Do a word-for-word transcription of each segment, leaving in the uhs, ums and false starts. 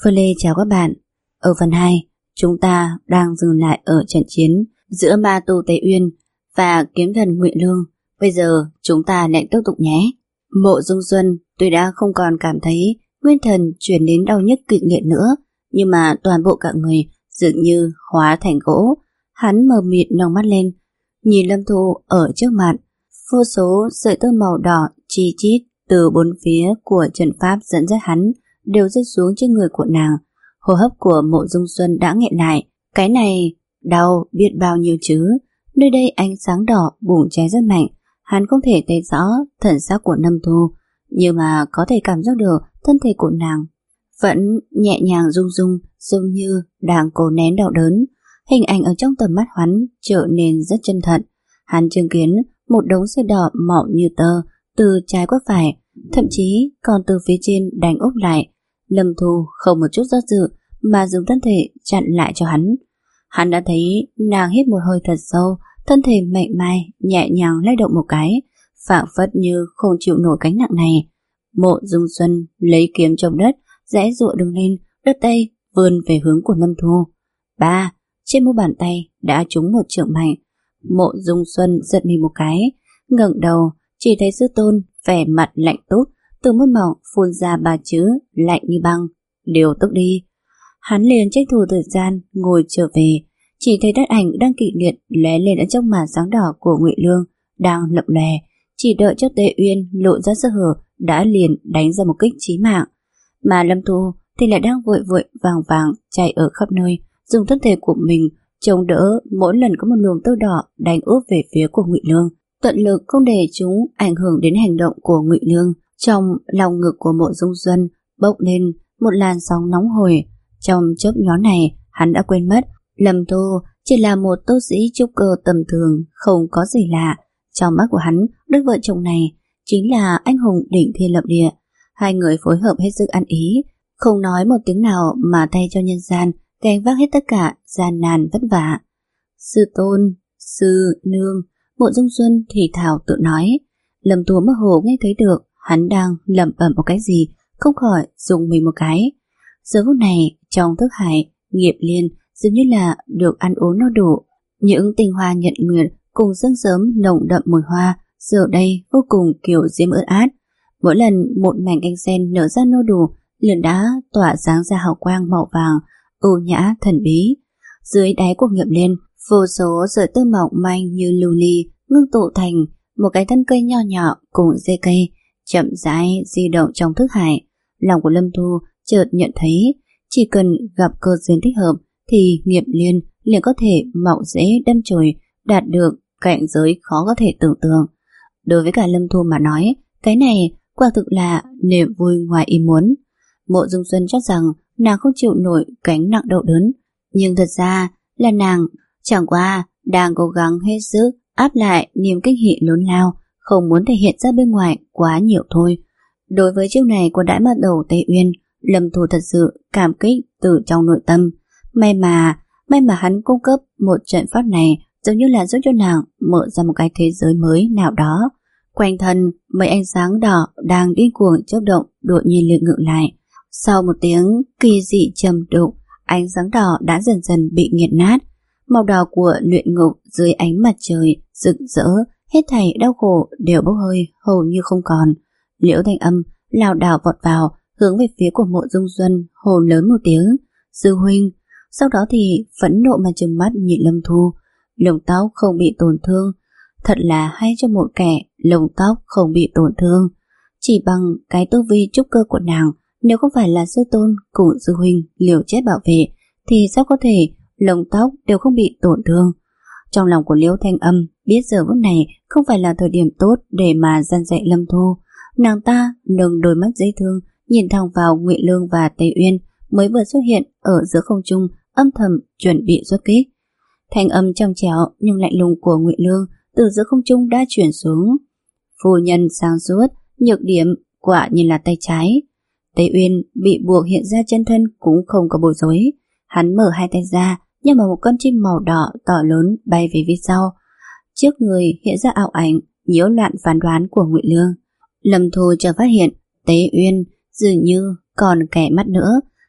Phương Lê chào các bạn. Ở phần hai, chúng ta đang dừng lại ở trận chiến giữa ma tu Tế Uyên và kiếm thần Ngụy Lương. Bây giờ chúng ta lại tiếp tục nhé. Mộ Dung Xuân tuy đã không còn cảm thấy nguyên thần chuyển đến đau nhức kịch liệt nữa, nhưng mà toàn bộ cả người dường như hóa thành gỗ. Hắn mờ mịt nâng mắt lên, nhìn Lâm Thu ở trước mặt. Vô số sợi tơ màu đỏ chi chít từ bốn phía của trận pháp dẫn dắt hắn đều rơi xuống trên người của nàng. Hô hấp của Mộ Dung Xuân đã nghẹn lại. Cái này đau biết bao nhiêu chứ. Nơi đây ánh sáng đỏ bùng cháy rất mạnh. Hắn không thể thấy rõ thần sắc của Lâm Thu, nhưng mà có thể cảm giác được thân thể của nàng vẫn nhẹ nhàng rung rung, giống như đang cố nén đau đớn. Hình ảnh ở trong tầm mắt hắn trở nên rất chân thật. Hắn chứng kiến một đống sợi đỏ mỏng như tơ từ trái qua phải, thậm chí còn từ phía trên đánh úp lại. Lâm Thu không một chút do dự mà dùng thân thể chặn lại cho hắn. Hắn đã thấy nàng hít một hơi thật sâu, thân thể mảnh mai nhẹ nhàng lay động một cái, phảng phất như không chịu nổi gánh nặng này. Mộ Dung Xuân lấy kiếm trong đất, rẽ giụa đứng lên, đưa tay vươn về hướng của Lâm Thu. Ba, trên mu bàn tay đã trúng một chưởng mạnh. Mộ Dung Xuân giật mình một cái, ngẩng đầu chỉ thấy sư tôn vẻ mặt lạnh túc, từ môi mỏng phun ra ba chữ lạnh như băng: điều tức đi. Hắn liền tranh thủ thời gian ngồi trở về, chỉ thấy đất ảnh đang kịch liệt lóe lên ở trong màn sáng đỏ của Ngụy Lương đang lập lòe, chỉ đợi cho Tế Uyên lộ ra sơ hở đã liền đánh ra một kích chí mạng. Mà Lâm Thu thì lại đang vội vội vàng vàng chạy ở khắp nơi, dùng thân thể của mình chống đỡ mỗi lần có một luồng tơ đỏ đánh úp về phía của Ngụy Lương, tận lực không để chúng ảnh hưởng đến hành động của Ngụy Lương. Trong lòng ngực của Mộ Dung Xuân bốc lên một làn sóng nóng hổi. Trong chớp nhoáng này, hắn đã quên mất Lâm Thu chỉ là một tu sĩ trúc cơ tầm thường, không có gì lạ. Trong mắt của hắn, đôi vợ chồng này chính là anh hùng đỉnh thiên lập địa. Hai người phối hợp hết sức ăn ý, không nói một tiếng nào mà thay cho nhân gian gánh vác hết tất cả gian nan vất vả. Sư tôn, sư nương, Mộ Dung Xuân thì thào tự nói. Lâm Thu mơ hồ nghe thấy được hắn đang lẩm bẩm một cái gì, không khỏi dùng mình một cái. Giờ phút này trong thức hải, Nghiệp Liên dường như là được ăn uống no đủ. Những tinh hoa nhật nguyệt cùng sương sớm nồng đậm mùi hoa giờ đây vô cùng kiểu diễm ướt át. Mỗi lần một mảnh cánh sen nở ra no đủ liền đã tỏa sáng ra hào quang màu vàng ưu nhã thần bí. Dưới đáy của Nghiệp Liên, vô số sợi tơ mỏng manh như lưu ly ngưng tụ thành một cái thân cây nho nhỏ cùng dây cây, chậm rãi di động trong thức hải. Lòng của Lâm Thu chợt nhận thấy chỉ cần gặp cơ duyên thích hợp thì Nghiệp Liên liền có thể mọc rễ đâm chồi, đạt được cảnh giới khó có thể tưởng tượng. Đối với cả Lâm Thu mà nói, cái này quả thực là niềm vui ngoài ý muốn. Mộ Dung Xuân cho rằng nàng không chịu nổi gánh nặng đau đớn, nhưng thật ra là nàng chẳng qua đang cố gắng hết sức áp lại niềm kinh hỉ lớn lao, không muốn thể hiện ra bên ngoài quá nhiều thôi. Đối với chiêu này của Đại Ma Đầu Tế Uyên, Lâm Thu thật sự cảm kích từ trong nội tâm. May mà, may mà hắn cung cấp một trận pháp này, giống như là giúp cho nàng mở ra một cái thế giới mới nào đó. Quanh thân, mấy ánh sáng đỏ đang điên cuồng chớp động đột nhiên liền ngừng lại. Sau một tiếng kỳ dị trầm đục, ánh sáng đỏ đã dần dần bị nghiền nát. Màu đỏ của luyện ngục dưới ánh mặt trời rực rỡ, hết thảy đau khổ đều bốc hơi hầu như không còn. Liễu Thanh Âm lảo đảo vọt vào, hướng về phía của Mộ Dung Xuân, hô lớn một tiếng: sư huynh. Sau đó thì phẫn nộ mà trừng mắt nhìn Lâm Thu. Lông tóc không bị tổn thương, thật là hay cho một kẻ lông tóc không bị tổn thương. Chỉ bằng cái tu vi trúc cơ của nàng, nếu không phải là sư tôn cùng sư huynh liều chết bảo vệ, thì sao có thể lông tóc đều không bị tổn thương. Trong lòng của Liễu Thanh Âm biết giờ phút này không phải là thời điểm tốt để mà gian dạy Lâm Thu. Nàng ta nâng đôi mắt dễ thương nhìn thẳng vào Ngụy Lương và Tế Uyên mới vừa xuất hiện ở giữa không trung, âm thầm chuẩn bị xuất kích. Thanh âm trong trẻo nhưng lạnh lùng của Ngụy Lương từ giữa không trung đã chuyển xuống: phu nhân sáng suốt, nhược điểm quả nhiên là tay trái. Tế Uyên bị buộc hiện ra chân thân cũng không có bối rối. Hắn mở hai tay ra, nhưng mà một con chim màu đỏ to lớn bay về phía sau. Trước người hiện ra ảo ảnh nhiễu loạn phán đoán của Ngụy Lương. Lâm Thu chợt phát hiện Tế Uyên dường như còn kẻ mắt nữa.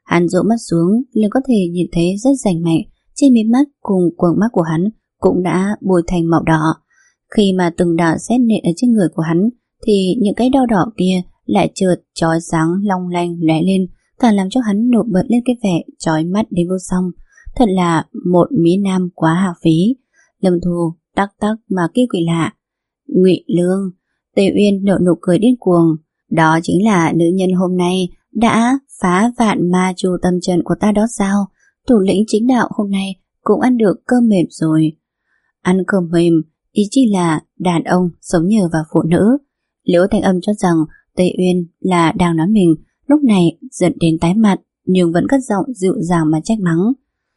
Hắn dỗ mắt xuống liền có thể nhìn thấy rất rành mạch, trên mí mắt cùng quầng mắt của hắn cũng đã bôi thành màu đỏ. Khi mà từng đạo sét nện ở trên người của hắn thì những cái đau đỏ kia lại chợt chói sáng long lanh lóe lên, càng làm cho hắn nổi bật lên cái vẻ chói mắt đến vô song. Thật là một mỹ nam quá hạ phí. Lâm Thu tắc tắc mà kêu quỷ lạ. Ngụy Lương. Tề Uyên nở nụ cười điên cuồng. Đó chính là nữ nhân hôm nay đã phá vạn ma chu tâm trận của ta đó sao? Thủ lĩnh chính đạo hôm nay cũng ăn được cơm mềm rồi. Ăn cơm mềm ý chỉ là đàn ông sống nhờ vào phụ nữ. Liễu Thanh Âm cho rằng Tề Uyên là đang nói mình, lúc này giận đến tái mặt nhưng vẫn cất giọng dịu dàng mà trách mắng.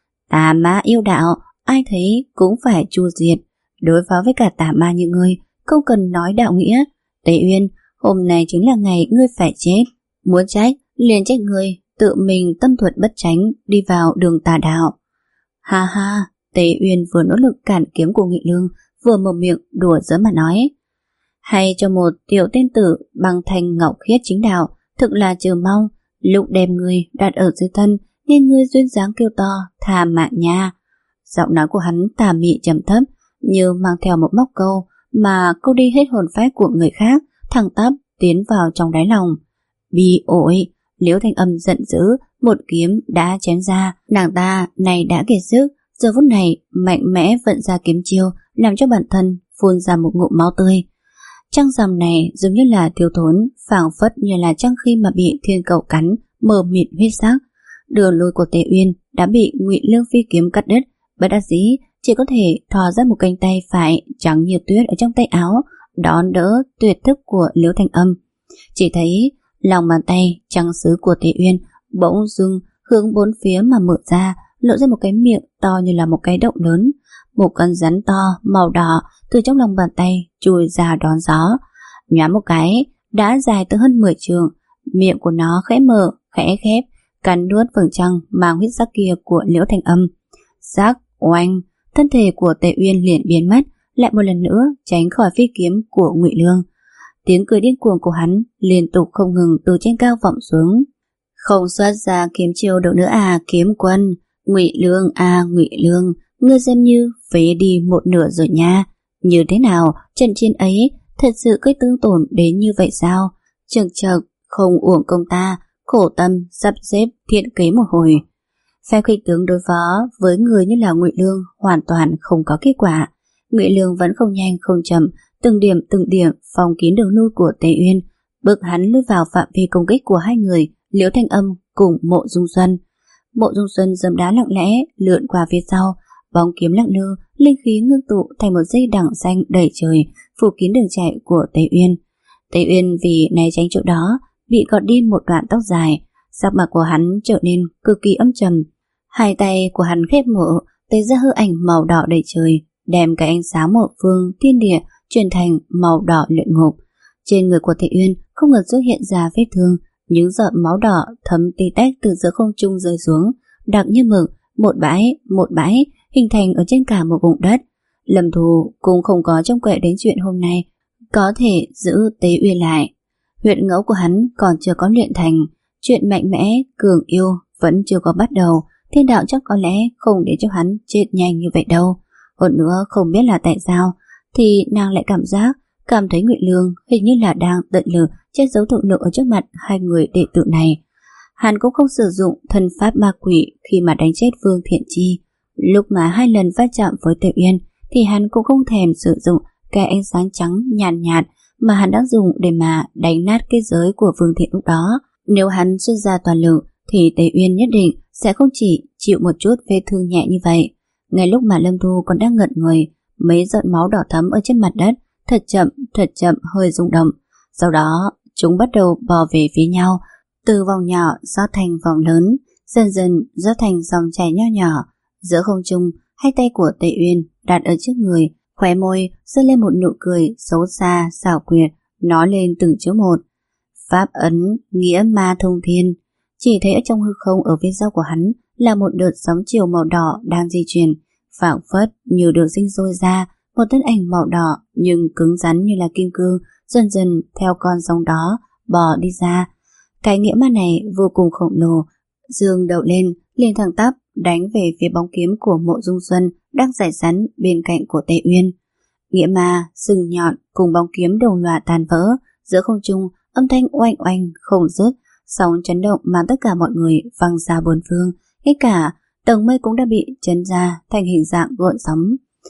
Tà ma yêu đạo, ai thấy cũng phải chu diệt. Đối phó với cả tà ma như ngươi, không cần nói đạo nghĩa. Tề Uyên, hôm nay chính là ngày ngươi phải chết. Muốn trách, liền trách ngươi tự mình tâm thuật bất tránh đi vào đường tà đạo. Ha ha, Tề Uyên vừa nỗ lực cản kiếm của Ngụy Lương, vừa mở miệng đùa giỡn mà nói. Hay cho một tiểu tên tử bằng thành ngọc khiết chính đạo, thực là chờ mong, lúc đem ngươi đặt ở dưới thân, nên ngươi duyên dáng kêu to, thà mạng nha. Giọng nói của hắn tà mị trầm thấp, như mang theo một móc câu, mà câu đi hết hồn phách của người khác, thẳng tắp tiến vào trong đáy lòng. Bi ổi, Liễu Thanh Âm giận dữ, một kiếm đã chém ra, nàng ta này đã kiệt sức, giờ phút này mạnh mẽ vận ra kiếm chiêu, làm cho bản thân phun ra một ngụm máu tươi. Trăng rằm này giống như là thiếu thốn, phảng phất như là trăng khi mà bị thiên cầu cắn, mờ mịt huyết sắc. Đường lối của Tề Uyên đã bị Ngụy Lương phi kiếm cắt đứt, bất đắc dĩ chỉ có thể thò ra một cánh tay phải trắng như tuyết ở trong tay áo, đón đỡ tuyệt thức của Liễu Thanh Âm. Chỉ thấy lòng bàn tay trắng sứ của Tề Uyên bỗng dưng hướng bốn phía mà mở ra, lộ ra một cái miệng to như là một cái động lớn. Một con rắn to màu đỏ từ trong lòng bàn tay chui ra đón gió, nhoáng một cái đã dài tới hơn mười trượng. Miệng của nó khẽ mở khẽ khép, cắn nuốt vầng trăng mang huyết sắc kia của Liễu Thanh Âm. Sắc oanh, thân thể của Tề Uyên liền biến mất, lại một lần nữa tránh khỏi phi kiếm của Ngụy Lương. Tiếng cười điên cuồng của hắn liên tục không ngừng từ trên cao vọng xuống. Không xuất ra kiếm chiêu đâu nữa à, kiếm quân. Ngụy Lương à, Ngụy Lương, ngươi xem như phế đi một nửa rồi nha. Như thế nào, trận chiến ấy thật sự cái tương tổn đến như vậy sao? Chực chực, không uổng công ta khổ tâm sắp xếp thiện kế một hồi. Phe khích tướng đối phó với người như là Ngụy Lương hoàn toàn không có kết quả. Ngụy Lương vẫn không nhanh không chậm, từng điểm từng điểm phòng kín đường lui của Tề Uyên, bức hắn lui vào phạm vi công kích của hai người Liễu Thanh Âm cùng Mộ Dung Xuân. Mộ Dung Xuân giẫm đá lặng lẽ lượn qua phía sau, bóng kiếm lặng lơ, linh khí ngưng tụ thành một dây đằng xanh đầy trời, phủ kín đường chạy của Tề Uyên. Tề Uyên vì né tránh chỗ đó, bị gọt đi một đoạn tóc dài, sắc mặt của hắn trở nên cực kỳ âm trầm. Hai tay của hắn khép mở, tế ra hư ảnh màu đỏ đầy trời, đem cái ánh sáng một phương thiên địa chuyển thành màu đỏ luyện ngục. Trên người của Tề Uyên không ngừng xuất hiện ra vết thương, những giọt máu đỏ thấm tí tách từ giữa không trung rơi xuống, đặc như mực, một bãi một bãi hình thành ở trên cả một vùng đất. Lâm Thù cũng không có trông cậy đến chuyện hôm nay có thể giữ Tề Uyên lại. Huyệt ngẫu của hắn còn chưa có luyện thành, chuyện mạnh mẽ cường yêu vẫn chưa có bắt đầu. Thiên đạo chắc có lẽ không để cho hắn chết nhanh như vậy đâu. Hơn nữa không biết là tại sao thì nàng lại cảm giác cảm thấy Ngụy Lương hình như là đang tận lực che giấu thực lực ở trước mặt hai người đệ tử này. Hắn cũng không sử dụng thân pháp ma quỷ khi mà đánh chết Vương Thiện Chi. Lúc mà hai lần va chạm với Tề Uyên thì hắn cũng không thèm sử dụng cái ánh sáng trắng nhàn nhạt, nhạt mà hắn đã dùng để mà đánh nát cái giới của Vương Thiện lúc đó. Nếu hắn xuất ra toàn lực thì Tề Uyên nhất định sẽ không chỉ chịu một chút vết thương nhẹ như vậy. Ngay lúc mà Lâm Thu còn đang ngẩn người, mấy giọt máu đỏ thấm ở trên mặt đất thật chậm thật chậm hơi rung động. Sau đó chúng bắt đầu bò về phía nhau, từ vòng nhỏ rót thành vòng lớn, dần dần rót thành dòng chảy nho nhỏ. Giữa không trung, hai tay của Tề Uyên đặt ở trước người, khóe môi giơ lên một nụ cười xấu xa xảo quyệt, nói lên từng chữ một. Pháp ấn nghĩa ma thông thiên. Chỉ thấy ở trong hư không ở phía sau của hắn là một đợt sóng chiều màu đỏ đang di chuyển, phảng phất như được sinh sôi ra một thân ảnh màu đỏ nhưng cứng rắn như là kim cương, dần dần theo con sóng đó bò đi ra. Cái nghĩa ma này vô cùng khổng lồ, Dương đầu lên, liền thẳng tắp đánh về phía bóng kiếm của Mộ Dung Xuân đang giải sắn bên cạnh của Tề Uyên. Nghĩa ma, sừng nhọn cùng bóng kiếm đồng loạt tan vỡ, giữa không trung âm thanh oanh oanh không dứt, sóng chấn động mà tất cả mọi người văng ra bốn phương, ngay cả tầng mây cũng đã bị chấn ra thành hình dạng gợn sóng.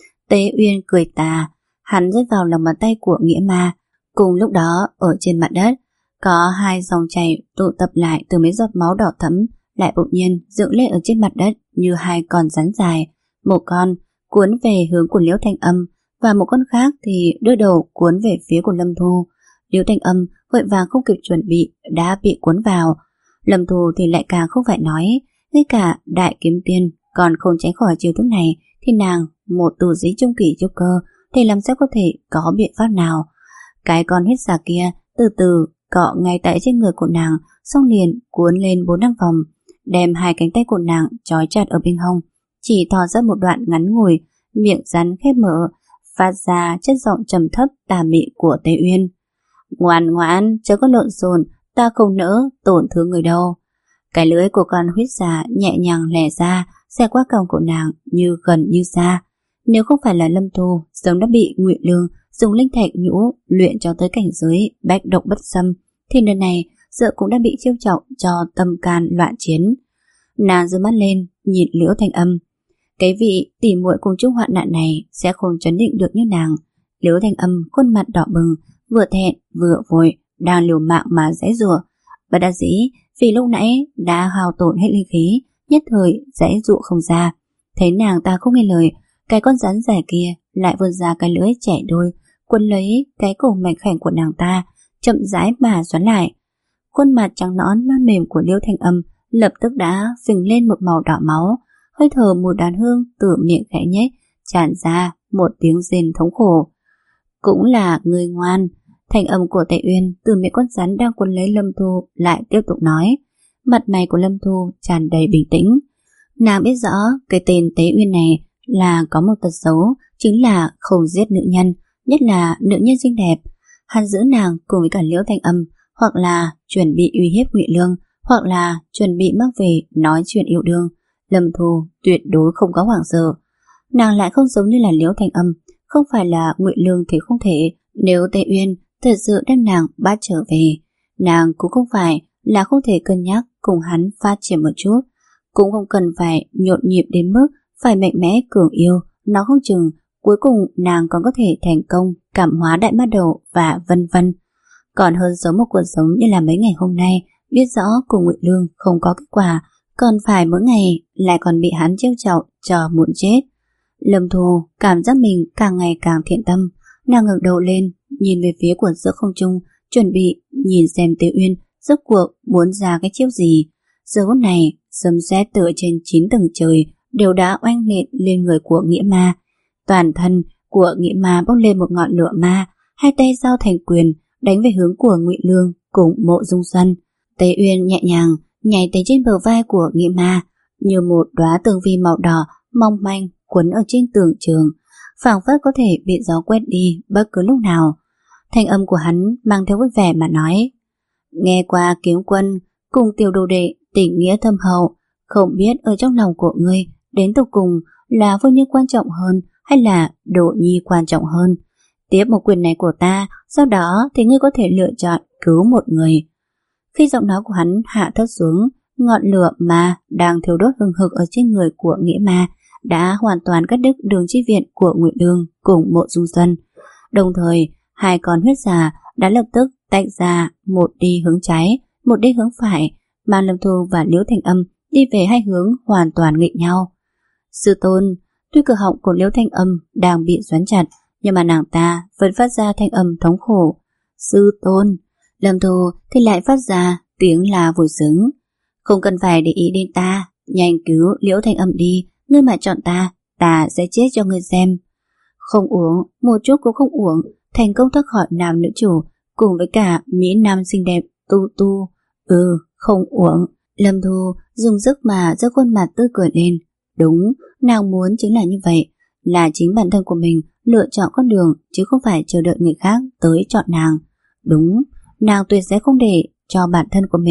Tề Uyên cười tà, hắn rớt vào lòng bàn tay của nghĩa ma. Cùng lúc đó ở trên mặt đất có hai dòng chảy tụ tập lại từ mấy giọt máu đỏ thẫm, lại bỗng nhiên dựng lên ở trên mặt đất như hai con rắn dài. Một con cuốn về hướng của Liễu Thanh Âm, và một con khác thì đưa đầu cuốn về phía của Lâm Thu. Liễu Thanh Âm vội vàng không kịp chuẩn bị đã bị cuốn vào. Lâm Thu thì lại càng không phải nói, ngay cả đại kiếm tiên còn không tránh khỏi chiêu thức này, thì nàng một tù dĩ trung kỳ trúc cơ thì làm sao có thể có biện pháp nào. Cái con huyết xà kia từ từ cọ ngay tại trên người của nàng, xong liền cuốn lên bốn năm vòng, đem hai cánh tay của nàng trói chặt ở bên hông, chỉ thò ra một đoạn ngắn ngủi, miệng rắn khép mở, phát ra chất giọng trầm thấp tà mị của Tề Uyên. Ngoan ngoãn, chớ có lộn xộn, ta không nỡ tổn thương người đâu. Cái lưỡi của con huyết xà nhẹ nhàng lẻ ra, xe qua còng của nàng như gần như xa. Nếu không phải là Lâm Thu sớm đã bị Ngụy Lương dùng linh thạch nhũ luyện cho tới cảnh giới bách độc bất xâm, thì lần này sợ cũng đã bị chiêu trọng cho tâm can loạn chiến. Nàng giơ mắt lên nhìn Liễu Thanh Âm. Cái vị tỉ muội cùng chung hoạn nạn này sẽ không chấn định được như nàng. Liễu Thanh Âm khuôn mặt đỏ bừng, vừa thẹn vừa vội, đang liều mạng mà giãy giụa. Bất đắc dĩ vì lúc nãy đã hao tổn hết linh khí, nhất thời giãy giụa không ra. Thấy nàng ta không nghe lời, cái con rắn dài kia lại vươn ra cái lưỡi trẻ đôi, quấn lấy cái cổ mảnh khảnh của nàng ta, chậm rãi mà xoắn lại. Khuôn mặt trắng nõn non mềm của Liễu Thanh Âm lập tức đã phình lên một màu đỏ máu, hơi thở mùi đàn hương từ miệng khẽ nhếch tràn ra một tiếng rên thống khổ. Cũng là người ngoan. Thanh âm của Tề Uyên từ miệng con rắn đang quấn lấy Lâm Thu lại tiếp tục nói. Mặt mày của Lâm Thu tràn đầy bình tĩnh. Nàng biết rõ cái tên Tề Uyên này là có một tật xấu, chính là không giết nữ nhân, nhất là nữ nhân xinh đẹp. Hắn giữ nàng cùng với cả Liễu Thanh Âm, hoặc là chuẩn bị uy hiếp Ngụy Lương, hoặc là chuẩn bị mang về nói chuyện yêu đương. Lâm Thu tuyệt đối không có hoảng sợ. Nàng lại không giống như là Liễu Thanh Âm, không phải là Ngụy Lương thì không thể. Nếu Tề Uyên thật sự đem nàng bắt trở về, nàng cũng không phải là không thể cân nhắc cùng hắn phát triển một chút, cũng không cần phải nhộn nhịp đến mức phải mạnh mẽ cường yêu. Nó không chừng cuối cùng nàng còn có thể thành công cảm hóa đại ma đầu và vân vân. Còn hơn sống một cuộc sống như là mấy ngày hôm nay, biết rõ cùng Ngụy Lương không có kết quả, còn phải mỗi ngày lại còn bị hắn trêu chọc chờ muộn chết. Lâm Thu cảm giác mình càng ngày càng thiện tâm. Nàng ngẩng đầu lên nhìn về phía của giữa không trung, chuẩn bị nhìn xem Tề Uyên rốt cuộc muốn ra cái chiêu gì. Giờ phút này sấm sét từ trên chín tầng trời đều đã oanh liệt lên người của nghĩa ma. Toàn thân của nghĩa ma bốc lên một ngọn lửa ma, hai tay giao thành quyền đánh về hướng của Ngụy Lương cùng Mộ Dung Xuân. Tề Uyên nhẹ nhàng nhảy tới trên bờ vai của nghĩa ma, như một đóa tường vi màu đỏ mong manh quấn ở trên tường trường, phảng phất có thể bị gió quét đi bất cứ lúc nào. Thanh âm của hắn mang theo vui vẻ mà nói: nghe qua Kiếm Quân cùng tiểu đồ đệ tình nghĩa thâm hậu, không biết ở trong lòng của ngươi đến tột cùng là Vô Như quan trọng hơn hay là Đỗ Nhi quan trọng hơn. Tiếp một quyền này của ta, sau đó thì ngươi có thể lựa chọn cứu một người. Khi giọng nói của hắn hạ thấp xuống, ngọn lửa ma đang thiêu đốt hừng hực ở trên người của nghĩa ma đã hoàn toàn cắt đứt đường chi viện của Ngụy Lương cùng Mộ Dung Xuân. Đồng thời, hai con huyết xà đã lập tức tách ra, một đi hướng trái, một đi hướng phải, mà Lâm Thu và Liễu Thanh Âm đi về hai hướng hoàn toàn nghịch nhau. Sư tôn, tuy cửa họng của Liễu Thanh Âm đang bị xoắn chặt, nhưng mà nàng ta vẫn phát ra thanh âm thống khổ. Sư tôn. Lâm Thu thì lại phát ra tiếng là vui sướng. Không cần phải để ý đến ta, nhanh cứu Liễu Thanh Âm đi, ngươi mà chọn ta, ta sẽ chết cho ngươi xem. Không uống, một chút cũng không uống, thành công thoát khỏi nam nữ chủ cùng với cả mỹ nam xinh đẹp Tu Tu. Ừ, không uống. Lâm Thu dùng sức mà giơ khuôn mặt tươi cười lên. Đúng, nàng muốn chính là như vậy, là chính bản thân của mình lựa chọn con đường, chứ không phải chờ đợi người khác tới chọn nàng. Đúng, nàng tuyệt sẽ không để cho bản thân của mình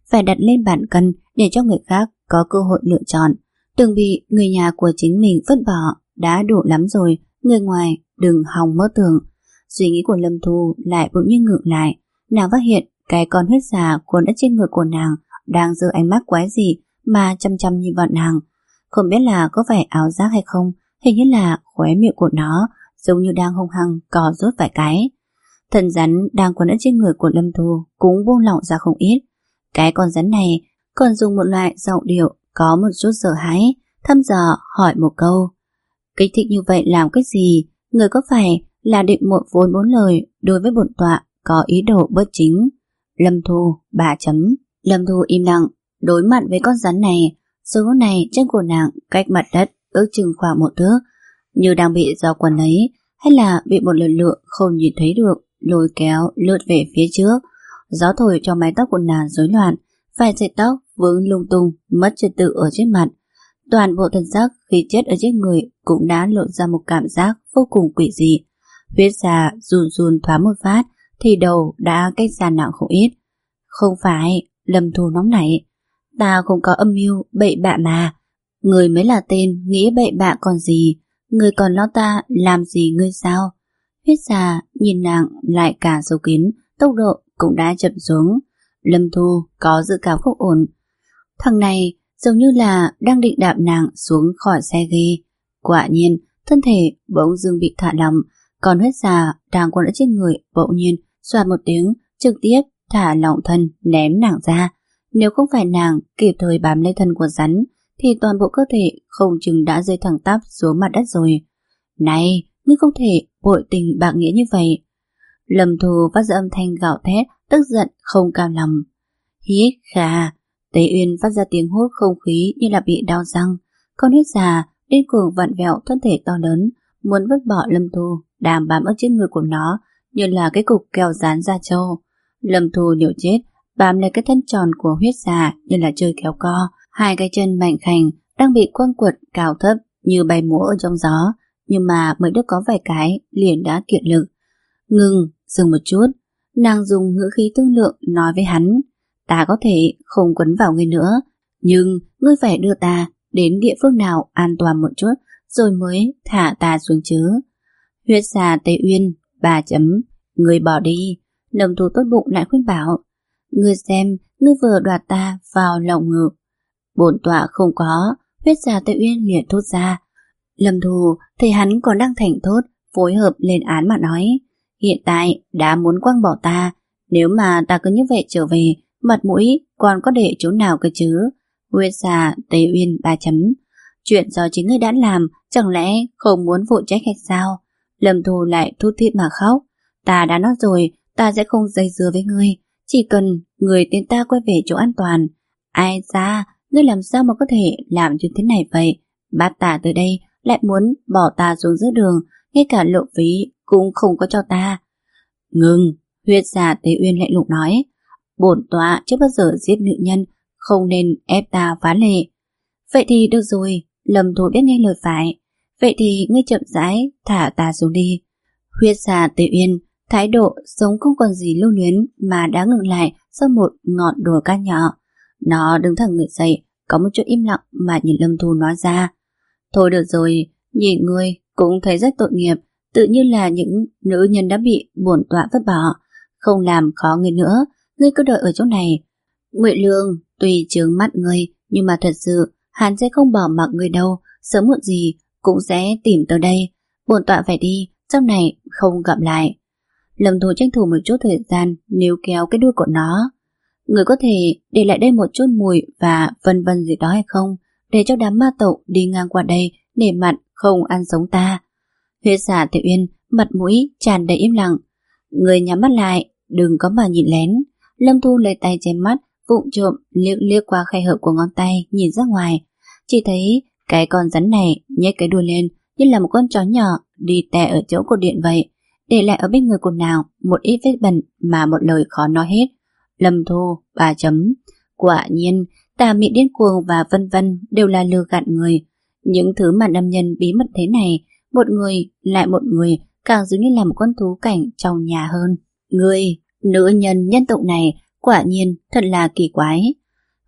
phải đặt lên bàn cân để cho người khác có cơ hội lựa chọn. Từng bị người nhà của chính mình vứt bỏ đã đủ lắm rồi, người ngoài đừng hòng mơ tưởng. Suy nghĩ của Lâm Thu lại bỗng nhiên ngược lại. Nàng phát hiện cái con huyết xà cuốn ở trên người của nàng đang giơ ánh mắt quái dị mà chăm chăm nhìn vào nàng. Không biết là có phải ảo giác hay không, hình như là khóe miệng của nó giống như đang hung hăng cò rút vài cái. Thần rắn đang quấn ở trên người của Lâm Thu cũng buông lỏng ra không ít. Cái con rắn này còn dùng một loại giọng điệu có một chút sợ hãi, thăm dò hỏi một câu: kích thích như vậy làm cái gì? Người có phải là định một vốn bốn lời đối với bổn tọa có ý đồ bất chính? Lâm Thu bà chấm. Lâm Thu im lặng đối mặt với con rắn này. Giờ phút này chân của nàng cách mặt đất ước chừng khoảng một thước, như đang bị gió quần ấy, hay là bị một lực lượng không nhìn thấy được lôi kéo lướt về phía trước. Gió thổi cho mái tóc của nàng rối loạn, vài sợi tóc vướng lung tung, mất trật tự ở trên mặt. Toàn bộ thân xác khi chết ở trên người cũng đã lộ ra một cảm giác vô cùng quỷ dị. Huyết xà run run thoáng một phát thì đầu đã cách xa nặng không ít. Không phải, Lâm Thu nóng nảy, ta không có âm mưu bậy bạ mà. Người mới là tên nghĩ bậy bạ còn gì, người còn lo ta làm gì ngươi sao? Huyết xà nhìn nàng lại càng sâu kín, tốc độ cũng đã chậm xuống. Lâm Thu có dự cảm không ổn. Thằng này giống như là đang định đạp nàng xuống khỏi xe ghê. Quả nhiên, thân thể bỗng dưng bị thả lỏng, còn huyết xà đang quấn ở trên người bỗng nhiên xoạt một tiếng, trực tiếp thả lỏng thân ném nàng ra. Nếu không phải nàng kịp thời bám lấy thân của rắn thì toàn bộ cơ thể không chừng đã rơi thẳng tắp xuống mặt đất rồi. Này, ngươi không thể bội tình bạc nghĩa như vậy. Lâm Thu phát ra âm thanh gào thét, tức giận không cam lòng. Hít khà. Tế Uyên phát ra tiếng hốt không khí như là bị đau răng. Con huyết xà điên cuồng vặn vẹo thân thể to lớn, muốn vứt bỏ Lâm Thu đang bám ở trên người của nó như là cái cục keo dán da trâu. Lâm Thu liều chết bám lấy cái thân tròn của huyết xà như là chơi kéo co. Hai cái chân mảnh khảnh đang bị quăng quật cao thấp như bay múa ở trong gió, nhưng mà mới được có vài cái liền đã kiệt lực. Ngừng, dừng một chút. Nàng dùng ngữ khí thương lượng nói với hắn: ta có thể không quấn vào ngươi nữa, nhưng ngươi phải đưa ta đến địa phương nào an toàn một chút rồi mới thả ta xuống chứ. Huyết xà Tế Uyên bà chấm. Ngươi bỏ đi. Lâm Thu tốt bụng lại khuyên bảo: ngươi xem, ngươi vừa đoạt ta vào lòng ngực. Bổn tọa không có. Huyết xà Tế Uyên liền thốt ra. Lâm Thu thấy hắn còn đang thảnh thốt, phối hợp lên án mà nói: hiện tại đã muốn quăng bỏ ta, nếu mà ta cứ như vậy trở về, mặt mũi còn có để chỗ nào cơ chứ? Huyết xà Tế Uyên ba chấm. Chuyện do chính ngươi đã làm, chẳng lẽ không muốn phụ trách hay sao? Lâm Thu lại thút thít mà khóc. Ta đã nói rồi, ta sẽ không dây dưa với ngươi, chỉ cần người tên ta quay về chỗ an toàn. Ai ra, ngươi làm sao mà có thể làm như thế này vậy? Bắt ta tới đây lại muốn bỏ ta xuống giữa đường, ngay cả lộ phí cũng không có cho ta. Ngừng. Huyết xà Tế Uyên lạnh lùng nói: bổn tọa chưa bao giờ giết nữ nhân, không nên ép ta phá lệ. Vậy thì được rồi. Lâm Thu biết nghe lời phải. Vậy thì ngươi chậm rãi thả ta xuống đi. Huyết xà Tế Uyên thái độ giống không còn gì lưu luyến mà đã ngừng lại sau một ngọn đồi cát nhỏ. Nó đứng thẳng người dậy, có một chút im lặng mà nhìn Lâm Thu nói ra: thôi được rồi, nhìn ngươi cũng thấy rất tội nghiệp, tự như là những nữ nhân đã bị bổn tọa vứt bỏ. Không làm khó ngươi nữa, ngươi cứ đợi ở chỗ này. Ngụy Lương tuy trướng mắt ngươi, nhưng mà thật sự hắn sẽ không bỏ mặc ngươi đâu, sớm muộn gì cũng sẽ tìm tới đây. Bổn tọa phải đi, sau này không gặp lại. Lâm Thu tranh thủ một chút thời gian níu kéo cái đuôi của nó. Người có thể để lại đây một chút mùi và vân vân gì đó hay không, để cho đám ma tộc đi ngang qua đây nể mặt không ăn sống ta. Huyết xà Tế Uyên mặt mũi tràn đầy im lặng. Người nhắm mắt lại, đừng có mà nhìn lén. Lâm Thu lấy tay che mắt, vụng trộm liếc liếc qua khe hở của ngón tay nhìn ra ngoài, chỉ thấy cái con rắn này nhếch cái đuôi lên như là một con chó nhỏ đi tè ở chỗ cột điện vậy, để lại ở bên người của nào một ít vết bẩn mà một lời khó nói hết. Lâm Thu bà chấm. Quả nhiên tà mị điên cuồng và vân vân đều là lừa gạt người. Những thứ mà nam nhân bí mật thế này, một người lại một người, càng giống như là một con thú cảnh trong nhà hơn. Người, nữ nhân nhân tộc này quả nhiên thật là kỳ quái.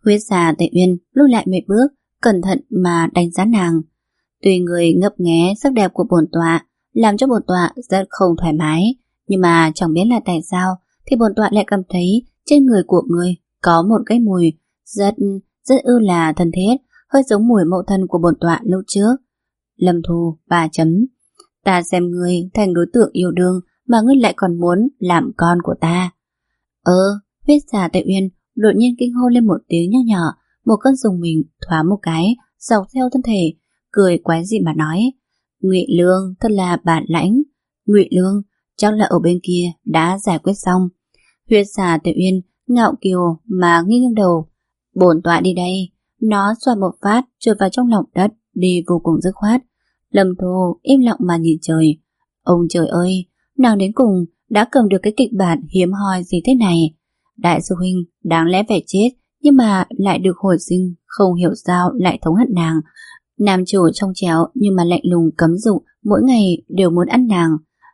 Huyết xà Tề Uyên lùi lại mấy bước, cẩn thận mà đánh giá nàng. Tuy người ngấp nghé sắc đẹp của bổn tọa làm cho bổn tọa rất không thoải mái, nhưng mà chẳng biết là tại sao thì bổn tọa lại cảm thấy trên người của người có một cái mùi rất rất ư là thân thiết, hơi giống mùi mẫu thân của bổn tọa lúc trước. Lâm Thu ba chấm. Ta xem ngươi thành đối tượng yêu đương mà ngươi lại còn muốn làm con của ta. Ơ, huyết xà Tề Uyên đột nhiên kinh hô lên một tiếng nhỏ nhỏ, một cơn dùng mình thoáng một cái dọc theo thân thể, cười quái dị mà nói: Ngụy Lương thật là bản lãnh. Ngụy Lương chắc là ở bên kia đã giải quyết xong. Huyết xà Tề Uyên ngạo kiều mà nghiêng nghiêng đầu. Bổn tọa đi đây. Nó xoa một phát trượt vào trong lòng đất, đi vô cùng dứt khoát. Lâm Thu im lặng mà nhìn trời. Ông trời ơi, nàng đến cùng đã cầm được cái kịch bản hiếm hoi gì thế này. Đại sư huynh đáng lẽ phải chết, nhưng mà lại được hồi sinh, không hiểu sao lại thống hận nàng. Nam chủ trong trẻo nhưng mà lạnh lùng cấm dụ, mỗi ngày đều muốn ăn nàng.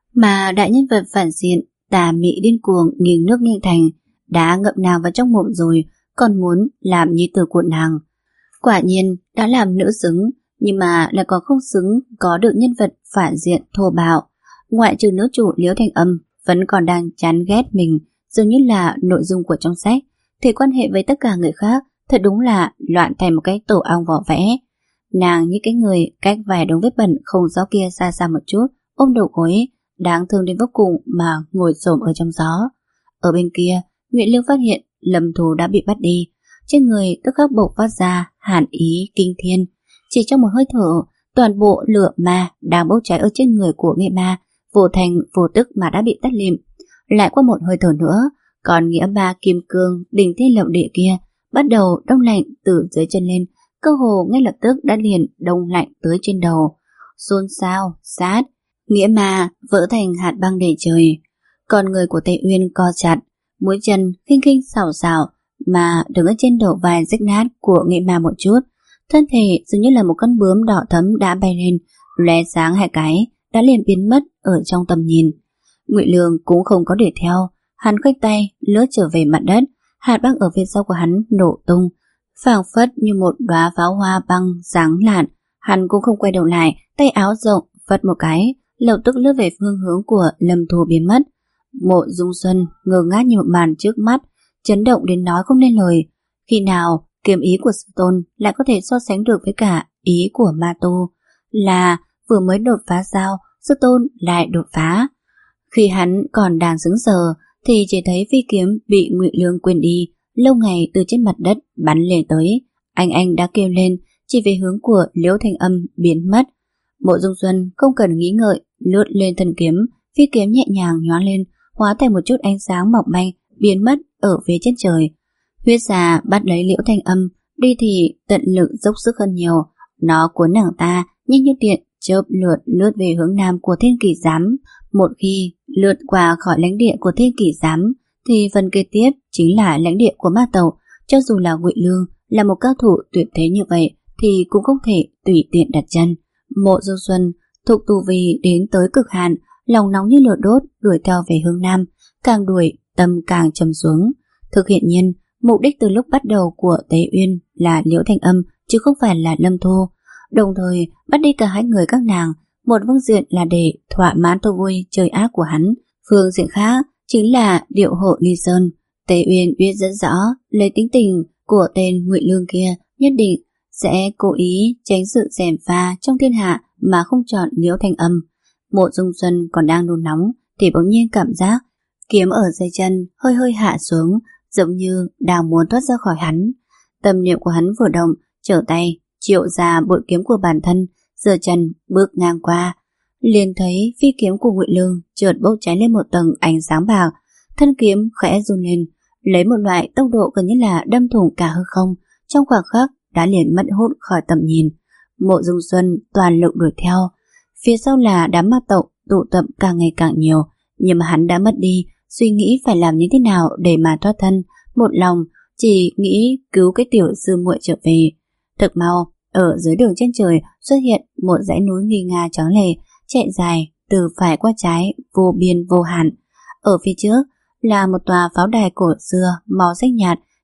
Mà đại nhân vật phản diện tà mị điên cuồng nghiêng nước nghiêng thành, đã ngậm nàng vào trong mộng rồi, còn muốn làm nhi tử của nàng. Quả nhiên đã làm nữ xứng, nhưng mà lại còn không xứng có được nhân vật phản diện thô bạo. Ngoại trừ nữ chủ Liễu Thanh Âm vẫn còn đang chán ghét mình, dường như là nội dung của trong sách, thì quan hệ với tất cả người khác thật đúng là loạn thành một cái tổ ong vỏ vẽ. Nàng như cái người cách vài đống vết bẩn không rõ kia xa xa một chút, ôm đầu gối, đáng thương đến vô cùng mà ngồi xổm ở trong gió. Ở bên kia, Nguyễn Lương phát hiện Lâm Thu đã bị bắt đi, trên người tức khắc bộc phát ra hàn ý kinh thiên. Chỉ trong một hơi thở, toàn bộ lửa ma đang bốc cháy ở trên người của nghệ ma vô thành vô tức mà đã bị tắt lịm. Lại qua một hơi thở nữa, còn nghĩa ma kim cương đỉnh thiên lập địa kia bắt đầu đông lạnh từ dưới chân lên, cơ hồ ngay lập tức đã liền đông lạnh tới trên đầu. Xôn xao, sát, nghĩa ma vỡ thành hạt băng đầy trời. Còn người của Tề Uyên co chặt, mũi chân khinh khinh xảo xảo mà đứng ở trên đầu vai rách nát của nghệ ma một chút. Thân thể dường như là một con bướm đỏ thẫm đã bay lên, lóe sáng hai cái đã liền biến mất ở trong tầm nhìn. Ngụy Lương cũng không có đuổi theo, hắn khuếch tay lướt trở về mặt đất, hạt băng ở phía sau của hắn nổ tung, phảng phất như một đóa pháo hoa băng sáng lạn. Hắn cũng không quay đầu lại, tay áo rộng phất một cái, lập tức lướt về phương hướng của Lâm Thu biến mất. Mộ Dung Xuân ngơ ngác như một màn trước mắt, chấn động đến nói không nên lời. Khi nào kiếm ý của sư tôn lại có thể so sánh được với cả ý của ma tu? Là vừa mới đột phá sao, sư tôn lại đột phá? Khi hắn còn đang sững sờ thì chỉ thấy phi kiếm bị Ngụy Lương quên đi, lâu ngày từ trên mặt đất bắn lên tới. Anh anh đã kêu lên, chỉ về hướng của Liễu Thanh Âm biến mất. Mộ Dung Xuân không cần nghĩ ngợi, lướt lên thân kiếm, phi kiếm nhẹ nhàng nhoáng lên, hóa thành một chút ánh sáng mỏng manh, biến mất ở phía trên trời. Huyết xà bắt lấy Liễu Thanh Âm, đi thì tận lực dốc sức hơn nhiều. Nó cuốn nàng ta nhanh như điện, chớp lượt lướt về hướng nam của Thiên Kỷ Giám. Một khi lướt qua khỏi lãnh địa của Thiên Kỷ Giám thì phần kế tiếp chính là lãnh địa của ma tộc. Cho dù là Ngụy Lương là một cao thủ tuyệt thế như vậy thì cũng không thể tùy tiện đặt chân. Mộ Dung Xuân thúc tu vi đến tới cực hạn, lòng nóng như lửa đốt đuổi theo về hướng nam, càng đuổi tâm càng trầm xuống. Thực hiện nhiên, mục đích từ lúc bắt đầu của Tề Uyên là Liễu Thanh Âm chứ không phải là Lâm Thu. Đồng thời bắt đi cả hai người các nàng, một phương diện là để thỏa mãn thú vui chơi ác của hắn, phương diện khác chính là điệu hộ ly sơn. Tề Uyên biết rất rõ lấy tính tình của tên Ngụy Lương kia nhất định sẽ cố ý tránh sự gièm pha trong thiên hạ mà không chọn Liễu Thanh Âm. Mộ Dung Xuân còn đang nôn nóng thì bỗng nhiên cảm giác kiếm ở dưới chân hơi hơi hạ xuống, giống như đang muốn thoát ra khỏi hắn. Tâm niệm của hắn vừa động, trở tay triệu ra bội kiếm của bản thân, giơ chân bước ngang qua, liền thấy phi kiếm của Ngụy Lương chợt bốc cháy lên một tầng ánh sáng bạc, thân kiếm khẽ run lên, lấy một loại tốc độ gần như là đâm thủng cả hư không, trong khoảnh khắc đã liền mất hút khỏi tầm nhìn. Mộ Dung Xuân toàn lực đuổi theo, phía sau là đám ma tộc tụ tập càng ngày càng nhiều, nhưng mà hắn đã mất đi suy nghĩ phải làm như thế nào để mà thoát thân, một lòng chỉ nghĩ cứu cái tiểu sư muội trở về. Thực mau, ở dưới đường trên trời xuất hiện một dãy núi nguy nga tráng lệ, chạy dài từ phải qua trái, vô biên vô hạn. Ở phía trước là một tòa pháo đài cổ xưa màu xanh nhạt,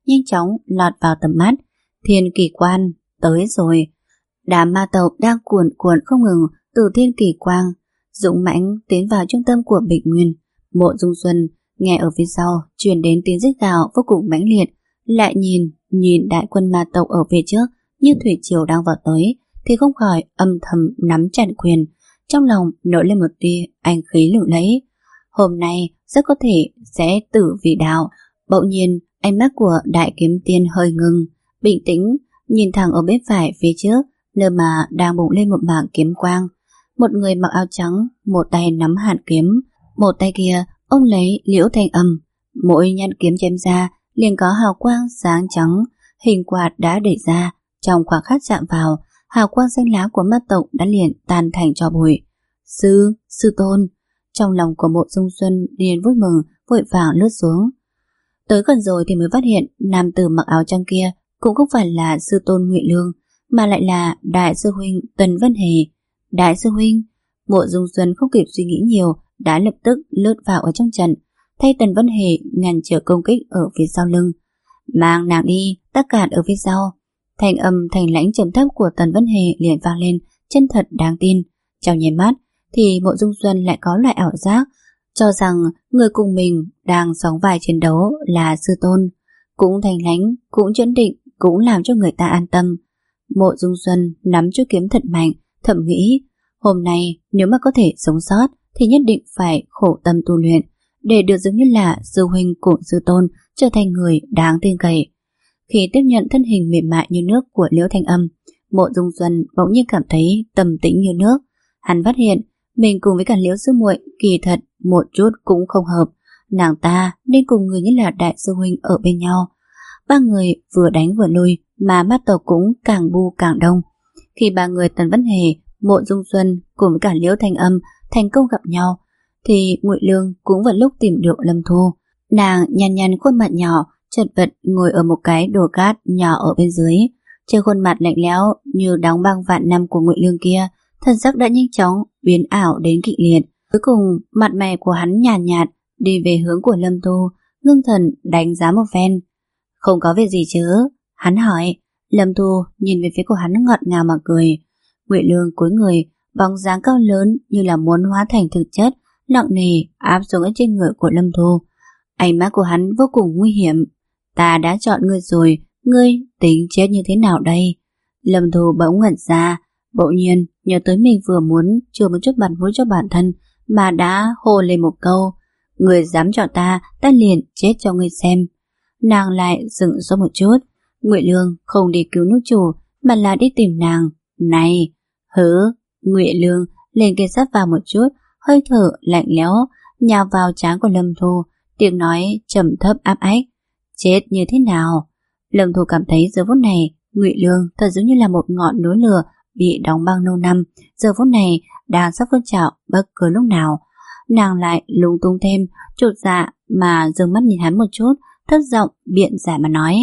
nhanh chóng lọt vào tầm mắt. Thiên Kỳ Quan tới rồi. Đám ma tộc đang cuồn cuộn không ngừng từ Thiên Kỳ Quang dũng mãnh tiến vào trung tâm của Bình Nguyên. Mộ Dung Xuân nghe ở phía sau truyền đến tiếng rít gào vô cùng mãnh liệt, lại nhìn nhìn đại quân ma tộc ở phía trước như thủy triều đang vào tới, thì không khỏi âm thầm nắm chặt quyền, trong lòng nổi lên một tia anh khí lừng lẫy. Hôm nay rất có thể sẽ tử vì đạo. Bỗng nhiên ánh mắt của Đại Kiếm Tiên hơi ngưng, bình tĩnh nhìn thẳng ở bên phải phía trước, nơi mà đang bùng lên một mảng kiếm quang. Một người mặc áo trắng, một tay nắm hạn kiếm, một tay kia ông lấy liễu thanh âm. Mỗi nhát kiếm chém ra liền có hào quang sáng trắng, hình quạt đã đẩy ra, trong khoảng khắc chạm vào, hào quang xanh lá của ma tộc đã liền tan thành tro bụi. Sư, sư tôn. Trong lòng của Mộ Dung Xuân liền vui mừng, vội vàng lướt xuống. Tới gần rồi thì mới phát hiện nam tử mặc áo trắng kia cũng không phải là sư tôn Ngụy Lương, mà lại là đại sư huynh Tần Vân Hề. Đại sư huynh. Mộ Dung Xuân không kịp suy nghĩ nhiều, đã lập tức lướt vào ở trong trận, thay Tần Vân Hề ngăn trở công kích ở phía sau lưng. Mang nàng đi, ta cản ở phía sau. Thanh âm thành lãnh trầm thấp của Tần Vân Hề liền vang lên, chân thật đáng tin. Trong nháy mắt thì Mộ Dung Xuân lại có loại ảo giác, cho rằng người cùng mình đang sóng vai chiến đấu là sư tôn, cũng thành lãnh, cũng chấn định, cũng làm cho người ta an tâm. Mộ Dung Xuân nắm chuôi kiếm thật mạnh, thầm nghĩ, hôm nay nếu mà có thể sống sót thì nhất định phải khổ tâm tu luyện, để được giống như là sư huynh của sư tôn, trở thành người đáng tin cậy. Khi tiếp nhận thân hình mềm mại như nước của Liễu Thanh Âm, Mộ Dung Xuân bỗng nhiên cảm thấy tâm tĩnh như nước. Hắn phát hiện mình cùng với cả Liễu sư muội kỳ thật một chút cũng không hợp. Nàng ta nên cùng người như là đại sư huynh ở bên nhau. Ba người vừa đánh vừa lui, mà mắt tộc cũng càng bu càng đông. Khi ba người Tần Vân Hề, Mộ Dung Xuân cùng với cả Liễu Thanh Âm thành công gặp nhau, thì Ngụy Lương cũng vào lúc tìm được Lâm Thu. Nàng nhăn nhăn khuôn mặt nhỏ, chật vật ngồi ở một cái đồ cát nhỏ ở bên dưới. Trên khuôn mặt lạnh lẽo như đóng băng vạn năm của Ngụy Lương kia, thần sắc đã nhanh chóng biến ảo đến kịch liệt. Cuối cùng mặt mày của hắn nhàn nhạt, nhạt đi về hướng của Lâm Thu, ngưng thần đánh giá một phen. Không có việc gì chứ? Hắn hỏi. Lâm Thu nhìn về phía của hắn ngọt ngào mà cười. Ngụy Lương cúi người, bóng dáng cao lớn như là muốn hóa thành thực chất, nặng nề áp xuống ở trên người của Lâm Thu. Ánh mắt của hắn vô cùng nguy hiểm. Ta đã chọn ngươi rồi, ngươi tính chết như thế nào đây? Lâm Thu bỗng ngẩn ra, bỗng nhiên nhớ tới mình vừa muốn chừa một chút mặt mũi cho bản thân mà đã hô lên một câu: ngươi dám chọn ta, ta liền chết cho ngươi xem. Nàng lại dừng xuống một chút. Ngụy Lương không đi cứu nữ chủ mà là đi tìm nàng. Này, hứ. Ngụy Lương lên kề sát vào một chút, hơi thở lạnh lẽo nhào vào trán của Lâm Thu, tiếng nói trầm thấp áp ách. Chết như thế nào? Lâm Thu cảm thấy giờ phút này Ngụy Lương thật giống như là một ngọn núi lửa bị đóng băng lâu năm, giờ phút này đang sắp phun trào bất cứ lúc nào. Nàng lại lung tung thêm, chột dạ mà dừng mắt nhìn hắn một chút, thất giọng biện giải mà nói: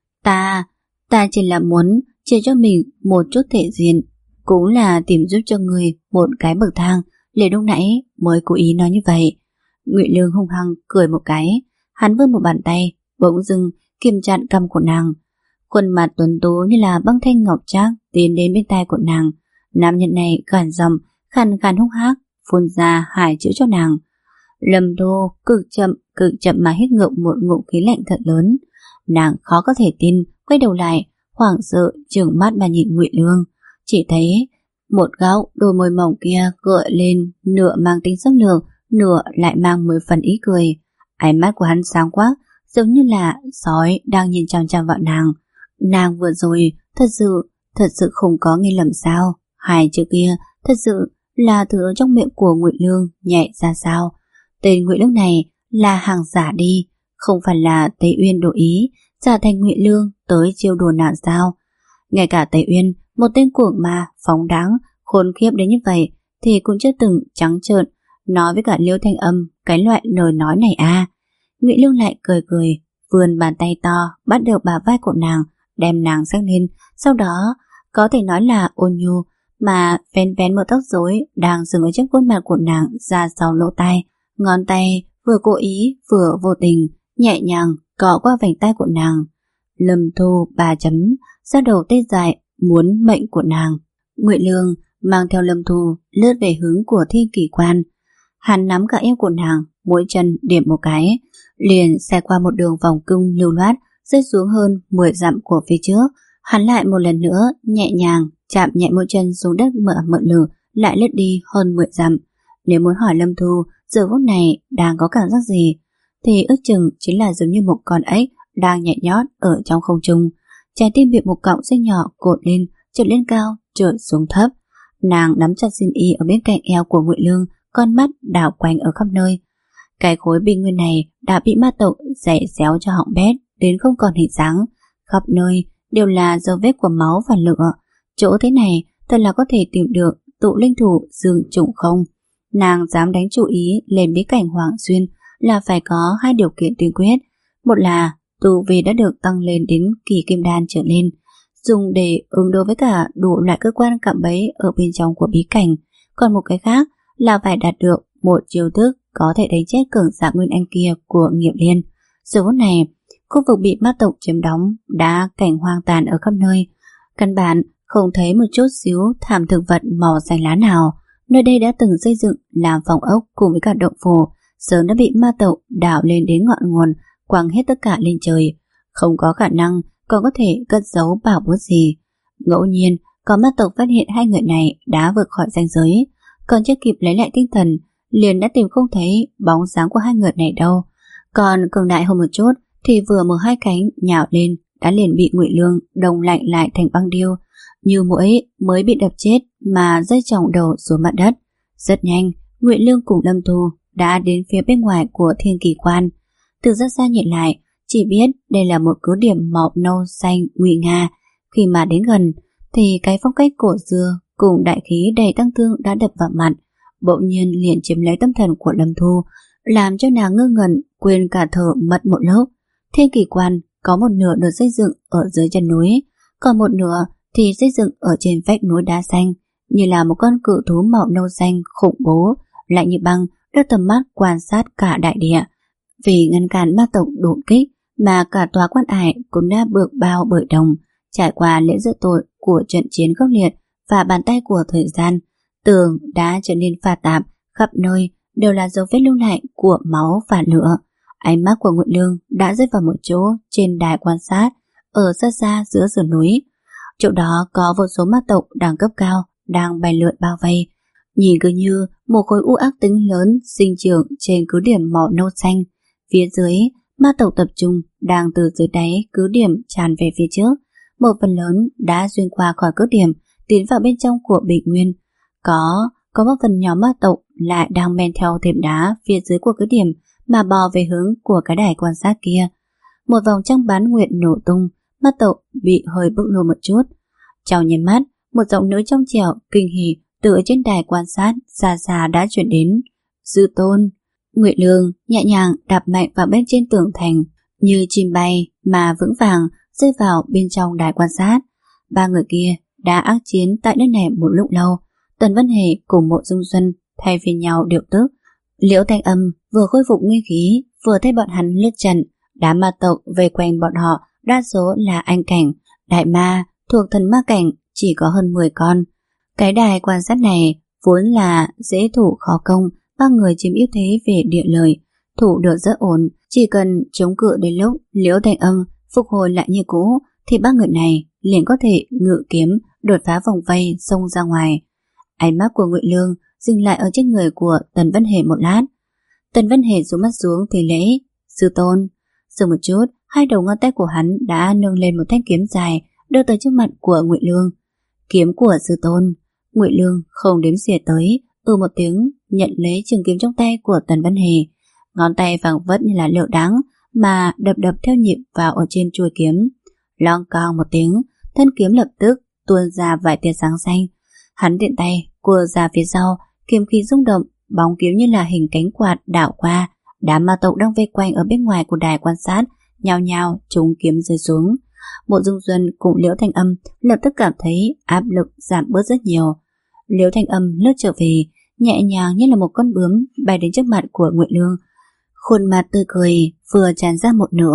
Ta, ta chỉ là muốn chia cho mình một chút thể diện, cũng là tìm giúp cho người một cái bậc thang, để lúc nãy mới cố ý nói như vậy. Ngụy Lương hung hăng cười một cái, hắn vươn một bàn tay, bỗng dưng kiềm chặt cằm của nàng. Khuôn mặt tuấn tú như là băng thanh ngọc trác tiến đến bên tai của nàng. Nam nhân này gằn giọng, khàn khàn hung hăng phun ra hai chữ cho nàng. Lâm Thu cực chậm, cực chậm mà hít ngụm một ngụm khí lạnh thật lớn. Nàng khó có thể tin, quay đầu lại, hoảng sợ trừng mắt mà nhìn Ngụy Lương. Chỉ thấy một góc đôi môi mỏng kia gợi lên, nửa mang tính xâm lược, nửa lại mang mười phần ý cười. Ánh mắt của hắn sáng quắc, giống như là sói đang nhìn chằm chằm vào nàng. Nàng vừa rồi thật sự, thật sự không có nghe lầm sao? Hai chữ kia thật sự là thứ ở trong miệng của Ngụy Lương nhẹ ra sao? Tên Ngụy Lương này là hàng giả đi, không phải là Tây Uyên đổi ý giả thành Ngụy Lương tới chiêu đùa nàng sao? Ngay cả Tây Uyên, một tên cuồng ma phóng đáng khốn khiếp đến như vậy, thì cũng chưa từng trắng trợn nói với cả Liễu Thanh Âm cái loại lời nói này à. Ngụy Lương lại cười cười, vươn bàn tay to bắt được bả vai của nàng, đem nàng xách lên, sau đó có thể nói là ôn nhu mà vén vén một tóc rối đang dừng ở trên khuôn mặt của nàng ra sau lỗ tai. Ngón tay vừa cố ý vừa vô tình nhẹ nhàng cọ qua vành tai của nàng. Lâm Thu ba chấm, ra đầu tê dại muốn mệnh của nàng. Ngụy Lương mang theo Lâm Thu lướt về hướng của Thiên Kỳ Quan. Hắn nắm cả eo của nàng, mỗi chân điểm một cái, liền xe qua một đường vòng cung lưu loát, rơi xuống hơn mười dặm của phía trước. Hắn lại một lần nữa nhẹ nhàng chạm nhẹ mỗi chân xuống đất mỡ mượn lử, lại lướt đi hơn mười dặm. Nếu muốn hỏi Lâm Thu giờ phút này đang có cảm giác gì, thì ước chừng chính là giống như một con ếch đang nhảy nhót ở trong không trung. Trái tim bị một cọng dây nhỏ cột lên, trượt lên cao, trượt xuống thấp. Nàng nắm chặt xiêm y ở bên cạnh eo của Ngụy Lương, con mắt đảo quanh ở khắp nơi. Cái khối binh nguyên này đã bị ma tộc giày xéo cho họng bét đến không còn hình dáng, khắp nơi đều là dấu vết của máu và lửa. Chỗ thế này thật là có thể tìm được tụ linh thủ Dương Trùng không? Nàng dám đánh chú ý lên bí cảnh Hoàng Xuyên là phải có hai điều kiện tiên quyết. Một là tu vi đã được tăng lên đến kỳ kim đan trở lên, dùng để ứng đối với cả đủ loại cơ quan cạm bẫy ở bên trong của bí cảnh. Còn một cái khác là phải đạt được một chiêu thức có thể đánh chết cường giả Nguyên Anh kia của Nghiệp Liên. Giờ phút này, khu vực bị ma tộc chiếm đóng đã cảnh hoang tàn ở khắp nơi, căn bản không thấy một chút xíu thảm thực vật màu xanh lá nào. Nơi đây đã từng xây dựng làm phòng ốc cùng với cả động phủ, sớm đã bị ma tộc đảo lên đến ngọn nguồn, quăng hết tất cả lên trời, không có khả năng còn có thể cất giấu bảo bối gì. Ngẫu nhiên có ma tộc phát hiện hai người này đã vượt khỏi ranh giới, còn chưa kịp lấy lại tinh thần liền đã tìm không thấy bóng dáng của hai người này đâu. Còn cường đại hơn một chút thì vừa mở hai cánh nhào lên đã liền bị Ngụy Lương đông lạnh lại thành băng điêu, như muỗi mới bị đập chết mà rơi chỏng đầu xuống mặt đất. Rất nhanh, Ngụy Lương cùng Lâm Thu đã đến phía bên ngoài của Thiên Kỳ Quan. Từ rất xa nhìn lại, chỉ biết đây là một cứ điểm màu nâu xanh nguy nga. Khi mà đến gần, thì cái phong cách cổ xưa cùng đại khí đầy tăng thương đã đập vào mặt, bỗng nhiên liền chiếm lấy tâm thần của Lâm Thu, làm cho nàng ngơ ngẩn quên cả thở mất một lúc. Thiên Kỳ Quan có một nửa được xây dựng ở dưới chân núi, còn một nửa thì xây dựng ở trên vách núi đá xanh, như là một con cự thú màu nâu xanh khủng bố, lạnh như băng, đưa tầm mắt quan sát cả đại địa. Vì ngăn cản ma tộc đột kích mà cả tòa quan ải cũng đã bược bao bởi đồng. Trải qua lễ dỡ tội của trận chiến khốc liệt và bàn tay của thời gian, tường đã trở nên pha tạp, khắp nơi đều là dấu vết lưu lại của máu và lửa. Ánh mắt của Ngụy Lương đã rơi vào một chỗ trên đài quan sát ở xa xa giữa sườn núi. Chỗ đó có một số ma tộc đẳng cấp cao đang bay lượn bao vây, nhìn cứ như một khối u ác tính lớn sinh trưởng trên cứ điểm màu nâu xanh. Phía dưới, ma tộc tập trung đang từ dưới đáy cứ điểm tràn về phía trước. Một phần lớn đã xuyên qua khỏi cứ điểm tiến vào bên trong của Bình Nguyên. Có có một phần nhỏ ma tộc lại đang men theo thềm đá phía dưới của cứ điểm mà bò về hướng của cái đài quan sát kia. Một vòng trăng bán nguyện nổ tung, ma tộc bị hơi bức lùi một chút. Trong nháy mắt, một giọng nữ trong trẻo kinh hỉ từ trên đài quan sát xa xa đã chuyển đến. Sư tôn. Ngụy Lương nhẹ nhàng đạp mạnh vào bên trên tường thành, như chim bay mà vững vàng rơi vào bên trong đài quan sát. Ba người kia đã ác chiến tại nơi này một lúc lâu. Tần Vân Hề cùng Mộ Dung Xuân thay phiên nhau điều tức. Liễu Thanh Âm vừa khôi phục nguyên khí, vừa thấy bọn hắn lướt trận. Đám ma tộc vây quanh bọn họ đa số là anh cảnh, đại ma thuộc thần ma cảnh, chỉ có hơn mười con. Cái đài quan sát này vốn là dễ thủ khó công, ba người chiếm ưu thế về địa lợi, thủ được rất ổn. Chỉ cần chống cự đến lúc Liễu Thanh Âm phục hồi lại như cũ thì ba người này liền có thể ngự kiếm đột phá vòng vây xông ra ngoài. Ánh mắt của Ngụy Lương dừng lại ở trên người của Tần Vân Hề một lát. Tần Vân Hề rũ mắt xuống thì lễ. Sư tôn. Dừng một chút, hai đầu ngón tay của hắn đã nâng lên một thanh kiếm dài đưa tới trước mặt của Ngụy Lương. Kiếm của sư tôn. Ngụy Lương không đếm xỉa tới, ừ một tiếng nhận lấy trường kiếm trong tay của Tần Vân Hề. Ngón tay phảng phất như là lựu đắng mà đập đập theo nhịp vào ở trên chuôi kiếm. Long cong một tiếng, thân kiếm lập tức tuôn ra vài tia sáng xanh. Hắn tiện tay cua ra phía sau, kiếm khí rung động, bóng kiếm như là hình cánh quạt đảo qua. Đám ma tộc đang vây quanh ở bên ngoài của đài quan sát nhao nhao trúng kiếm rơi xuống. Mộ Dung Xuân cùng Liễu Thanh Âm lập tức cảm thấy áp lực giảm bớt rất nhiều. Liễu Thanh Âm lướt trở về, nhẹ nhàng như là một con bướm bay đến trước mặt của Ngụy Lương. Khuôn mặt tươi cười vừa tràn ra một nửa,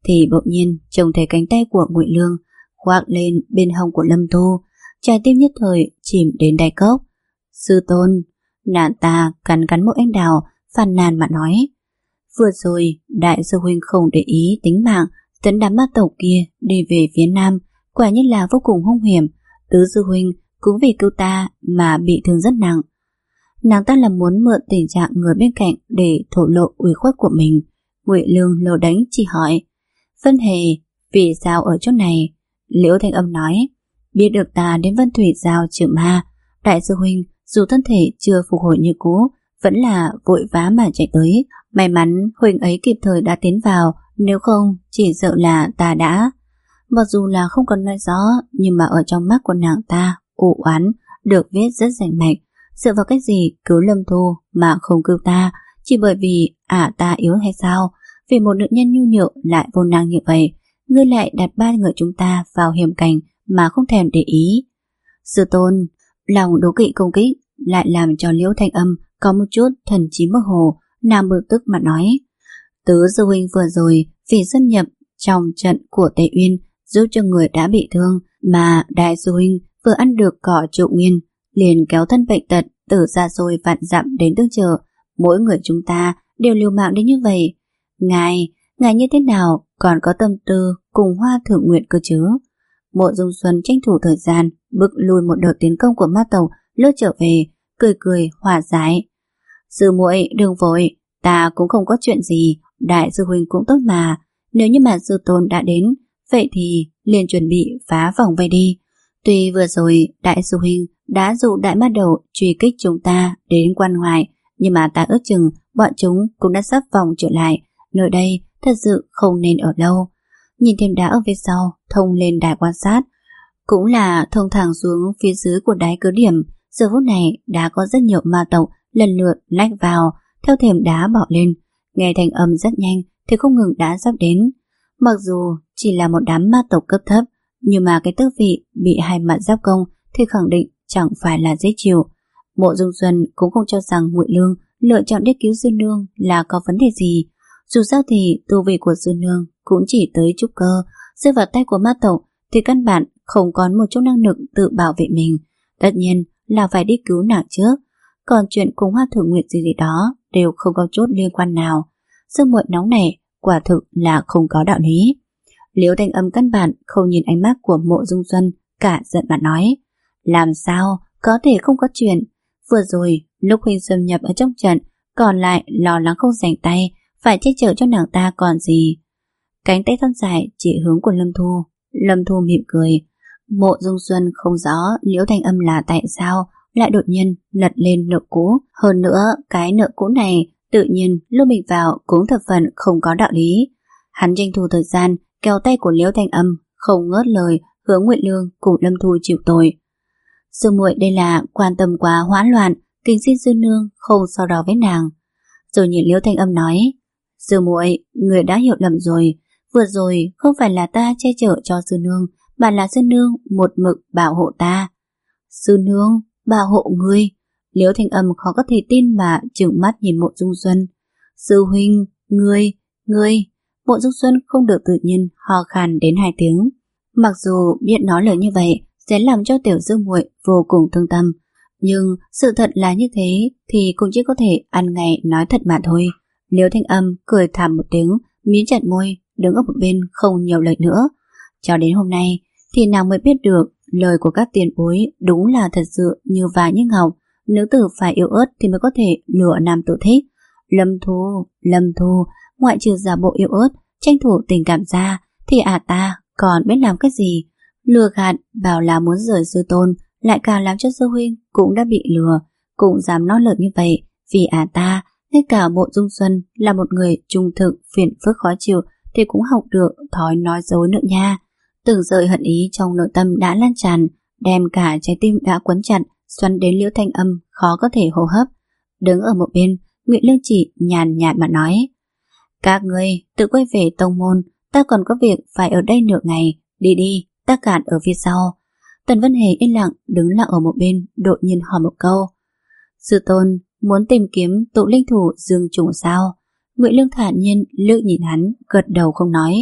thì bỗng nhiên trông thấy cánh tay của Ngụy Lương khoác lên bên hông của Lâm Thu, trái tim nhất thời chìm đến đáy cốc. Sư tôn, nàng ta cắn cắn mũi anh đào, phàn nàn mà nói: vừa rồi đại sư huynh không để ý tính mạng dẫn đám ma tộc kia đi về phía nam, quả nhiên là vô cùng hung hiểm. Tứ sư huynh cũng vì cứu ta mà bị thương rất nặng. Nàng ta là muốn mượn tình trạng người bên cạnh để thổ lộ ủy khuất của mình. Ngụy Lương lồ đánh chỉ hỏi: Vân Hề, vì sao ở chỗ này? Liễu Thanh Âm nói: biết được ta đến Vân Thủy Giao trừ ma, đại sư huynh dù thân thể chưa phục hồi như cũ vẫn là vội vã mà chạy tới. May mắn huynh ấy kịp thời đã tiến vào, nếu không chỉ sợ là ta đã. Mặc dù là không còn nói rõ, nhưng mà ở trong mắt của nàng ta u oán được viết rất rành mạch. Dựa vào cái gì cứu Lâm Thu mà không cứu ta? Chỉ bởi vì ả ta yếu hay sao? Vì một nữ nhân nhu nhược lại vô năng như vậy, ngươi lại đặt ba người chúng ta vào hiểm cảnh mà không thèm để ý. Sư tôn, lòng đố kỵ công kích lại làm cho Liễu Thanh Âm có một chút thần trí mơ hồ. Nàng bực tức mà nói: Tứ sư huynh vừa rồi vì xâm nhập trong trận của Tây Uyên giúp cho người đã bị thương, mà đại sư huynh vừa ăn được cỏ trụ nguyên liền kéo thân bệnh tật từ xa xôi vạn dặm đến tương trợ. Mỗi người chúng ta đều liều mạng đến như vậy. Ngài, ngài như thế nào còn có tâm tư cùng Hoa Thượng Nguyện cơ chứ? Mộ Dung Xuân tranh thủ thời gian bức lùi một đợt tiến công của ma tộc, lướt trở về, cười cười hòa giải. Sư muội đừng vội, ta cũng không có chuyện gì, đại sư huynh cũng tốt mà. Nếu như mà sư tôn đã đến, vậy thì liền chuẩn bị phá vòng vây đi. Tuy vừa rồi đại sư huynh đã dụ đại ma đầu truy kích chúng ta đến quan ngoại, nhưng mà ta ước chừng bọn chúng cũng đã sắp vòng trở lại. Nơi đây thật sự không nên ở lâu. Nhìn thêm đá ở phía sau thông lên đài quan sát, cũng là thông thẳng xuống phía dưới của đáy cứ điểm. Giờ phút này đã có rất nhiều ma tộc lần lượt lách vào theo thềm đá bỏ lên. Nghe thanh âm rất nhanh thì không ngừng đã sắp đến. Mặc dù chỉ là một đám ma tộc cấp thấp, nhưng mà cái tước vị bị hai mặt giáp công thì khẳng định chẳng phải là dễ chịu. Mộ Dung Xuân cũng không cho rằng Ngụy Lương lựa chọn đi cứu Dương Nương là có vấn đề gì. Dù sao thì tu vi của Dương Nương cũng chỉ tới trúc cơ, rơi vào tay của ma tộc thì căn bản không còn một chút năng lực tự bảo vệ mình. Tất nhiên là phải đi cứu nàng trước, còn chuyện cùng Hoa Thượng Nguyệt gì gì đó đều không có chút liên quan nào. Dương muội nóng này quả thực là không có đạo lý. Liễu Thanh Âm căn bản không nhìn ánh mắt của Mộ Dung Xuân, cả giận mà nói: làm sao có thể không có chuyện? Vừa rồi lúc huynh xâm nhập ở trong trận, còn lại lo lắng không rảnh tay, phải che chở cho nàng ta còn gì. Cánh tay thon dài chỉ hướng của Lâm Thu. Lâm Thu mỉm cười. Mộ Dung Xuân không rõ Liễu Thanh Âm là tại sao lại đột nhiên lật lên nợ cũ. Hơn nữa cái nợ cũ này tự nhiên lúc mình vào cũng thập phần không có đạo lý. Hắn tranh thủ thời gian kéo tay của Liễu Thanh Âm, không ngớt lời hướng Ngụy Lương cùng Lâm Thu chịu tội. Sư muội đây là quan tâm quá hoãn loạn, kính xin sư nương không so đo với nàng. Rồi nhìn Liễu Thanh Âm nói: sư muội, người đã hiểu lầm rồi. Vừa rồi không phải là ta che chở cho sư nương, mà là sư nương một mực bảo hộ ta. Sư nương bảo hộ ngươi? Liễu Thanh Âm khó có thể tin mà trừng mắt nhìn Mộ Dung Xuân. Sư huynh, ngươi, ngươi. Mộ Dung Xuân không được tự nhiên ho khan đến hai tiếng. Mặc dù biết nói lời như vậy sẽ làm cho tiểu sư muội vô cùng thương tâm, nhưng sự thật là như thế thì cũng chỉ có thể ăn ngày nói thật mà thôi. Liễu Thanh Âm cười thảm một tiếng, mím chặt môi, đứng ở một bên không nhiều lời nữa. Cho đến hôm nay thì nàng mới biết được lời của các tiền bối đúng là thật sự như vàng như ngọc. Nữ tử phải yếu ớt thì mới có thể lừa nam tự thích. Lâm Thu, Lâm Thu, ngoại trừ giả bộ yếu ớt, tranh thủ tình cảm ra thì à ta còn biết làm cái gì? Lừa gạt, bảo là muốn rời sư tôn, lại càng làm cho sư huynh cũng đã bị lừa, cũng dám nói lời như vậy. Vì à ta, ngay cả Mộ Dung Xuân là một người trung thực phiền phức khó chịu thì cũng học được thói nói dối nữa nha. Từng sợi hận ý trong nội tâm đã lan tràn, đem cả trái tim đã quấn chặt xoắn đến Liễu Thanh Âm khó có thể hô hấp. Đứng ở một bên, Ngụy Lương Chỉ nhàn nhạt mà nói: các ngươi tự quay về tông môn, ta còn có việc phải ở đây nửa ngày, đi đi, ta cản ở phía sau. Tần Vân Hề yên lặng đứng lặng ở một bên, đột nhiên hỏi một câu: sư tôn muốn tìm kiếm tụ linh thủ Dương Trùng sao? Ngụy Lương thản nhiên lướt nhìn hắn, gật đầu không nói.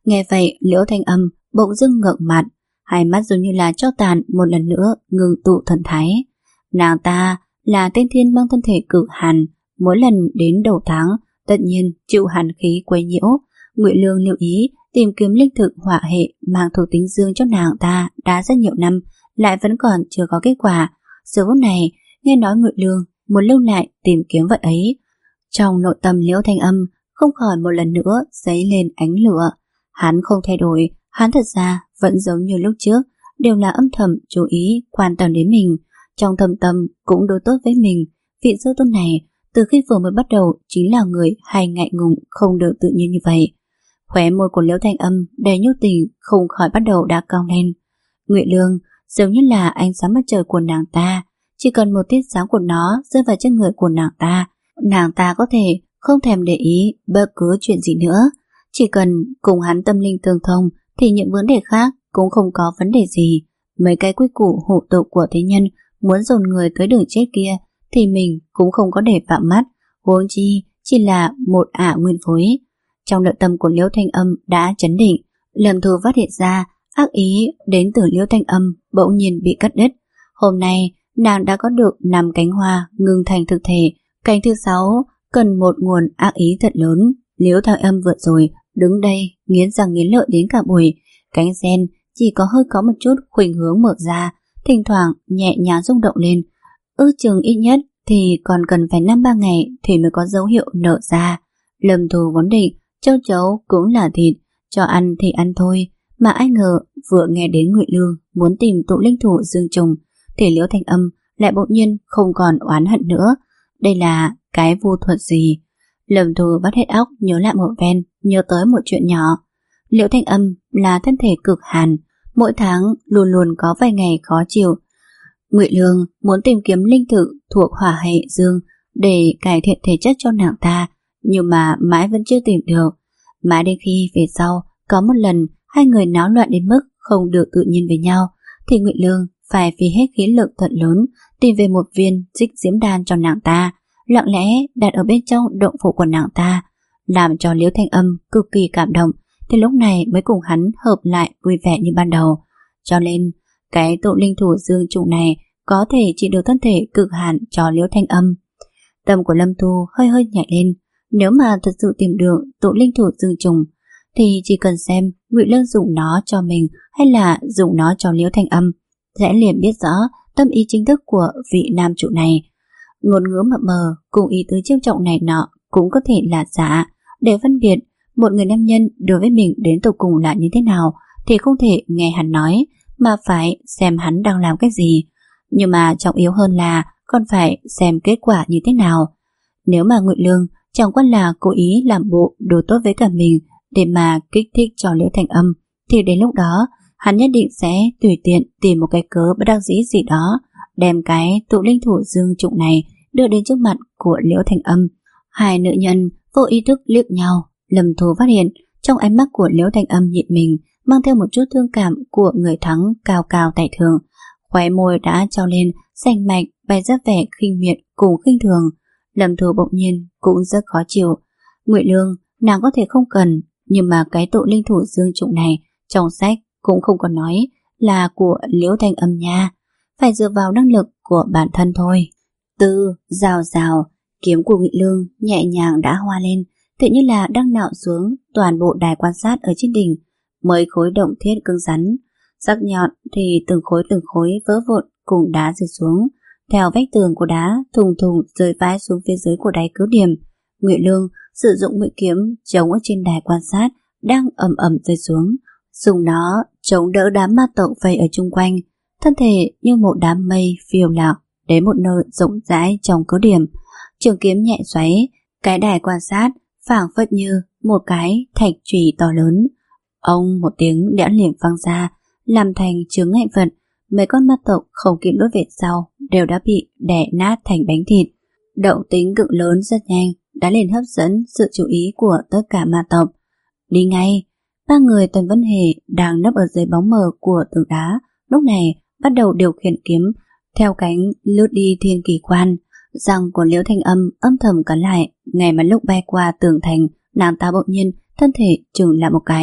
Nghe vậy Liễu Thanh Âm bỗng dưng ngượng mặt, hai mắt giống như là tro tàn một lần nữa ngừng tụ thần thái. Nàng ta là tên thiên băng thân thể cực hàn, mỗi lần đến đầu tháng tất nhiên chịu hàn khí quấy nhiễu. Ngụy Lương lưu ý tìm kiếm linh thực hỏa hệ mang thuộc tính dương cho nàng ta đã rất nhiều năm, lại vẫn còn chưa có kết quả. Giờ phút này nghe nói Ngụy Lương muốn lưu lại tìm kiếm vật ấy, trong nội tâm Liễu Thanh Âm không khỏi một lần nữa dấy lên ánh lửa. Hắn không thay đổi, hắn thật ra vẫn giống như lúc trước, đều là âm thầm chú ý quan tâm đến mình, trong thâm tâm cũng đối tốt với mình. Vị sư tôn này từ khi vừa mới bắt đầu chính là người hay ngại ngùng, không được tự nhiên như vậy. Khóe môi của Liễu Thanh Âm đầy nhu tình không khỏi bắt đầu đã cong lên. Ngụy Lương giống như là ánh sáng mặt trời của nàng ta, chỉ cần một tia sáng của nó rơi vào trên người của nàng ta, nàng ta có thể không thèm để ý bất cứ chuyện gì nữa. Chỉ cần cùng hắn tâm linh tương thông thì những vấn đề khác cũng không có vấn đề gì. Mấy cái quy củ hủ tục của thế nhân muốn dồn người tới đường chết kia thì mình cũng không có để phạm mắt, huống chi chỉ là một ả nguyên phối. Trong nội tâm của Liễu Thanh Âm đã chấn định, Lâm Thu phát hiện ra ác ý đến từ Liễu Thanh Âm bỗng nhiên bị cắt đứt. Hôm nay nàng đã có được năm cánh hoa ngưng thành thực thể, cánh thứ sáu cần một nguồn ác ý thật lớn. Liễu Thanh Âm vừa rồi đứng đây nghiến răng nghiến lợi đến cả buổi, cánh sen chỉ có hơi có một chút khuynh hướng mở ra, thỉnh thoảng nhẹ nhàng rung động lên. Ước chừng ít nhất thì còn cần phải năm ba ngày thì mới có dấu hiệu nở ra. Lâm Thu vốn định châu chấu cũng là thịt, cho ăn thì ăn thôi, mà ai ngờ vừa nghe đến Ngụy Lương muốn tìm tụ linh thủ dương trùng thì Liễu Thanh Âm lại bỗng nhiên không còn oán hận nữa. Đây là cái vu thuật gì? Lâm Thu bắt hết óc nhớ lại một ven, nhớ tới một chuyện nhỏ. Liễu Thanh Âm là thân thể cực hàn, mỗi tháng luôn luôn có vài ngày khó chịu. Ngụy Lương muốn tìm kiếm linh thực thuộc hỏa hệ dương để cải thiện thể chất cho nàng ta, nhưng mà mãi vẫn chưa tìm được. Mãi đến khi về sau có một lần hai người náo loạn đến mức không được tự nhiên với nhau, thì Ngụy Lương phải phí hết khí lực thật lớn tìm về một viên Xích Diễm Đan cho nàng ta, lặng lẽ đặt ở bên trong động phủ của nàng ta, làm cho Liễu Thanh Âm cực kỳ cảm động, thì lúc này mới cùng hắn hợp lại vui vẻ như ban đầu. Cho nên cái tụ linh thủ dương trụ này có thể chỉ được thân thể cực hạn cho Liễu Thanh Âm. Tâm của Lâm Thu hơi hơi nhảy lên, nếu mà thật sự tìm được tụ linh thủ dương trùng thì chỉ cần xem Ngụy Lương dùng nó cho mình hay là dùng nó cho Liễu Thanh Âm, sẽ liền biết rõ tâm ý chính thức của vị nam trụ này. Ngôn ngữ mập mờ cùng ý tứ chiêu trọng này nọ cũng có thể là giả. Để phân biệt một người nam nhân đối với mình đến tột cùng là như thế nào thì không thể nghe hắn nói, mà phải xem hắn đang làm cái gì. Nhưng mà trọng yếu hơn là còn phải xem kết quả như thế nào. Nếu mà Ngụy Lương chẳng qua là cố ý làm bộ đối tốt với cả mình để mà kích thích cho Liễu Thanh Âm, thì đến lúc đó hắn nhất định sẽ tùy tiện tìm một cái cớ bất đắc dĩ gì đó, đem cái tụ linh thủ dương trụng này đưa đến trước mặt của Liễu Thanh Âm. Hai nữ nhân vô ý thức liếc nhau. Lâm Thu phát hiện trong ánh mắt của Liễu Thanh Âm nhịn mình mang theo một chút thương cảm của người thắng cao cao tại thượng, khóe môi đã trao lên xanh mạch bày ra vẻ khinh miệt cùng khinh thường. Lâm Thu bỗng nhiên cũng rất khó chịu. Ngụy Lương nàng có thể không cần, nhưng mà cái tụ linh thủ dương trụng này trong sách cũng không có nói là của Liễu Thanh Âm nha, phải dựa vào năng lực của bản thân thôi. Tư rào rào, kiếm của Ngụy Lương nhẹ nhàng đã hoa lên, tự như là đang nạo xuống toàn bộ đài quan sát ở trên đỉnh. Mấy khối động thiết cứng rắn, sắc nhọn thì từng khối từng khối vỡ vụn cùng đá rơi xuống, theo vách tường của đá thùng thùng rơi vãi xuống phía dưới của đáy cứ điểm. Ngụy Lương sử dụng mũi kiếm chống ở trên đài quan sát đang ầm ầm rơi xuống, dùng nó chống đỡ đám ma tộc vây ở chung quanh, thân thể như một đám mây phiêu lạc đến một nơi rộng rãi trong cứ điểm. Trường kiếm nhẹ xoáy, cái đài quan sát phảng phất như một cái thạch chùy to lớn. Ông một tiếng đã liền vang ra, làm thành chướng ngại vật. Mấy con ma tộc không kịp lùi về sau đều đã bị đè nát thành bánh thịt. Động tính cực lớn rất nhanh đã liền hấp dẫn sự chú ý của tất cả ma tộc. Đi ngay! Ba người Tần Vân Hề đang nấp ở dưới bóng mờ của tường đá lúc này bắt đầu điều khiển kiếm theo cánh lướt đi thiên kỳ quan. Răng của Liễu Thanh Âm âm thầm cắn lại, ngay mà lúc bay qua tường thành, nàng ta bỗng nhiên thân thể chừng lại một cái,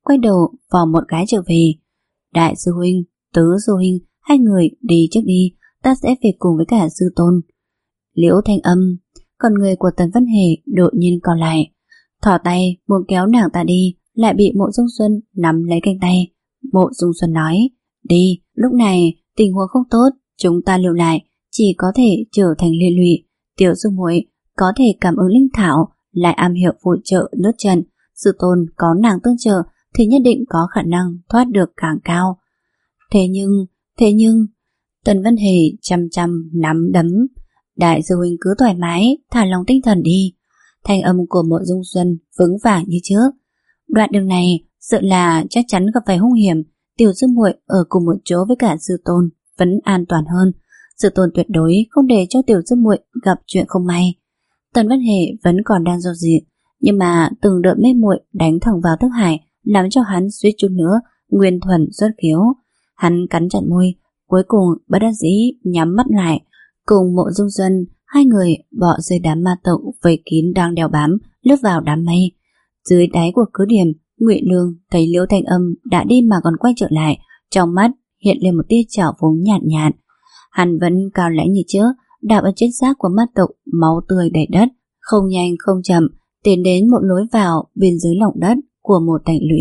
quay đầu vò một cái trở về. Đại sư huynh, tứ sư huynh, hai người đi trước đi, ta sẽ về cùng với cả sư tôn. Liễu Thanh Âm, còn người của Tần Văn Hề đột nhiên còn lại, thỏ tay muốn kéo nàng ta đi, lại bị Mộ Dung Xuân nắm lấy cánh tay. Mộ Dung Xuân nói, đi, lúc này tình huống không tốt, chúng ta lưu lại chỉ có thể trở thành liên lụy. Tiểu sư muội có thể cảm ứng linh thảo, lại am hiểu phụ trợ nước trận, sư tôn có nàng tương trợ thì nhất định có khả năng thoát được càng cao. Thế nhưng, thế nhưng, Tần Văn Hề chăm chăm nắm đấm. Đại sư huynh cứ thoải mái, thả lòng tinh thần đi. Thanh âm của Mộ Dung Xuân vững vàng như trước. Đoạn đường này sợ là chắc chắn gặp phải hung hiểm, tiểu sư muội ở cùng một chỗ với cả sư tôn vẫn an toàn hơn. Sư tôn tuyệt đối không để cho tiểu sư muội gặp chuyện không may. Tần Văn Hề vẫn còn đang do dự, nhưng mà từng đợt mê muội đánh thẳng vào thức hải, làm cho hắn suýt chút nữa nguyên thuần xuất khiếu. Hắn cắn chặt môi, cuối cùng bất đắc dĩ nhắm mắt lại, cùng Mộ Dung Xuân hai người bỏ dưới đám ma tộc vây kín đang đeo bám, lướt vào đám mây. Dưới đáy của cứ điểm, Ngụy Lương thấy Liễu Thanh Âm đã đi mà còn quay trở lại, trong mắt hiện lên một tia trào phúng nhạt nhạt. Hắn vẫn cao lãnh như trước, đạp ở trên xác của ma tộc, máu tươi đầy đất, không nhanh không chậm tiến đến một lối vào bên dưới lòng đất của một thành lũy.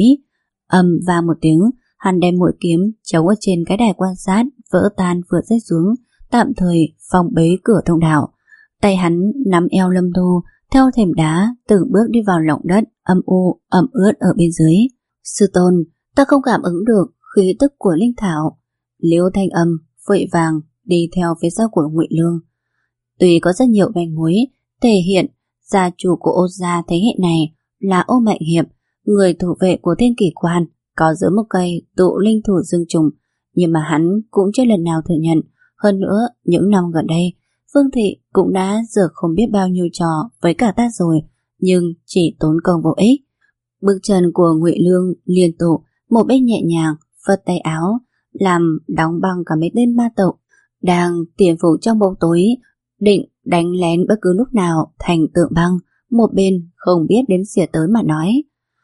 Ầm và một tiếng, hắn đem mũi kiếm chống ở trên cái đài quan sát vỡ tan vượt rách xuống, tạm thời phong bế cửa thông đạo. Tay hắn nắm eo Lâm Thu, theo thềm đá từng bước đi vào lòng đất âm u ẩm ướt ở bên dưới. Sư tôn, ta không cảm ứng được khí tức của linh thảo. Liễu Thanh Âm vội vàng đi theo phía sau của Ngụy Lương. Tuy có rất nhiều manh mối thể hiện gia chủ của Ô gia thế hệ này là Ô Mạnh Hiệp, người thủ vệ của Thiên Kỷ Quan, có giữ một cây tụ linh thủ dương trùng, nhưng mà hắn cũng chưa lần nào thừa nhận. Hơn nữa, những năm gần đây, Vương Thị cũng đã dở không biết bao nhiêu trò với cả ta rồi, nhưng chỉ tốn công vô ích. Bước chân của Ngụy Lương liên tục, một bên nhẹ nhàng phất tay áo, làm đóng băng cả mấy tên ma tộc đang tiềm phục trong bóng tối, định đánh lén bất cứ lúc nào thành tượng băng. Một bên không biết đến xỉa tới mà nói,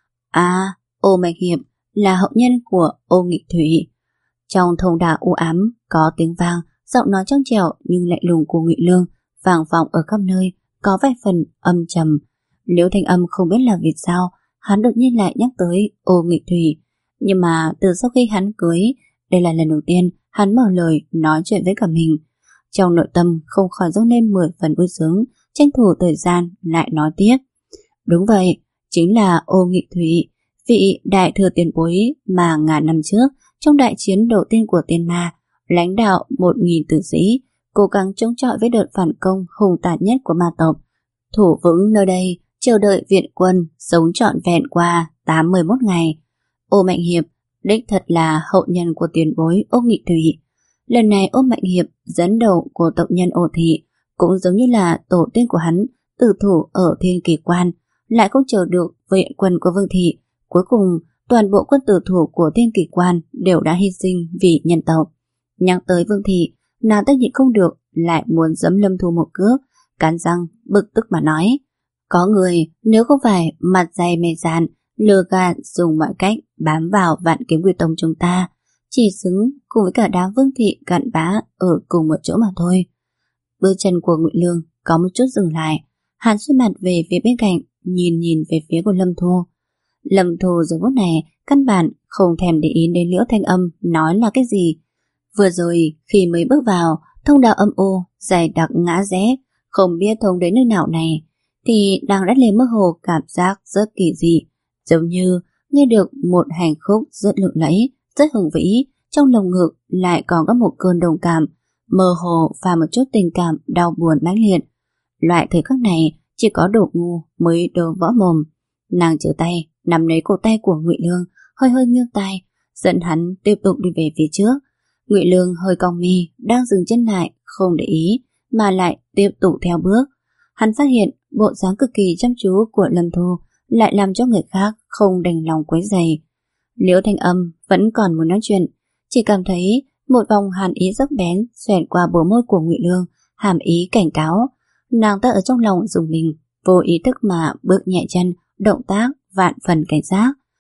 à, Ô Mạnh Hiệp là hậu nhân của Ô Nghịch Thủy. Trong thông đạo u ám có tiếng vang, giọng nói trong trẻo nhưng lạnh lùng của Ngụy Lương vang vọng ở khắp nơi, có vài phần âm trầm. Liễu Thanh Âm không biết là vì sao hắn đột nhiên lại nhắc tới Ô Nghịch Thủy, nhưng mà từ sau khi hắn cưới, đây là lần đầu tiên hắn mở lời nói chuyện với cả mình. Trong nội tâm không khỏi dâng lên mười phần vui sướng, tranh thủ thời gian lại nói tiếp. Đúng vậy, chính là Ô Nghịch Thủy, vị đại thừa tiền bối mà ngàn năm trước trong đại chiến đầu tiên của tiên ma, lãnh đạo một nghìn tử sĩ, cố gắng chống chọi với đợt phản công hùng tàn nhất của ma tộc, thủ vững nơi đây, chờ đợi viện quân, sống trọn vẹn qua tám mươi mốt ngày. Ô Mạnh Hiệp đích thật là hậu nhân của tiền bối Ô Nghị Thủy. Lần này Ô Mạnh Hiệp dẫn đầu của tộc nhân Ô Thị, cũng giống như là tổ tiên của hắn tử thủ ở Thiên Kỳ Quan, lại không chờ được viện quân của Vương Thị. Cuối cùng toàn bộ quân tử thủ của Thiên Kỳ Quan đều đã hy sinh vì nhân tộc. Nhắc tới Vương Thị, nàng ta nhịn không được, lại muốn giẫm Lâm Thu một cước, cắn răng bực tức mà nói, có người nếu không phải mặt dày mày dạn, lừa gạt dùng mọi cách bám vào Vạn Kiếm Quy Tông chúng ta, chỉ xứng cùng với cả đám Vương Thị cặn bã ở cùng một chỗ mà thôi. Bước chân của Ngụy Lương có một chút dừng lại, hắn xoay mặt về phía bên cạnh, nhìn nhìn về phía của Lâm Thu. Lâm Thu giờ phút này căn bản không thèm để ý đến Liễu Thanh Âm nói là cái gì. Vừa rồi khi mới bước vào thông đạo âm u dày đặc ngã rẽ, không biết thông đến nơi nào này, thì đang đắt lên mơ hồ cảm giác rất kỳ dị, giống như nghe được một hành khúc rất lộng lẫy, rất hùng vĩ, trong lồng ngực lại còn có một cơn đồng cảm, mơ hồ và một chút tình cảm đau buồn mãnh liệt. Loại thời khắc này chỉ có đồ ngu mới đồ võ mồm. Nàng trở tay nắm lấy cổ tay của Ngụy Lương, hơi hơi nghiêng tay, dẫn hắn tiếp tục đi về phía trước. Ngụy Lương hơi cong mi, đang dừng chân lại, không để ý, mà lại tiếp tục theo bước. Hắn phát hiện bộ dáng cực kỳ chăm chú của Lâm Thu lại làm cho người khác không đành lòng quấy rầy. Liễu Thanh Âm vẫn còn muốn nói chuyện, chỉ cảm thấy một vòng hàn ý sắc bén xoẹt qua bờ môi của Ngụy Lương, hàm ý cảnh cáo. Nàng ta ở trong lòng dùng mình, vô ý thức mà bước nhẹ chân, động tác vạn phần cảnh giác.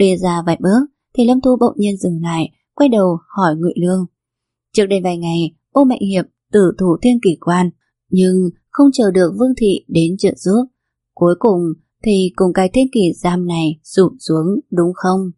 Đi ra vài bước thì Lâm Thu bỗng nhiên dừng lại, quay đầu hỏi Ngụy Lương. Trước đây vài ngày, Ô Mạnh Hiệp tử thủ thiên kỳ quan, nhưng không chờ được Vương Thị đến trợ giúp. Cuối cùng thì cùng cái thiên kỳ giam này rụng xuống, đúng không?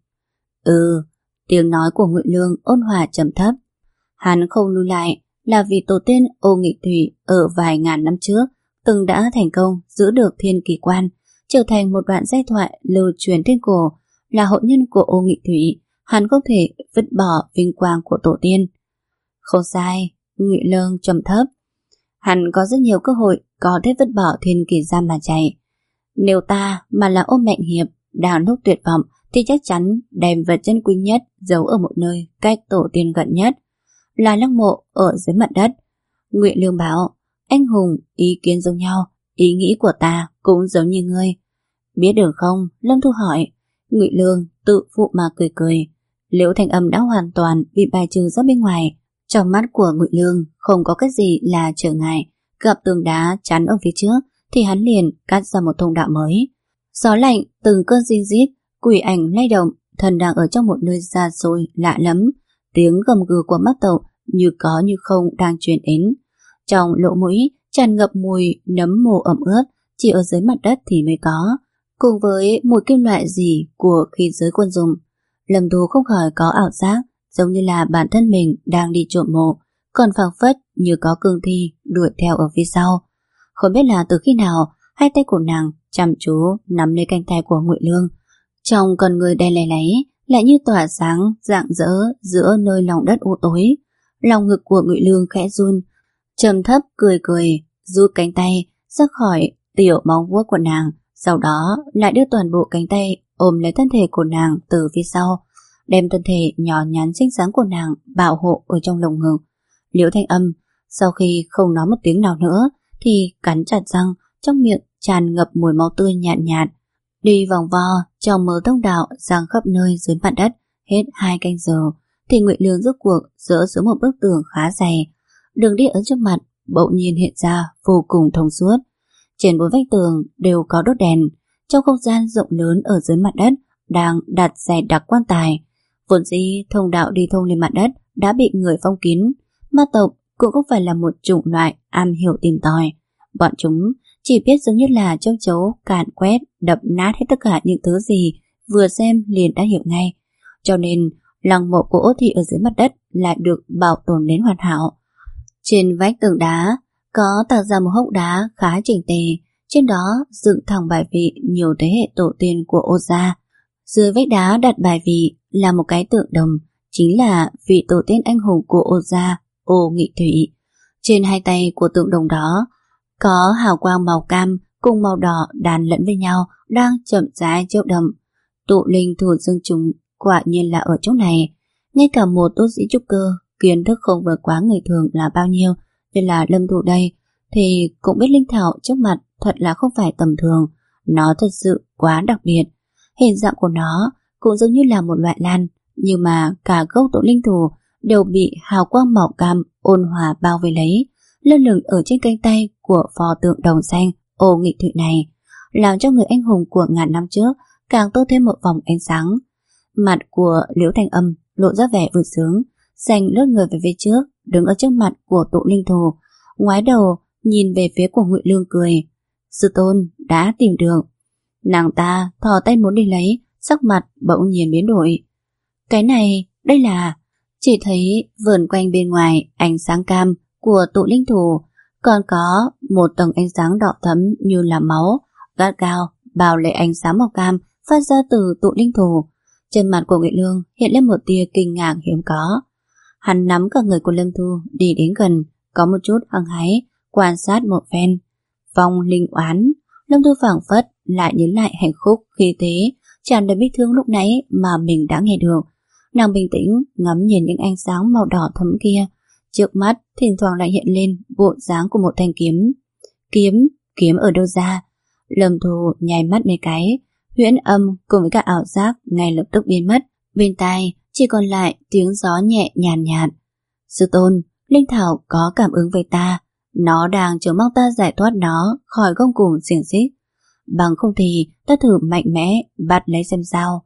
Ừ, tiếng nói của Ngụy Lương ôn hòa trầm thấp. Hắn không lưu lại là vì tổ tiên Ô Nghịch Thủy ở vài ngàn năm trước từng đã thành công giữ được thiên kỳ quan, trở thành một đoạn giai thoại lưu truyền thiên cổ. Là hậu nhân của Ô Nghịch Thủy, hắn không thể vứt bỏ vinh quang của tổ tiên. Không sai, Ngụy Lương trầm thấp. Hắn có rất nhiều cơ hội có thể vứt bỏ thiên kỳ giam mà chạy. Nếu ta mà là Ô Mạnh Hiệp đang lúc tuyệt vọng thì chắc chắn đem vật chân quý nhất giấu ở một nơi cách tổ tiên gần nhất, là lăng mộ ở dưới mặt đất. Ngụy Lương bảo, anh hùng ý kiến giống nhau, ý nghĩ của ta cũng giống như ngươi. Biết được không? Lâm Thu hỏi. Ngụy Lương tự phụ mà cười cười. Liễu Thanh Âm đã hoàn toàn bị bài trừ ra bên ngoài. Trong mắt của Ngụy Lương không có cái gì là trở ngại. Gặp tường đá chắn ở phía trước thì hắn liền cắt ra một thông đạo mới. Gió lạnh từng cơn rin rít, quỷ ảnh lay động, thần đang ở trong một nơi xa xôi lạ lắm. Tiếng gầm gừ của mắt tộc như có như không đang truyền đến. Trong lỗ mũi tràn ngập mùi nấm mồ ẩm ướt, chỉ ở dưới mặt đất thì mới có, cùng với mùi kim loại gì của khí giới quân dùng. Lâm Thu không khỏi có ảo giác giống như là bản thân mình đang đi trộm mộ, còn phảng phất như có cương thi đuổi theo ở phía sau. Không biết là từ khi nào hai tay của nàng chăm chú nắm lấy cánh tay của Ngụy Lương, trong con người đen lè láy lại như tỏa sáng rạng rỡ giữa nơi lòng đất u tối. Lòng ngực của Ngụy Lương khẽ run, trầm thấp cười cười, rút cánh tay ra khỏi tiểu móng vuốt của nàng, sau đó lại đưa toàn bộ cánh tay ôm lấy thân thể của nàng từ phía sau, đem thân thể nhỏ nhắn xinh xắn của nàng bảo hộ ở trong lồng ngực. Liễu Thanh Âm sau khi không nói một tiếng nào nữa thì cắn chặt răng, trong miệng tràn ngập mùi máu tươi nhạt nhạt, đi vòng vo trong mớ thông đạo giang khắp nơi dưới mặt đất. Hết hai canh giờ thì Ngụy Lương rốt cuộc dỡ xuống một bức tường khá dày. Đường đi ở trước mặt bỗng nhiên hiện ra vô cùng thông suốt. Trên bốn vách tường đều có đốt đèn. Trong không gian rộng lớn ở dưới mặt đất đang đặt dày đặc quan tài. Vốn dĩ thông đạo đi thông lên mặt đất đã bị người phong kín. Ma tộc cũng không phải là một chủng loại am hiểu tìm tòi. Bọn chúng chỉ biết giống như là châu chấu càn quét, đập nát hết tất cả những thứ gì vừa xem liền đã hiểu ngay. Cho nên lăng mộ của Ô Thị ở dưới mặt đất lại được bảo tồn đến hoàn hảo. Trên vách tường đá có tạo ra một hốc đá khá chỉnh tề, trên đó dựng thẳng bài vị nhiều thế hệ tổ tiên của Ô gia. Dưới vách đá đặt bài vị là một cái tượng đồng, chính là vị tổ tiên anh hùng của Ô gia, Ô Nghị Thủy. Trên hai tay của tượng đồng đó có hào quang màu cam cùng màu đỏ đan lẫn với nhau đang chậm rãi chớp động. Tụ linh thủ dương chúng quả nhiên là ở chỗ này. Ngay cả một tu sĩ trúc cơ kiến thức không vượt quá người thường là bao nhiêu, nên là Lâm Thụ đây thì cũng biết linh thảo trước mặt thật là không phải tầm thường. Nó thật sự quá đặc biệt. Hình dạng của nó cũng giống như là một loại lan, nhưng mà cả gốc tụ linh thù đều bị hào quang màu cam ôn hòa bao vây lấy, lơ lửng ở trên cánh tay của pho tượng đồng xanh Ô Nghị Thủy này, làm cho người anh hùng của ngàn năm trước càng tô thêm một vòng ánh sáng. Mặt của Liễu Thanh Âm lộ ra vẻ vui sướng, xanh lướt người về phía trước, đứng ở trước mặt của tụ linh thù, ngoái đầu nhìn về phía của Ngụy Lương cười. Sư tôn đã tìm được. Nàng ta thò tay muốn đi lấy, sắc mặt bỗng nhiên biến đổi. Cái này, đây là... Chỉ thấy vườn quanh bên ngoài ánh sáng cam của tụ linh thù, còn có một tầng ánh sáng đỏ thẫm như là máu, gắt gao bao lấy ánh sáng màu cam phát ra từ tụ linh thù. Trên mặt của Ngụy Lương hiện lên một tia kinh ngạc hiếm có. Hắn nắm cả người của Lâm Thu đi đến gần, có một chút hăng hái quan sát một phen. Vòng linh oán, Lâm Thu phảng phất lại nhớ lại hạnh phúc khi thế tràn đầy bi thương lúc nãy mà mình đã nghe được. Nàng bình tĩnh ngắm nhìn những ánh sáng màu đỏ thẫm kia, trước mắt thỉnh thoảng lại hiện lên bộ dáng của một thanh kiếm. Kiếm, kiếm ở đâu ra? Lâm Thu nháy mắt mấy cái, huyễn âm cùng với cả ảo giác ngay lập tức biến mất. Bên tai chỉ còn lại tiếng gió nhẹ nhàn nhạt, nhạt. Sư tôn, linh thảo có cảm ứng với ta, nó đang chờ mong ta giải thoát nó khỏi gông cùm xiềng xích. Bằng không thì ta thử mạnh mẽ bắt lấy xem sao.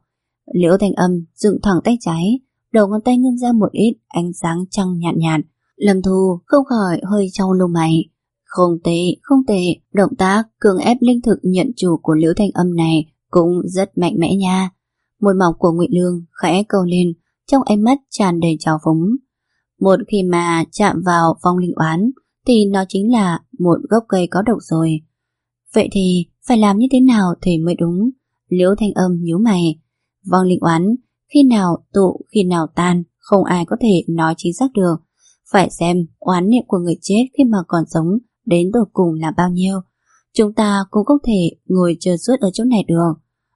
Liễu Thanh Âm dựng thẳng tay trái, đầu ngón tay ngưng ra một ít ánh sáng trăng nhạt nhạt. Lâm Thu không khỏi hơi trao lông mày. Không tệ, không tệ, động tác cưỡng ép linh thực nhận chủ của Liễu Thanh Âm này cũng rất mạnh mẽ nha. Môi mỏng của Ngụy Lương khẽ câu lên, trong ánh mắt tràn đầy trào phúng. Một khi mà chạm vào vong linh oán thì nó chính là một gốc cây có độc rồi. Vậy thì phải làm như thế nào thì mới đúng? Liễu Thanh Âm nhíu mày. Vong linh oán khi nào tụ khi nào tan, không ai có thể nói chính xác được. Phải xem oán niệm của người chết khi mà còn sống đến tột cùng là bao nhiêu. Chúng ta cũng không thể ngồi chờ suốt ở chỗ này được.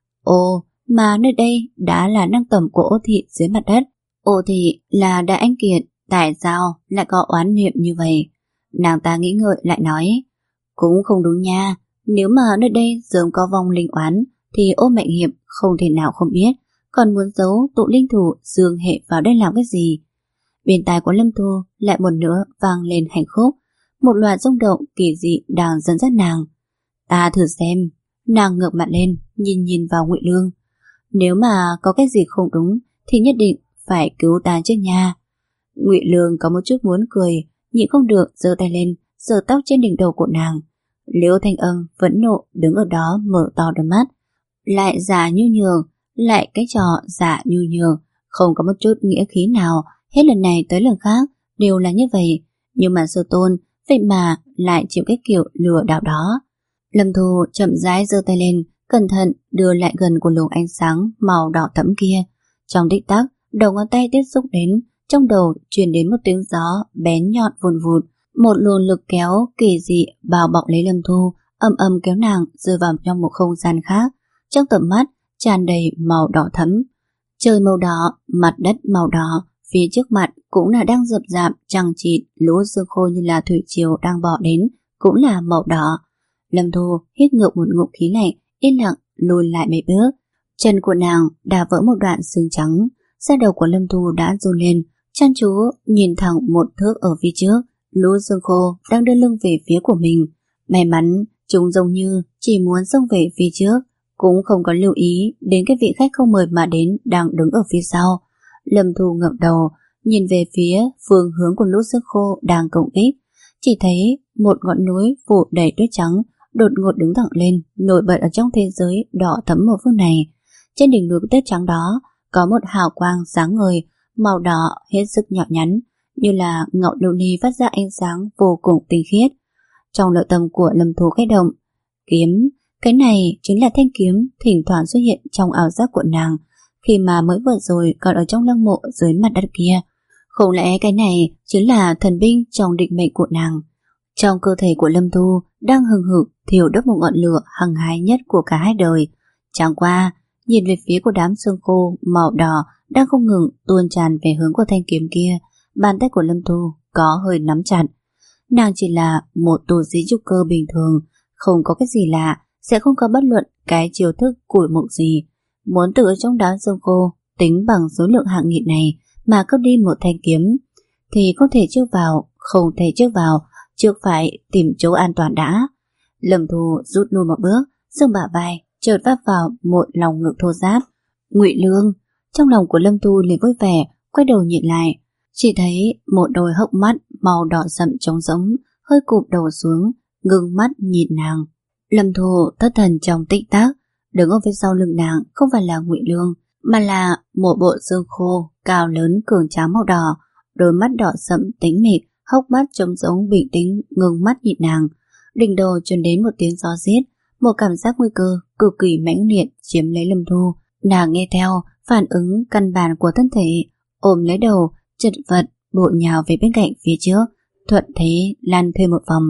Ồ, mà nơi đây đã là năng tẩm của Ô Thị dưới mặt đất. Ô Thị là Đại Anh Kiệt, tại sao lại có oán niệm như vậy? Nàng ta nghĩ ngợi lại nói, cũng không đúng nha. Nếu mà nơi đây sớm có vong linh oán thì Ô Mệnh Hiệp không thể nào không biết, còn muốn giấu tụ linh thủ dương hệ vào đây làm cái gì? Bên tai của Lâm Thu lại một nữa vang lên hành khúc, một loạt rung động kỳ dị đang dẫn dắt nàng. Ta thử xem. Nàng ngược mặt lên, nhìn nhìn vào Ngụy Lương. Nếu mà có cái gì không đúng thì nhất định phải cứu ta trước nha. Ngụy Lương có một chút muốn cười, nhịn không được giơ tay lên, sờ tóc trên đỉnh đầu của nàng. Liễu Thanh Âm vẫn nộ đứng ở đó mở to đôi mắt, lại giả nhu nhường, lại cái trò giả nhu nhường, không có một chút nghĩa khí nào. Hết lần này tới lần khác đều là như vậy, nhưng mà Sư Tôn vậy mà lại chịu cái kiểu lừa đảo đó. Lâm Thu chậm rãi giơ tay lên, cẩn thận đưa lại gần của luồng ánh sáng màu đỏ thẫm kia. Trong tích tắc, đầu ngón tay tiếp xúc đến, trong đầu truyền đến một tiếng gió bén nhọn vùn vụt, một luồng lực kéo kỳ dị bao bọc lấy Lâm Thu, ầm ầm kéo nàng rơi vào trong một không gian khác. Trong tầm mắt tràn đầy màu đỏ thẫm, trời màu đỏ, mặt đất màu đỏ, phía trước mặt cũng là đang rậm rạp chằng chịt lũ sương khô như là thủy triều đang bò đến, cũng là màu đỏ. Lâm Thu hít ngược một ngụm khí lạnh, yên lặng lùi lại mấy bước. Chân của nàng đã vỡ một đoạn xương trắng, da đầu của Lâm Thu đã run lên, chăm chú nhìn thẳng một thước ở phía trước, lũ sương khô đang đưa lưng về phía của mình. May mắn chúng giống như chỉ muốn xông về phía trước, cũng không có lưu ý đến cái vị khách không mời mà đến đang đứng ở phía sau. Lâm Thu ngẩng đầu nhìn về phía phương hướng của lũ sương khô đang công kích, chỉ thấy một ngọn núi phủ đầy tuyết trắng đột ngột đứng thẳng lên, nổi bật ở trong thế giới đỏ thẫm màu phương này. Trên đỉnh núi tuyết trắng đó có một hào quang sáng ngời, màu đỏ hết sức nhỏ nhắn, như là ngọn lưu ly phát ra ánh sáng vô cùng tinh khiết. Trong nội tâm của Lâm Thu khẽ động. Kiếm, cái này chính là thanh kiếm thỉnh thoảng xuất hiện trong ảo giác của nàng khi mà mới vừa rồi còn ở trong lăng mộ dưới mặt đất kia. Không lẽ cái này chính là thần binh trong định mệnh của nàng? Trong cơ thể của Lâm Thu đang hừng hực thiêu đốt một ngọn lửa hăng hái nhất của cả hai đời. Chẳng qua, nhìn về phía của đám xương khô màu đỏ đang không ngừng tuôn tràn về hướng của thanh kiếm kia, bàn tay của Lâm Thu có hơi nắm chặt. Nàng chỉ là một tu sĩ trúc cơ bình thường, không có cái gì lạ, sẽ không có bất luận cái chiêu thức củi mục gì. Muốn tự trong đám xương khô tính bằng số lượng hạng nghị này mà cướp đi một thanh kiếm thì không thể trước vào, không thể trước vào, trước phải tìm chỗ an toàn đã. Lâm Thu rút lui một bước, xương bả vai chợt vấp vào một lòng ngực thô ráp. Ngụy Lương. Trong lòng của Lâm Thu liền vui vẻ, quay đầu nhìn lại, chỉ thấy một đôi hốc mắt màu đỏ sậm trống rỗng, hơi cụp đầu xuống, ngưng mắt nhìn nàng. Lâm Thu thất thần trong tích tắc, đứng ở phía sau lưng nàng không phải là Ngụy Lương, mà là một bộ xương khô cao lớn cường tráng màu đỏ, đôi mắt đỏ sậm tĩnh mịch, hốc mắt trống rỗng bình tĩnh ngưng mắt nhìn nàng. Đỉnh đầu truyền đến một tiếng gió rít, một cảm giác nguy cơ cực kỳ mãnh liệt chiếm lấy Lâm Thu. Nàng nghe theo phản ứng căn bản của thân thể, ôm lấy đầu, chật vật bộ nhào về bên cạnh phía trước, thuận thế lăn thêm một vòng.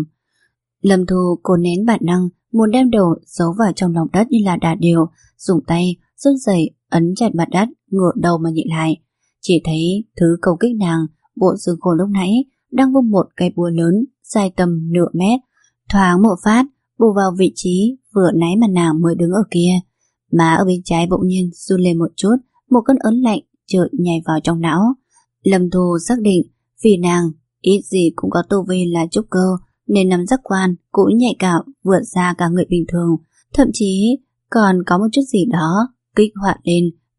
Lâm Thu cố nén bản năng muốn đem đầu giấu vào trong lòng đất như là đà điểu, dùng tay run rẩy ấn chặt mặt đất, ngửa đầu mà nhìn lại, chỉ thấy thứ công kích nàng, bộ xương khô lúc nãy đang vung một cây búa lớn dài tầm nửa mét, thoáng một phát bù vào vị trí vừa nãy mà nàng mới đứng ở kia. Mà ở bên trái bỗng nhiên run lên một chút, một cơn ớn lạnh chợt nhảy vào trong não. Lâm Thu xác định vì nàng ít gì cũng có tu vi là trúc cơ, nên nắm giác quan cũng nhạy cảm vượt ra cả người bình thường, thậm chí còn có một chút gì đó kích hoạt lên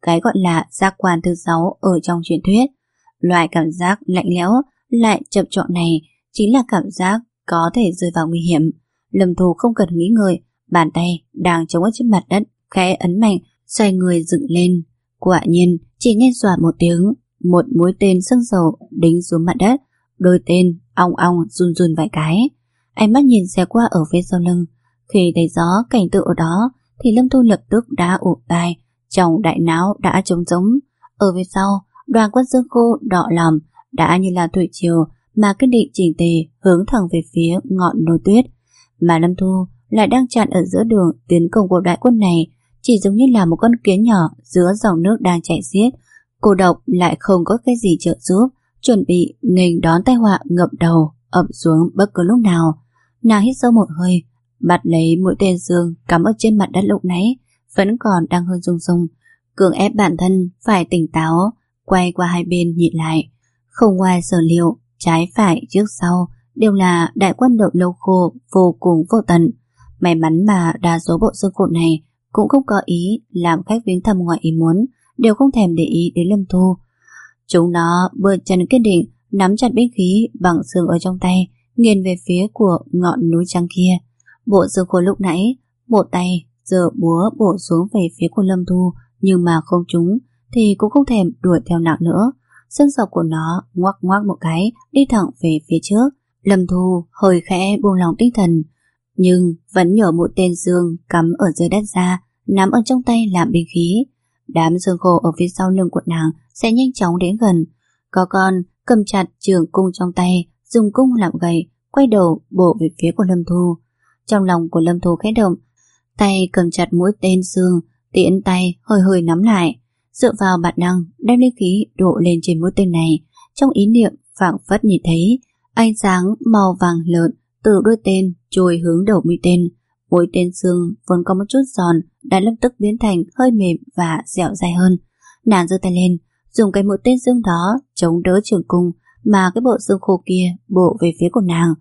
cái gọi là giác quan thứ sáu ở trong truyền thuyết. Loại cảm giác lạnh lẽo lại chậm chọn này chính là cảm giác có thể rơi vào nguy hiểm. Lâm Thu không cần nghĩ ngợi, bàn tay đang chống ở trên mặt đất khẽ ấn mạnh, xoay người dựng lên. Quả nhiên chỉ nghe xoạt một tiếng, một mũi tên xương dầu đính xuống mặt đất. Đôi tên ong ong run run vài cái. Ánh mắt nhìn xe qua ở phía sau lưng. Khi thấy rõ cảnh tượng ở đó thì Lâm Thu lập tức đã ụ tai, trong đại não đã trống rỗng. Ở phía sau, đoàn quân dương khô đỏ lòm đã như là thủy triều mà quyết định chỉnh tề hướng thẳng về phía ngọn núi tuyết. Mà Lâm Thu lại đang chặn ở giữa đường tiến công của đại quân này, chỉ giống như là một con kiến nhỏ giữa dòng nước đang chảy xiết. Cô độc lại không có cái gì trợ giúp, chuẩn bị nghênh đón tai họa ngập đầu ập xuống bất cứ lúc nào. Nàng hít sâu một hơi, bắt lấy mũi tên dương cắm ở trên mặt đất lúc nãy vẫn còn đang hơi rung rung, cưỡng ép bản thân phải tỉnh táo, quay qua hai bên nhìn lại. Không ngoài sở liệu, trái phải trước sau đều là đại quân đội lâu khô vô cùng vô tận. May mắn mà đa số bộ xương khô này cũng không có ý làm khách viếng thăm ngoài ý muốn, đều không thèm để ý đến Lâm Thu. Chúng nó bước chân kiên định, nắm chặt binh khí bằng xương ở trong tay, nghiền về phía của ngọn núi trắng kia. Bộ xương khô lúc nãy một tay giơ búa bổ xuống về phía của Lâm Thu, nhưng mà không trúng thì cũng không thèm đuổi theo nặng nữa. Xương dọc của nó ngoắc ngoắc một cái đi thẳng về phía trước. Lâm Thu hơi khẽ buông lòng tinh thần, nhưng vẫn nhổ mũi tên dương cắm ở dưới đất ra, nắm ở trong tay làm binh khí. Đám xương khô ở phía sau lưng của nàng sẽ nhanh chóng đến gần. Có con cầm chặt trường cung trong tay, dùng cung làm gậy, quay đầu bổ về phía của Lâm Thu. Trong lòng của Lâm Thu khẽ động, tay cầm chặt mũi tên dương, tiễn tay hơi hơi nắm lại, dựa vào bản năng đem linh khí đổ lên trên mũi tên này. Trong ý niệm phảng phất nhìn thấy ánh sáng màu vàng lợn từ đuôi tên trôi hướng đầu mũi tên. Mũi tên dương vốn có một chút giòn đã lập tức biến thành hơi mềm và dẻo dai hơn. Nàng giơ tay lên, dùng cái mũi tên dương đó chống đỡ trường cung mà cái bộ xương khô kia bổ về phía của nàng.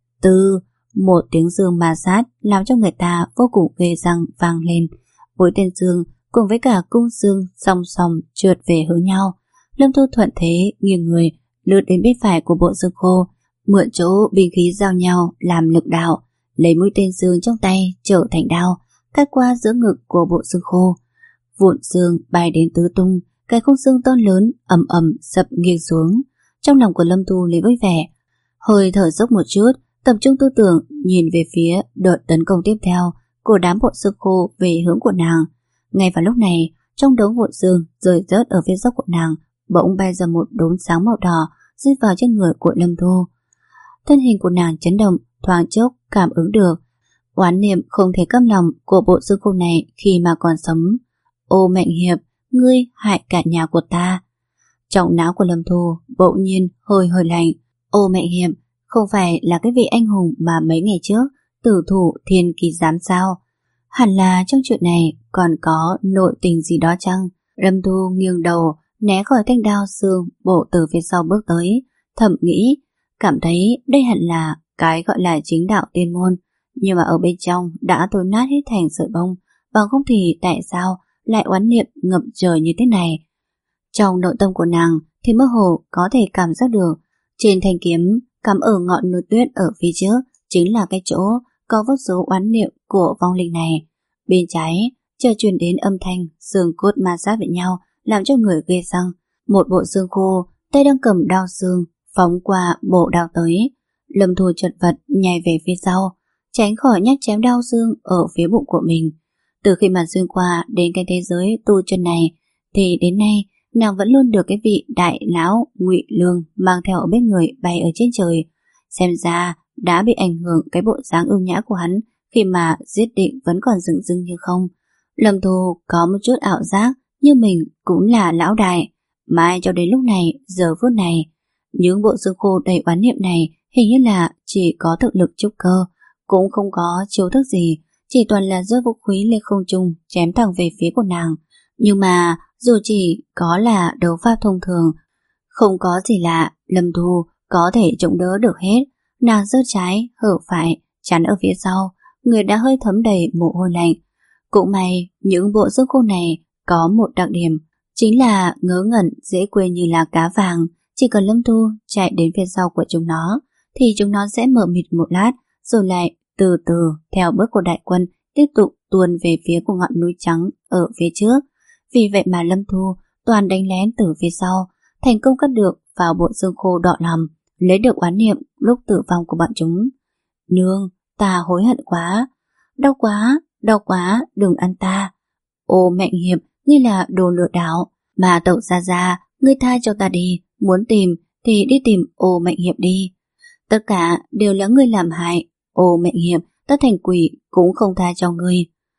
Từ một tiếng dương ma sát làm cho người ta vô cùng ghê răng vang lên. Mũi tên dương cùng với cả cung dương song song trượt về hướng nhau. Lâm Thu thuận thế nghiêng người lướt đến bên phải của bộ xương khô, mượn chỗ binh khí giao nhau làm lực đạo, lấy mũi tên dương trong tay trở thành đao, cắt qua giữa ngực của bộ xương khô. Vụn xương bay đến tứ tung, cái khung xương to lớn ầm ầm sập nghiêng xuống. Trong lòng của Lâm Thu lấy vui vẻ, hơi thở dốc một chút, tập trung tư tưởng nhìn về phía đợt tấn công tiếp theo của đám bộ xương khô về hướng của nàng. Ngay vào lúc này, trong đống vụn xương rơi rớt ở phía dốc của nàng bỗng bay ra một đốm sáng màu đỏ rơi vào trên người của Lâm Thu. Thân hình của nàng chấn động, thoáng chốc cảm ứng được oán niệm không thể căm lòng của bộ xương khô này khi mà còn sống. Ô Mạnh Hiệp, ngươi hại cả nhà của ta. Trong não của Lâm Thu bỗng nhiên hơi hơi lạnh. Ô Mạnh Hiệp không phải là cái vị anh hùng mà mấy ngày trước tử thủ thiên kỳ giám sao? Hẳn là trong chuyện này còn có nội tình gì đó chăng? Lâm Thu nghiêng đầu né khỏi thanh đao xương bổ từ phía sau bước tới, thầm nghĩ, cảm thấy đây hẳn là cái gọi là chính đạo tiên môn, nhưng mà ở bên trong đã tối nát hết thành sợi bông, bằng không thì tại sao lại oán niệm ngập trời như thế này? Trong nội tâm của nàng thì mơ hồ có thể cảm giác được trên thanh kiếm cắm ở ngọn núi tuyết ở phía trước chính là cái chỗ có vết dấu oán niệm của vong linh này. Bên trái chợt truyền đến âm thanh xương cốt ma sát với nhau, làm cho người ghê răng. Một bộ xương khô, tay đang cầm đao xương phóng qua bộ đao tới. Lâm Thu chật vật nhảy về phía sau, tránh khỏi nhát chém đao xương ở phía bụng của mình. Từ khi mà xuyên qua đến cái thế giới tu chân này thì đến nay nàng vẫn luôn được cái vị đại lão Ngụy Lương mang theo ở bên người bay ở trên trời. Xem ra đã bị ảnh hưởng cái bộ dáng ưu nhã của hắn khi mà giết định vẫn còn dửng dưng như không. Lâm Thu có một chút ảo giác như mình cũng là lão đại. Mãi cho đến lúc này, giờ phút này, những bộ xương khô đầy oán niệm này hình như là chỉ có thực lực trúc cơ, cũng không có chiêu thức gì, chỉ toàn là giơ vũ khí lên không trung chém thẳng về phía của nàng. Nhưng mà dù chỉ có là đấu pháp thông thường, không có gì lạ, Lâm Thu có thể chống đỡ được hết. Nàng giơ trái hở phải chắn ở phía sau, người đã hơi thấm đầy mồ hôi lạnh. Cũng may những bộ xương khô này có một đặc điểm Chính là ngớ ngẩn dễ quên như là cá vàng. Chỉ cần Lâm Thu chạy đến phía sau của chúng nó thì chúng nó sẽ mờ mịt một lát, rồi lại từ từ theo bước của đại quân tiếp tục tuôn về phía của ngọn núi trắng ở phía trước. Vì vậy mà Lâm Thu toàn đánh lén từ phía sau, thành công cắt được vào bộ xương khô đỏ lòng, lấy được oán niệm lúc tử vong của bọn chúng. Nương, ta hối hận quá, đau quá, đau quá, đừng ăn ta. Ô Mạnh Hiệp, ngươi là đồ lừa đảo, mà Tẩu Gia Gia, ngươi tha cho ta đi, muốn tìm thì đi tìm Ô Mạnh Hiệp đi. Tất cả đều là ngươi làm hại, Ô Mạnh Hiệp, ta thành quỷ cũng không tha cho ngươi.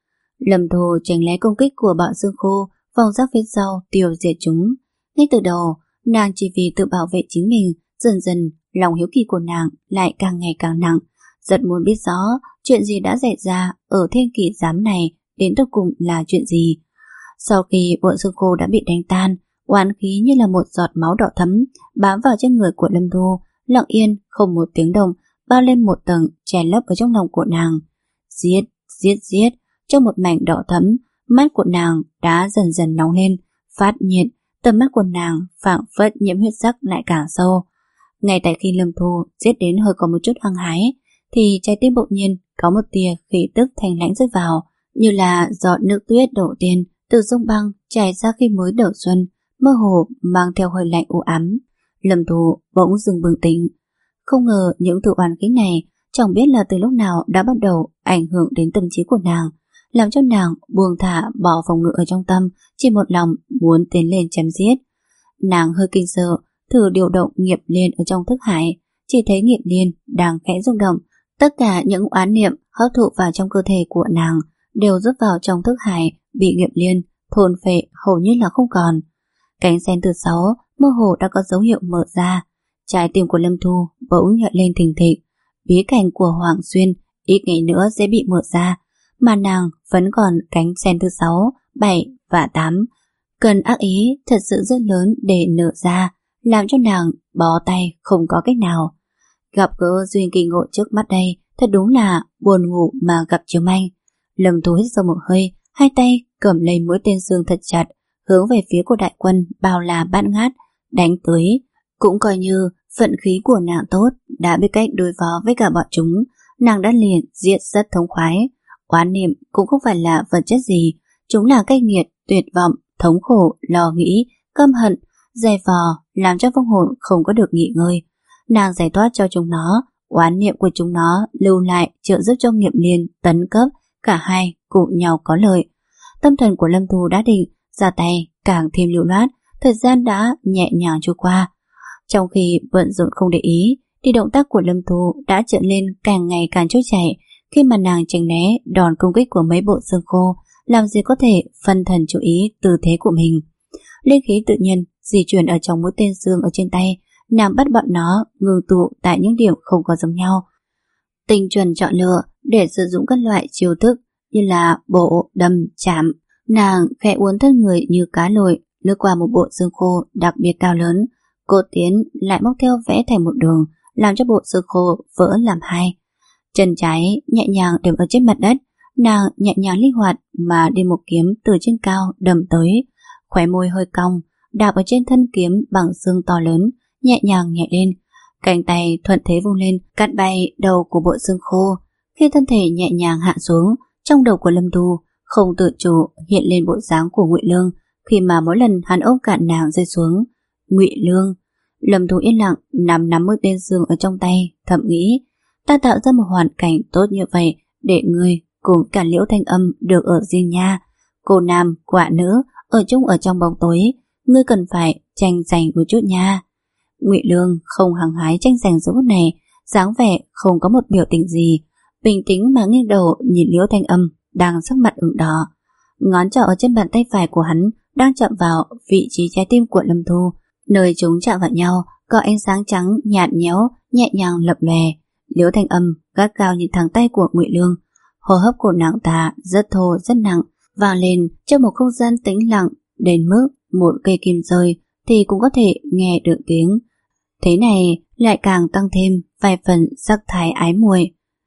Lâm Thu tránh né công kích của bọn xương khô, vòng ra phía sau tiêu diệt chúng. Ngay từ đầu, nàng chỉ vì tự bảo vệ chính mình, dần dần lòng hiếu kỳ của nàng lại càng ngày càng nặng, rất muốn biết rõ chuyện gì đã xảy ra ở thiên kỷ giám này đến cuối cùng là chuyện gì. Sau khi bọn xương khô đã bị đánh tan, oán khí như là một giọt máu đỏ thấm bám vào trên người của Lâm Thu, lặng yên không một tiếng động bao lên một tầng che lấp ở trong lòng của nàng. Giết, giết, giết. Trong một mảnh đỏ thấm, mắt của nàng đã dần dần nóng lên, phát nhiệt, tầm mắt của nàng phảng phất nhiễm huyết sắc lại càng sâu. Ngay tại khi Lâm Thu giết đến hơi có một chút hăng hái, thì trái tim bỗng nhiên có một tia khí tức thanh lãnh rơi vào, như là giọt nước tuyết đầu tiên từ sông băng chảy ra khi mới đầu xuân, mơ hồ mang theo hơi lạnh u ám. Lâm Thu bỗng dừng bừng tỉnh, không ngờ những tự oán khí này chẳng biết là từ lúc nào đã bắt đầu ảnh hưởng đến tâm trí của nàng, làm cho nàng buông thả bỏ phòng ngự ở trong tâm, chỉ một lòng muốn tiến lên chém giết. Nàng hơi kinh sợ, thử điều động nghiệp liên ở trong thức hải, chỉ thấy nghiệp liên đang khẽ rung động, tất cả những oán niệm hấp thụ vào trong cơ thể của nàng đều rút vào trong thức hải, bị nghiệp liên thôn phệ hầu như là không còn. Cánh sen từ sáu mơ hồ đã có dấu hiệu mở ra, trái tim của Lâm Thu bỗng nhợt lên thình thịch. Bí cảnh của Hoàng Xuyên ít ngày nữa sẽ bị mở ra, mà nàng vẫn còn cánh sen thứ sáu, bảy và tám. Cần ác ý thật sự rất lớn để nở ra, làm cho nàng bó tay không có cách nào. Gặp gỡ duyên kỳ ngộ trước mắt đây thật đúng là buồn ngủ mà gặp chiếu manh. Lâm Thu hít sâu một hơi, hai tay cầm lấy mũi tên xương thật chặt, hướng về phía của đại quân bao là bát ngát đánh tới. Cũng coi như vận khí của nàng tốt, đã biết cách đối phó với cả bọn chúng, nàng đã liền giết rất thống khoái. Oán niệm cũng không phải là vật chất gì, chúng là cay nghiệt, tuyệt vọng, thống khổ, lo nghĩ, căm hận, dày vò, làm cho vong hồn không có được nghỉ ngơi. Nàng giải thoát cho chúng nó, oán niệm của chúng nó lưu lại trợ giúp cho nghiệp liên tấn cấp, cả hai cùng nhau có lợi. Tâm thần của Lâm Thu đã định, ra tay càng thêm lưu loát, thời gian đã nhẹ nhàng trôi qua. Trong khi bận rộn không để ý, thì động tác của Lâm Thu đã trở lên càng ngày càng trôi chảy, khi mà nàng tránh né đòn công kích của mấy bộ xương khô, làm gì có thể phân thần chú ý tư thế của mình. Linh khí tự nhiên di chuyển ở trong mũi tên xương ở trên tay, nàng bắt bọn nó ngừng tụ tại những điểm không có giống nhau. Tinh chuẩn chọn lựa để sử dụng các loại chiêu thức như là bổ, đâm, chạm. Nàng khẽ uốn thân người như cá lội, lướt qua một bộ xương khô đặc biệt cao lớn. Cô tiến lại móc theo vẽ thành một đường, làm cho bộ xương khô vỡ làm hai. Chân trái nhẹ nhàng điểm ở trên mặt đất, nàng nhẹ nhàng linh hoạt mà đi một kiếm từ trên cao đâm tới, khóe môi hơi cong, đạp ở trên thân kiếm bằng xương to lớn, nhẹ nhàng nhẹ lên, cánh tay thuận thế vung lên, cắt bay đầu của bộ xương khô. Khi thân thể nhẹ nhàng hạ xuống, trong đầu của Lâm Thu không tự chủ hiện lên bộ dáng của Ngụy Lương, khi mà mỗi lần hắn ôm cạn nàng rơi xuống. Ngụy Lương. Lâm Thu yên lặng nắm nắm mũi tên xương ở trong tay, thầm nghĩ, ta tạo ra một hoàn cảnh tốt như vậy để ngươi cùng cả Liễu Thanh Âm được ở riêng nha. Cô nam, quả nữ ở chung ở trong bóng tối, ngươi cần phải tranh giành một chút nha. Ngụy Lương không hăng hái tranh giành giữa phút này, dáng vẻ không có một biểu tình gì, bình tĩnh mà nghiêng đầu nhìn Liễu Thanh Âm đang sắc mặt ửng đỏ. Ngón trỏ ở trên bàn tay phải của hắn đang chạm vào vị trí trái tim của Lâm Thu, nơi chúng chạm vào nhau có ánh sáng trắng nhạt nhẽo nhẹ nhàng lập lòe. Liễu Thanh Âm gắt gao nhìn thẳng tay của Ngụy Lương, hô hấp của nàng ta rất thô rất nặng, vang lên trong một không gian tĩnh lặng đến mức một cây kim rơi thì cũng có thể nghe được tiếng. Thế này lại càng tăng thêm vài phần sắc thái ái muội.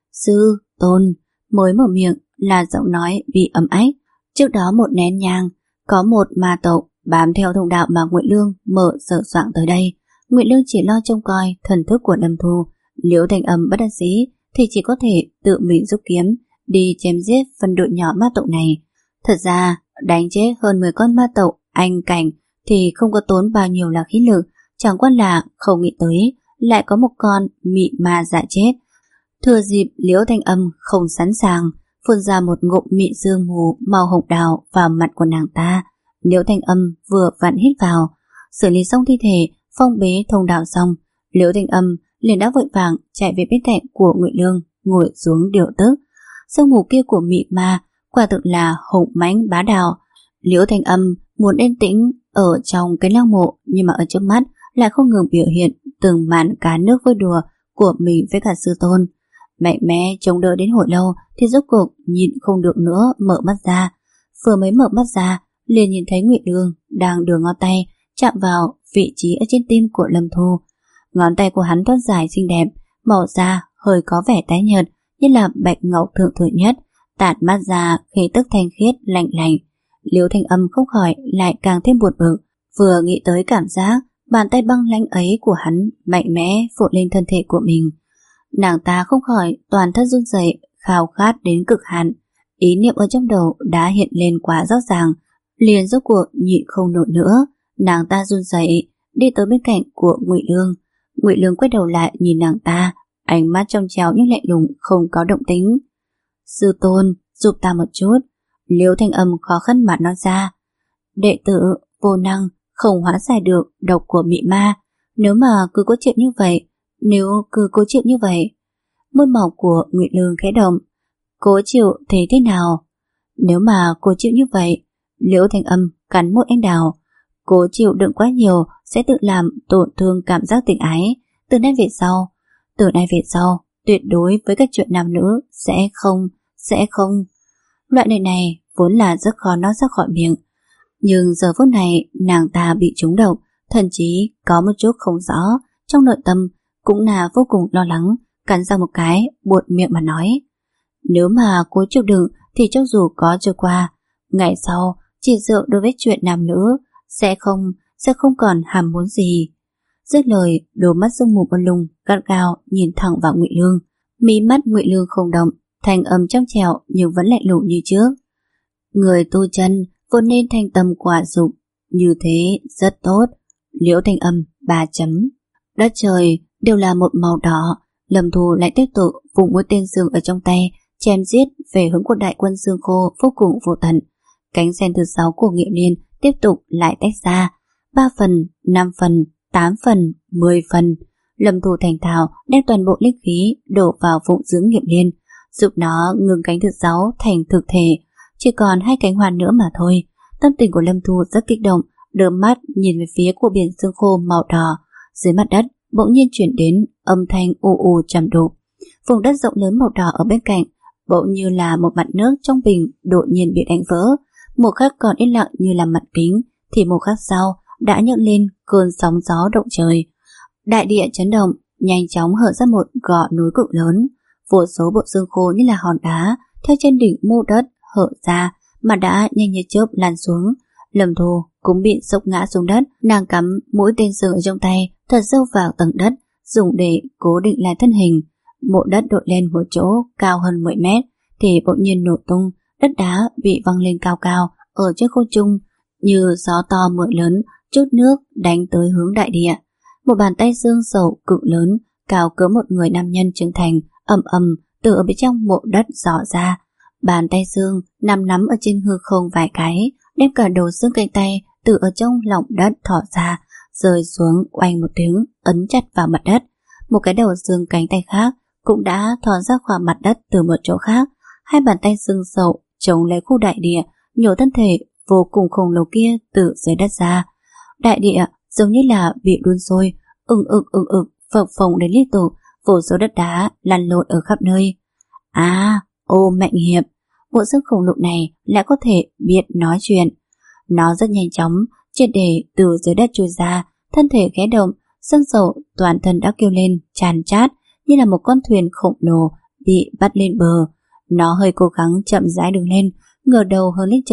Sư tôn, mới mở miệng là giọng nói bị ấm ách. Trước đó một nén nhang, có một ma tộc bám theo thông đạo mà Ngụy Lương mở sờ soạng tới đây. Ngụy Lương chỉ lo trông coi thần thức của Lâm Thu. Liễu Thanh Âm bất đắc dĩ thì chỉ có thể tự mình rút kiếm đi chém giết phần đội nhỏ ma tộc này. Thật ra đánh chết hơn mười con ma tộc anh cảnh thì không có tốn bao nhiêu là khí lực, chẳng qua là không nghĩ tới lại có một con mị ma dạ chết. Thừa dịp Liễu Thanh Âm không sẵn sàng, phun ra một ngụm mị sương mù màu hồng đào vào mặt của nàng ta. Liễu Thanh Âm vừa vặn hít vào, xử lý xong thi thể, phong bế thông đạo xong, Liễu Thanh Âm liền đã vội vàng chạy về bên cạnh của Ngụy Lương, ngồi xuống điều tức. Sương mù kia của mị ma quả thực là hùng mãnh bá đạo. Liễu Thanh Âm muốn yên tĩnh ở trong cái lăng mộ, nhưng mà ở trước mắt lại không ngừng biểu hiện từng màn cá nước vui đùa của mình với cả sư tôn. Mạnh mẽ chống đỡ đến hồi lâu thì rốt cuộc nhịn không được nữa, mở mắt ra. Vừa mới mở mắt ra liền nhìn thấy Ngụy Lương đang đưa ngón tay chạm vào vị trí ở trên tim của Lâm Thu. Ngón tay của hắn thon dài xinh đẹp, màu da hơi có vẻ tái nhợt như là bạch ngọc thượng thừa nhất, tản mát ra khí tức thanh khiết lạnh lạnh. Liễu Thanh Âm không khỏi lại càng thêm buồn bực, vừa nghĩ tới cảm giác bàn tay băng lãnh ấy của hắn mạnh mẽ phủ lên thân thể của mình, nàng ta không khỏi toàn thân run rẩy, khao khát đến cực hạn. Ý niệm ở trong đầu đã hiện lên quá rõ ràng, liền rốt cuộc nhịn không nổi nữa. Nàng ta run rẩy đi tới bên cạnh của Ngụy Lương. Ngụy Lương quay đầu lại nhìn nàng ta, ánh mắt trong trẻo nhưng lạnh lùng, không có động tính. Sư tôn, giúp ta một chút. Liễu Thanh Âm khó khăn mà nói ra. Đệ tử vô năng, không hóa giải được độc của mị ma. Nếu mà cứ cố chịu như vậy, nếu cứ cố chịu như vậy. Môi mỏng của Ngụy Lương khẽ động. Cố chịu thế thế nào? Nếu mà cố chịu như vậy, Liễu Thanh Âm cắn môi anh đào. Cố chịu đựng quá nhiều sẽ tự làm tổn thương cảm giác tình ái. Từ nay về sau, từ nay về sau, tuyệt đối với các chuyện nam nữ sẽ không, sẽ không. Loại lời này vốn là rất khó nói ra khỏi miệng, nhưng giờ phút này nàng ta bị trúng độc, thậm chí có một chút không rõ, trong nội tâm cũng là vô cùng lo lắng, cắn ra một cái, buột miệng mà nói. Nếu mà cố chịu đựng thì cho dù có trôi qua, ngày sau chỉ dựa đối với chuyện nam nữ sẽ không, sẽ không còn hàm muốn gì. Dứt lời, đôi mắt sương mù bần lùng gắt gao nhìn thẳng vào Ngụy Lương. Mí mắt Ngụy Lương không động, thanh âm trong trẻo nhưng vẫn lạnh lùng như trước. Người tu chân vốn nên thanh tâm quả dục, như thế rất tốt. Liễu Thanh Âm ba chấm. Đất trời đều là một màu đỏ. Lâm Thu lại tiếp tục vùng mũi tên dương ở trong tay chém giết về hướng của đại quân xương khô vô cùng vô tận. Cánh sen thứ sáu của Nghiệm Liên tiếp tục lại tách ra, ba phần, năm phần, tám phần, mười phần. Lâm Thu thành thạo đem toàn bộ linh khí đổ vào vụng dưỡng Nghiệm Liên, giúp nó ngừng cánh thứ sáu thành thực thể. Chỉ còn hai cánh hoa nữa mà thôi. Tâm tình của Lâm Thu rất kích động, đưa mắt nhìn về phía của biển xương khô màu đỏ. Dưới mặt đất bỗng nhiên chuyển đến âm thanh ù ù trầm đục. Vùng đất rộng lớn màu đỏ ở bên cạnh bỗng như là một mặt nước trong bình đột nhiên bị đánh vỡ. Một khắc còn yên lặng như là mặt kính, thì một khắc sau đã nhấc lên cơn sóng gió động trời. Đại địa chấn động, nhanh chóng hở ra một gò núi cực lớn. Vô số bộ xương khô như là hòn đá theo trên đỉnh mô đất hở ra mà đã nhanh như chớp lan xuống. Lâm Thu cũng bị sốc ngã xuống đất, nàng cắm mũi tên sừng ở trong tay thật sâu vào tầng đất, dùng để cố định lại thân hình. Mộ đất đội lên một chỗ cao hơn mười mét thì bỗng nhiên nổ tung, đất đá bị văng lên cao cao ở trên không trung, như gió to mưa lớn chút nước đánh tới hướng đại địa. Một bàn tay xương sầu cực lớn, cao cỡ một người nam nhân trưởng thành, ầm ầm từ ở bên trong mộ đất dò ra. Bàn tay xương nằm nắm ở trên hư không vài cái, đem cả đầu xương cánh tay từ ở trong lòng đất thỏ ra, rơi xuống oanh một tiếng, ấn chặt vào mặt đất. Một cái đầu xương cánh tay khác cũng đã thò ra khỏi mặt đất từ một chỗ khác. Hai bàn tay xương sầu chống lấy khu đại địa, nhổ thân thể vô cùng khổng lồ kia từ dưới đất ra. Đại địa giống như là bị đun sôi, ừng ực ừng ực phập phồng đến liên tục, vô số đất đá lăn lộn ở khắp nơi. À, ô Mạnh Hiệp, bộ xương khổng lồ này lại có thể biết nói chuyện. Nó rất nhanh chóng triệt để từ dưới đất trôi ra, thân thể khẽ động, xương sầu toàn thân đã kêu lên tràn chát như là một con thuyền khổng lồ bị bắt lên bờ. Nó hơi cố gắng chậm rãi đứng lên, ngửa đầu hướng lên trời,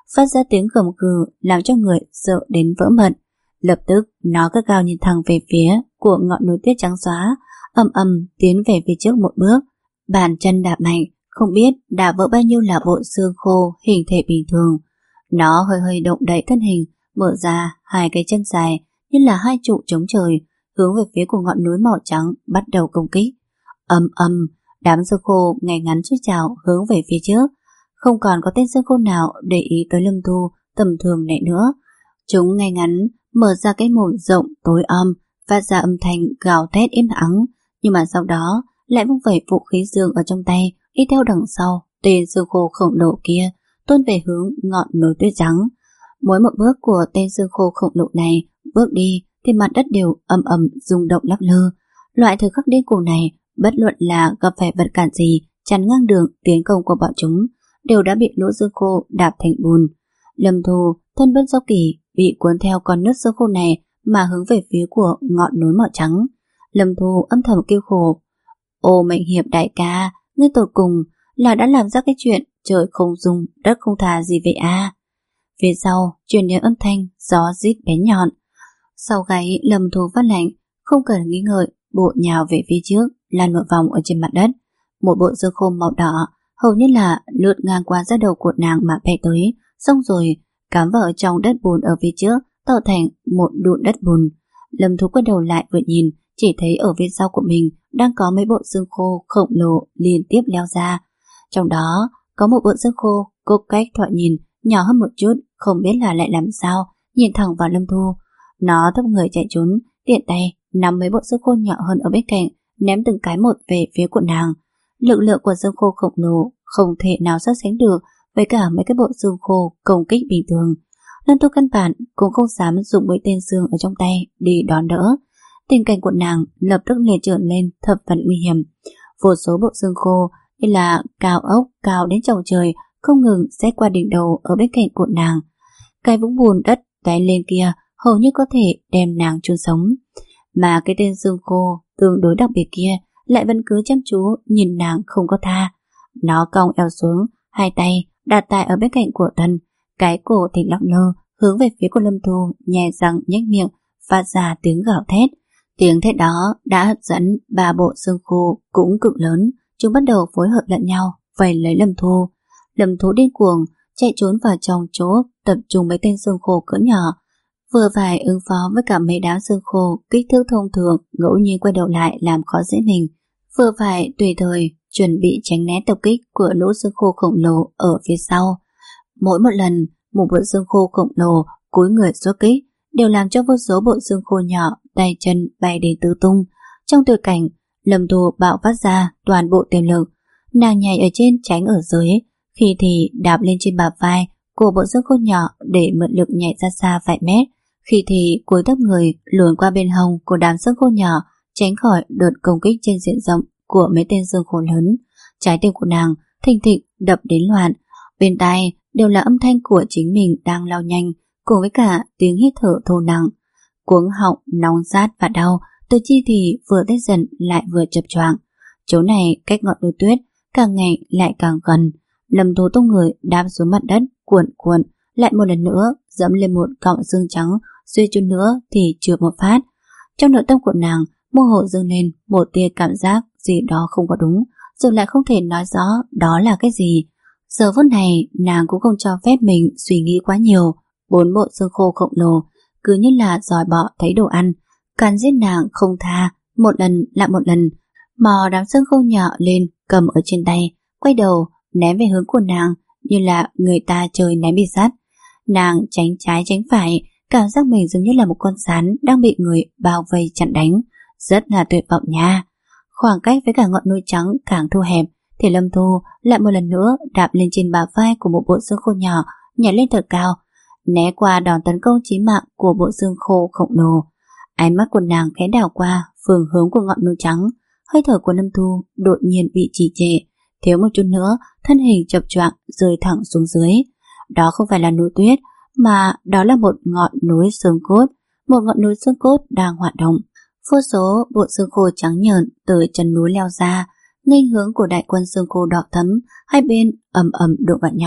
phát ra tiếng gầm gừ làm cho người sợ đến vỡ mật. Lập tức nó cất cao nhìn thẳng về phía của ngọn núi tuyết trắng xóa, ầm ầm tiến về phía trước một bước, bàn chân đạp mạnh, không biết đã vỡ bao nhiêu là bộ xương khô hình thể bình thường. Nó hơi hơi động đậy thân hình, mở ra hai cái chân dài như là hai trụ chống trời, hướng về phía của ngọn núi màu trắng bắt đầu công kích. Ầm ầm, đám xương khô ngay ngắn suýt trào hướng về phía trước. Không còn có tên xương khô nào để ý tới Lâm Thu tầm thường này nữa. Chúng ngay ngắn mở ra cái mồm rộng tối om, phát ra âm thanh gào thét im ắng, nhưng mà sau đó lại vung vẩy vũ khí dương ở trong tay, đi theo đằng sau tên xương khô khổng lồ kia, tuôn về hướng ngọn núi tuyết trắng. Mỗi một bước của tên xương khô khổng lồ này bước đi thì mặt đất đều ầm ầm rung động lắc lư. Loại thời khắc điên cuồng này, bất luận là gặp phải vật cản gì chắn ngang đường tiến công của bọn chúng, đều đã bị lũ xương khô đạp thành bùn. Lâm Thu thân bất do kỳ bị cuốn theo con nước xương khô này mà hướng về phía của ngọn núi màu trắng. Lâm Thu âm thầm kêu khổ: Ô Mệnh Hiệp đại ca, ngươi tột cùng là đã làm ra cái chuyện trời không dung đất không thà gì vậy à? Phía sau truyền đến âm thanh gió rít bén nhọn. Sau gáy Lâm Thu phát lạnh, không cần nghĩ ngợi, bộ nhào về phía trước, lăn một vòng ở trên mặt đất. Một bộ xương khô màu đỏ hầu như là lướt ngang qua da đầu của nàng mà bay tới, xong rồi cắm vào trong đất bùn ở phía trước, tạo thành một đụn đất bùn. Lâm Thu quay đầu lại vừa nhìn, chỉ thấy ở phía sau của mình đang có mấy bộ xương khô khổng lồ liên tiếp leo ra. Trong đó có một bộ xương khô cốt cách thoạt nhìn nhỏ hơn một chút, không biết là lại làm sao nhìn thẳng vào Lâm Thu. Nó thấp người chạy trốn, tiện tay nắm mấy bộ xương khô nhỏ hơn ở bên cạnh, ném từng cái một về phía của nàng. Lực lượng của xương khô khổng lồ không thể nào so sánh được với cả mấy cái bộ xương khô công kích bình thường. Lâm Thu căn bản cũng không dám dùng mấy tên xương ở trong tay đi đón đỡ. Tình cảnh của nàng lập tức liền trở lên thập phần nguy hiểm. Vô số bộ xương khô như là cao ốc cao đến chầu trời không ngừng xét qua đỉnh đầu ở bên cạnh của nàng. Cái vũng bùn đất cái lên kia hầu như có thể đem nàng chôn sống. Mà cái tên xương khô tương đối đặc biệt kia lại vẫn cứ chăm chú nhìn nàng không có tha. Nó cong eo xuống, hai tay đặt tại ở bên cạnh của Tân, cái cổ thì lắc lơ hướng về phía của Lâm Thu, nhè răng nhếch miệng phát ra tiếng gào thét. Tiếng thét đó đã hấp dẫn ba bộ xương khô cũng cực lớn. Chúng bắt đầu phối hợp lẫn nhau vây lấy Lâm Thu. Lâm Thu điên cuồng chạy trốn vào trong chỗ tập trung mấy tên xương khô cỡ nhỏ, vừa phải ứng phó với cả mấy đám xương khô kích thước thông thường ngẫu nhiên quay đầu lại làm khó dễ mình, vừa phải tùy thời chuẩn bị tránh né tập kích của lũ xương khô khổng lồ ở phía sau. Mỗi một lần một bộ xương khô khổng lồ cúi người xuất kích đều làm cho vô số bộ xương khô nhỏ tay chân bay đến tứ tung. Trong tuyệt cảnh, Lâm Thu bạo phát ra toàn bộ tiềm lực. Nàng nhảy ở trên tránh ở dưới, khi thì đạp lên trên bả vai của bộ xương khô nhỏ để mượn lực nhảy ra xa vài mét, khi thì cúi thấp người luồn qua bên hông của đám xương khô nhỏ tránh khỏi đợt công kích trên diện rộng của mấy tên xương khô lớn. Trái tim của nàng thình thịch đập đến loạn, bên tai đều là âm thanh của chính mình đang lao nhanh, cùng với cả tiếng hít thở thô nặng. Cuống họng nóng rát và đau, từ chi thì vừa tết dần lại vừa chập choạng. Chỗ này cách ngọn núi tuyết càng ngày lại càng gần. Lâm Thu tung người đáp xuống mặt đất, cuộn cuộn lại một lần nữa dẫm lên một cọng xương trắng, suy chút nữa thì chưa một phát. Trong nội tâm của nàng mơ hồ dâng lên một tia cảm giác gì đó không có đúng, rồi lại không thể nói rõ đó là cái gì. Giờ phút này nàng cũng không cho phép mình suy nghĩ quá nhiều. Bốn bộ xương khô khổng lồ cứ như là giòi bọ thấy đồ ăn, càn giết nàng không tha, một lần lại một lần, mò đám xương khô nhỏ lên cầm ở trên tay, quay đầu ném về hướng của nàng như là người ta chơi ném bi sắt. Nàng tránh trái tránh phải, cảm giác mình giống như là một con sán đang bị người bao vây chặn đánh, rất là tuyệt vọng nha. Khoảng cách với cả ngọn núi trắng càng thu hẹp, thì Lâm Thu lại một lần nữa đạp lên trên bả vai của một bộ xương khô nhỏ, nhảy lên thật cao, né qua đòn tấn công chí mạng của bộ xương khô khổng lồ. Ánh mắt của nàng khẽ đảo qua phương hướng của ngọn núi trắng, hơi thở của Lâm Thu đột nhiên bị trì trệ, thiếu một chút nữa thân hình chập choạng rơi thẳng xuống dưới. Đó không phải là núi tuyết, mà đó là một ngọn núi xương cốt, một ngọn núi xương cốt đang hoạt động. Vô số bộ xương khô trắng nhợn từ chân núi leo ra, nghênh hướng của đại quân xương khô đỏ thẫm, hai bên ầm ầm đụng vào nhau,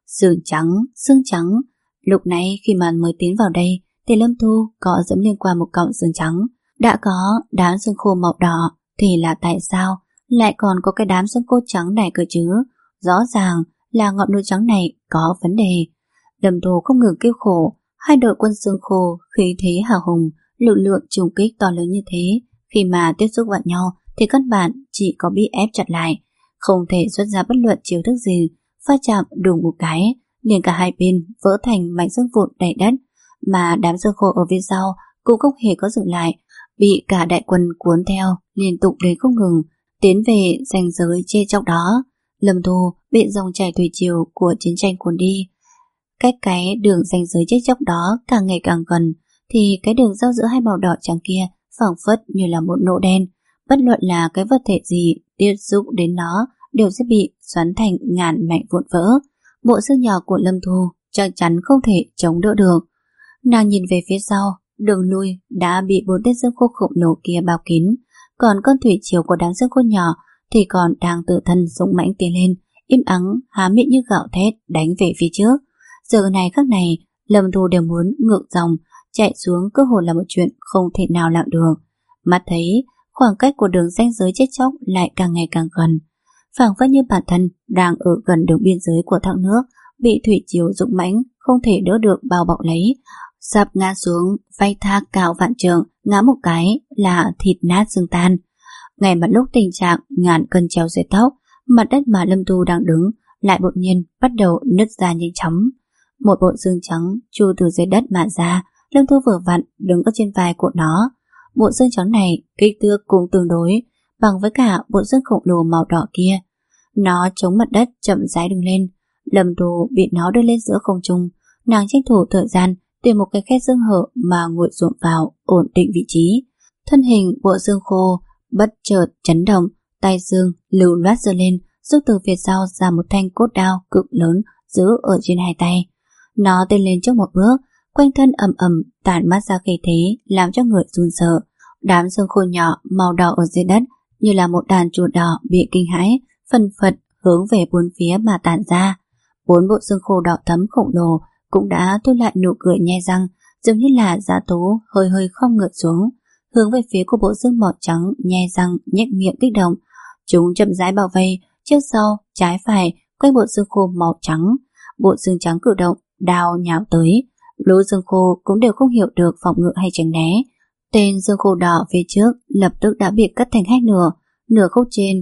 Sương trắng, sương trắng. Lúc nãy khi mà mới tiến vào đây thì Lâm Thu có dẫm liên qua một cọng sương trắng. Đã có đám sương khô màu đỏ thì là tại sao lại còn có cái đám sương khô trắng này cơ chứ? Rõ ràng là ngọn núi trắng này có vấn đề. Lâm Thu không ngừng kêu khổ. Hai đội quân sương khô khí thế hào hùng, lực lượng trùng kích to lớn như thế, khi mà tiếp xúc vào nhau thì căn bản chỉ có bị ép chặt lại, không thể xuất ra bất luận chiêu thức gì. Pha chạm đùng một cái, liền cả hai bên vỡ thành mảnh xương vụn đầy đất, mà đám sương khô ở phía sau cũng không hề có dừng lại, bị cả đại quân cuốn theo liên tục đến không ngừng, tiến về ranh giới chê chóc đó. Lâm Thu bị dòng chảy thủy triều của chiến tranh cuốn đi. Cách cái đường ranh giới chết chóc đó càng ngày càng gần, thì cái đường giao giữa hai màu đỏ trắng kia phảng phất như là một nỗ đen. Bất luận là cái vật thể gì tiếp xúc đến nó đều sẽ bị xoắn thành ngàn mảnh vụn vỡ. Bộ xương nhỏ của Lâm Thu chắc chắn không thể chống đỡ được. Nàng nhìn về phía sau, đường lui đã bị bốn tên sương khô khổng lồ kia bao kín, còn con thủy triều của đám sương khô nhỏ thì còn đang tự thân dũng mãnh tiến lên, im ắng há miệng như gạo thét đánh về phía trước. Giờ này khắc này, Lâm Thu đều muốn ngược dòng chạy xuống, cơ hội là một chuyện không thể nào làm được. Mắt thấy khoảng cách của đường ranh giới chết chóc lại càng ngày càng gần, phảng phất như bản thân đang ở gần đường biên giới của thác nước, bị thủy triều dũng mãnh không thể đỡ được bao bọc lấy, sắp ngã xuống vách thác cao vạn trượng, ngã một cái là thịt nát xương tan. Ngay mặt lúc tình trạng ngàn cân treo dưới tóc, mặt đất mà Lâm Thu đang đứng lại đột nhiên bắt đầu nứt ra nhanh chóng. Một bộ xương trắng chui từ dưới đất mà ra. Lâm Thu vừa vặn đứng ở trên vai của nó. Bộ xương trắng này kích thước cũng tương đối bằng với cả bộ xương khổng lồ màu đỏ kia. Nó chống mặt đất chậm rãi đứng lên. Lâm Thu bị nó đưa lên giữa không trung. Nàng tranh thủ thời gian tìm một cái khe xương hở mà ngồi dụm vào, ổn định vị trí. Thân hình bộ xương khô bất chợt chấn động, tay xương lưu loát giơ lên, rút từ phía sau ra một thanh cốt đao cực lớn giữ ở trên hai tay. Nó tiến lên trước một bước, quanh thân ầm ầm tản mát ra khí thế làm cho người run sợ. Đám xương khô nhỏ màu đỏ ở dưới đất như là một đàn chuột đỏ bị kinh hãi, phân phật hướng về bốn phía mà tản ra. Bốn bộ xương khô đỏ thẫm khổng lồ cũng đã thu lại nụ cười nhe răng, giống như là dã thú hơi hơi khom ngược xuống, hướng về phía của bộ xương màu trắng nhe răng nhếch miệng kích động. Chúng chậm rãi bao vây trước sau trái phải quanh bộ xương khô màu trắng. Bộ xương trắng cử động, đao nhào tới. Lũ xương khô cũng đều không hiểu được phòng ngự hay tránh né. Tên xương khô đỏ phía trước lập tức đã bị cắt thành hai nửa. Nửa khúc trên,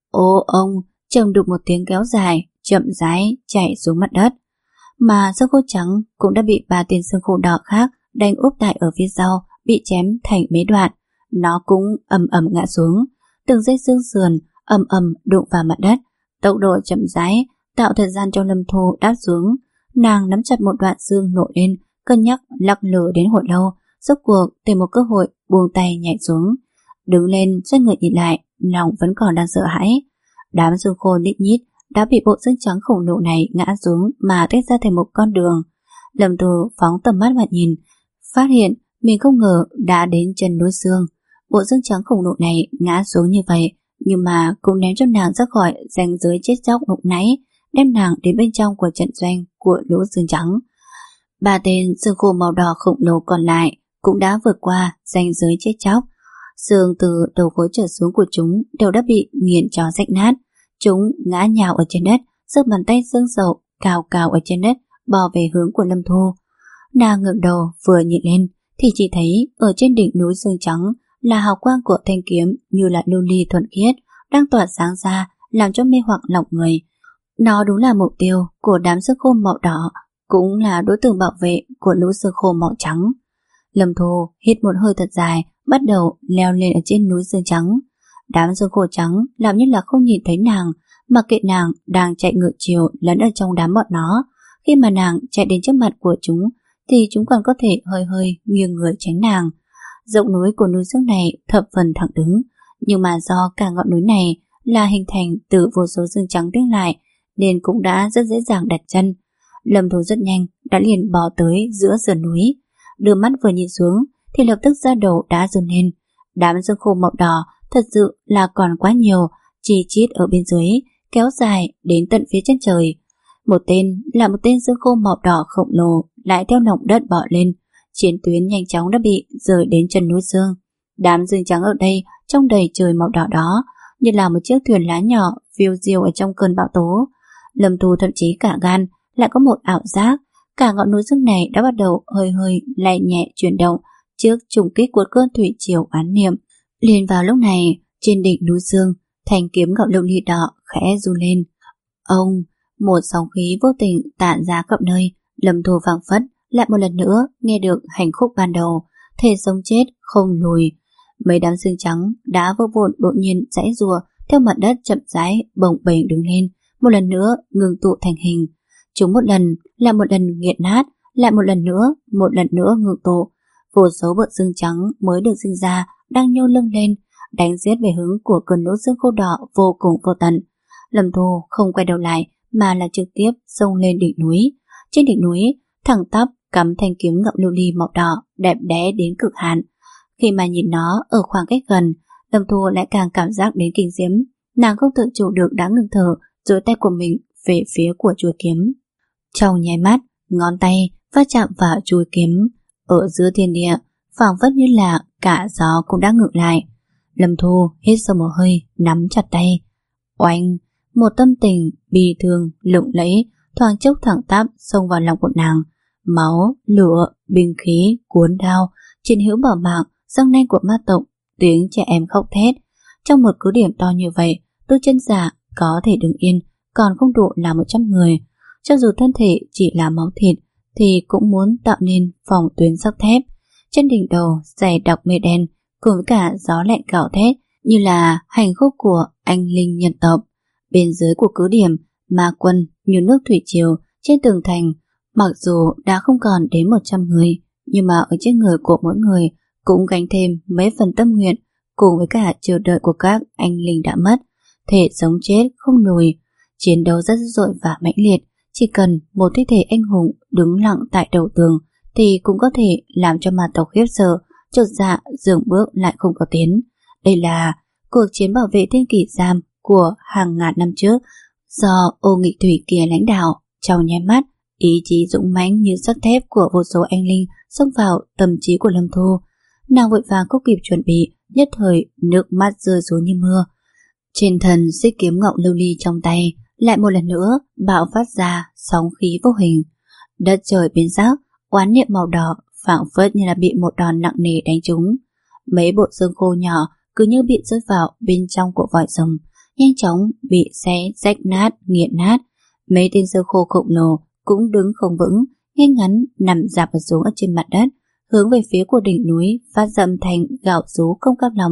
ô ông trầm đục một tiếng kéo dài, chậm rãi chạy xuống mặt đất. Mà xương khô trắng cũng đã bị ba tên xương khô đỏ khác đánh úp tại ở phía sau, bị chém thành mấy đoạn. Nó cũng ầm ầm ngã xuống, từng dây xương sườn ầm ầm đụng vào mặt đất. Tốc độ chậm rãi tạo thời gian cho Lâm Thu đáp xuống. Nàng nắm chặt một đoạn xương nổi lên, cân nhắc lắc lử đến hồi lâu, rốt cuộc tìm một cơ hội buông tay nhảy xuống. Đứng lên xoay người nhìn lại, lòng vẫn còn đang sợ hãi. Đám xương khô lít nhít đã bị bộ xương trắng khổng lồ này ngã xuống mà tách ra thành một con đường. Lâm Thu phóng tầm mắt mà nhìn, phát hiện mình không ngờ đã đến chân núi xương. Bộ xương trắng khổng lồ này ngã xuống như vậy, nhưng mà cũng ném cho nàng ra khỏi ranh giới chết chóc lúc nãy, đem nàng đến bên trong của trận doanh của lũ xương trắng. Ba tên xương khô màu đỏ khổng lồ còn lại cũng đã vượt qua ranh giới chết chóc. Xương từ đầu gối trở xuống của chúng đều đã bị nghiền cho rách nát. Chúng ngã nhào ở trên đất, giơ bàn tay xương sầu cào cào ở trên đất, bò về hướng của Lâm Thu. Nàng ngẩng đầu vừa nhìn lên thì chỉ thấy ở trên đỉnh núi xương trắng là hào quang của thanh kiếm như là lưu ly thuần khiết đang tỏa sáng ra, làm cho mê hoặc lòng người. Nó đúng là mục tiêu của đám xương khô màu đỏ, cũng là đối tượng bảo vệ của lũ xương khô màu trắng. Lâm Thu hít một hơi thật dài, bắt đầu leo lên ở trên núi xương trắng. Đám xương khô trắng làm như là không nhìn thấy nàng, mặc kệ nàng đang chạy ngược chiều lẫn ở trong đám bọn nó. Khi mà nàng chạy đến trước mặt của chúng thì chúng còn có thể hơi hơi nghiêng người tránh nàng. Dốc núi của núi xương này thập phần thẳng đứng, nhưng mà do cả ngọn núi này là hình thành từ vô số xương trắng tiếng lại nên cũng đã rất dễ dàng đặt chân. Lâm Thu rất nhanh đã liền bò tới giữa sườn núi, đưa mắt vừa nhìn xuống thì lập tức da đầu đã run lên. Đám xương khô màu đỏ thật sự là còn quá nhiều, chi chít ở bên dưới kéo dài đến tận phía chân trời. Một tên là một tên xương khô màu đỏ khổng lồ lại theo lòng đất bò lên. Chiến tuyến nhanh chóng đã bị rời đến chân núi xương. Đám xương trắng ở đây trong đầy trời màu đỏ đó, như là một chiếc thuyền lá nhỏ phiêu diêu ở trong cơn bão tố. Lâm Thu thậm chí cả gan lại có một ảo giác, cả ngọn núi xương này đã bắt đầu hơi hơi lay nhẹ chuyển động trước trùng kích của cơn thủy triều oán niệm. Liền vào lúc này, trên đỉnh núi xương, thanh kiếm ngọc lưu ly đỏ khẽ run lên. Ông, một sóng khí vô tình tản ra khắp nơi. Lâm Thu phảng phất lại một lần nữa nghe được hành khúc ban đầu, thề sống chết không lùi. Mấy đám xương trắng đã vô vụn đột nhiên giãy giụa theo mặt đất chậm rãi bồng bềnh đứng lên, một lần nữa ngừng tụ thành hình. Chúng một lần là một lần nghiện nát, lại một lần nữa, một lần nữa ngừng tụ. Vô số bộ xương trắng mới được sinh ra đang nhô lưng lên, đánh giết về hướng của cơn lũ xương khô đỏ vô cùng vô tận. Lâm Thu không quay đầu lại mà là trực tiếp xông lên đỉnh núi. Trên đỉnh núi, thẳng tắp cắm thanh kiếm ngọc lưu ly màu đỏ đẹp đẽ đến cực hạn. Khi mà nhìn nó ở khoảng cách gần, Lâm Thu lại càng cảm giác đến kinh diễm. Nàng không tự chủ được đã ngừng thở, duỗi tay của mình về phía của chuôi kiếm. Trong nháy mắt, ngón tay va chạm vào chuôi kiếm. Ở giữa thiên địa, phảng phất như là cả gió cũng đã ngừng lại. Lâm Thu hít sâu một hơi, nắm chặt tay. Oanh, một tâm tình bi thương lộng lẫy thoáng chốc thẳng tắp xông vào lòng của nàng. Máu, lửa, binh khí, cuốn đao, chiến hữu bảo mạng, răng nanh của ma tộc, tiếng trẻ em khóc thét. Trong một cứ điểm to như vậy, tôi chân giả có thể đứng yên, còn không đủ là một trăm người. Cho dù thân thể chỉ là máu thịt, thì cũng muốn tạo nên phòng tuyến sắt thép. Trên đỉnh đầu dày đặc mây đen, cùng với cả gió lạnh gào thét như là hành khúc của anh linh nhân tộc. Bên dưới của cứ điểm, ma quân như nước thủy triều trên tường thành, mặc dù đã không còn đến một trăm người, nhưng mà ở trên người của mỗi người cũng gánh thêm mấy phần tâm nguyện, cùng với cả chờ đợi của các anh linh đã mất. Thể sống chết không lùi, chiến đấu rất dữ dội và mãnh liệt. Chỉ cần một thi thể anh hùng đứng lặng tại đầu tường thì cũng có thể làm cho ma tộc khiếp sợ, chột dạ dường bước lại không có tiến. Đây là cuộc chiến bảo vệ thiên kỷ giam của hàng ngàn năm trước do Ô Nghị Thủy kia lãnh đạo. Trong nháy mắt, ý chí dũng mãnh như sắt thép của vô số anh linh xông vào tâm trí của Lâm Thu. Nàng vội vàng không kịp chuẩn bị, nhất thời nước mắt rơi xuống như mưa. Trên thân xích kiếm ngọc lưu ly trong tay lại một lần nữa bạo phát ra sóng khí vô hình. Đất trời biến sắc, oán niệm màu đỏ phảng phất như là bị một đòn nặng nề đánh trúng. Mấy bộ xương khô nhỏ cứ như bị rơi vào bên trong của vòi rồng, nhanh chóng bị xé rách nát, nghiền nát. Mấy tên xương khô khổng lồ cũng đứng không vững, ngay ngắn nằm dạp ở xuống ở trên mặt đất, hướng về phía của đỉnh núi phát dậm thành gạo rú không cam lòng.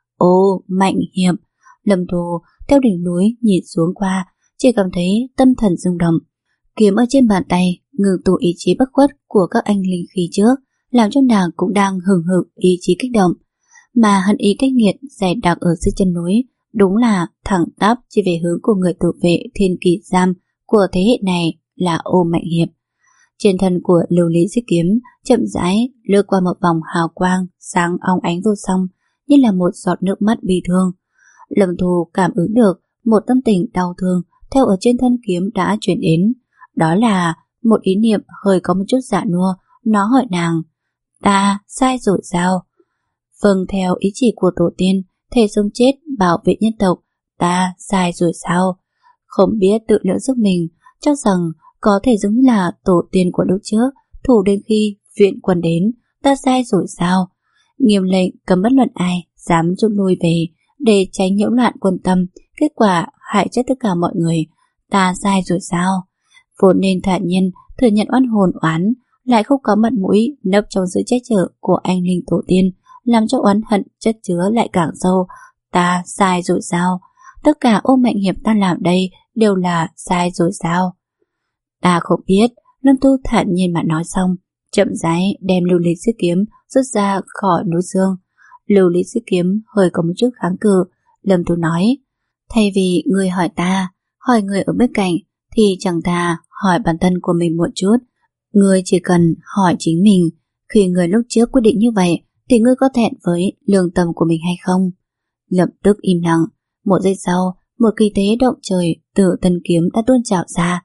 Ô Mạnh Hiệp! Lâm Thu theo đỉnh núi nhìn xuống qua, chỉ cảm thấy tâm thần rung động. Kiếm ở trên bàn tay ngừng tụ ý chí bất khuất của các anh linh khí trước, làm cho nàng cũng đang hừng hực ý chí kích động. Mà hận ý cách nghiệt dày đặc ở dưới chân núi đúng là thẳng tắp chỉ về hướng của người tự vệ thiên kỳ giam của thế hệ này là Ô Mạnh Hiệp. Trên thân của lưu lý xích kiếm chậm rãi lướt qua một vòng hào quang sáng óng ánh vô song, như là một giọt nước mắt bi thương. Lâm Thu cảm ứng được một tâm tình đau thương theo ở trên thân kiếm đã chuyển đến. Đó là một ý niệm hơi có một chút dạ nua. Nó hỏi nàng: ta sai rồi sao? Vâng, theo ý chỉ của tổ tiên, thề sống chết bảo vệ nhân tộc, ta sai rồi sao? Không biết tự lượng sức mình, cho rằng có thể giống là tổ tiên của lúc trước, thủ đến khi viện quân đến, ta sai rồi sao? Nghiêm lệnh cấm bất luận ai dám rút lui về để tránh nhiễu loạn quân tâm, kết quả hại chết tất cả mọi người, ta sai rồi sao? Vốn nên thản nhiên thừa nhận oan hồn oán, lại không có mặt mũi nấp trong sự che chở của anh linh tổ tiên, làm cho oán hận chất chứa lại càng sâu. Ta sai rồi sao? Tất cả Ô Mạnh Hiệp ta làm đây đều là sai rồi sao? Ta không biết. Lâm Thu thản nhiên mà nói xong, chậm rãi đem lưu lý xích kiếm rút ra khỏi núi xương. Lưu lý xích kiếm hơi có một chút kháng cự. Lâm Thu nói: thay vì người hỏi ta, hỏi người ở bên cạnh, thì chẳng thà hỏi bản thân của mình một chút. Ngươi chỉ cần hỏi chính mình, khi người lúc trước quyết định như vậy thì ngươi có thẹn với lương tâm của mình hay không? Lập tức im lặng. Một giây sau, một khí thế động trời từ thân kiếm đã tuôn trào ra.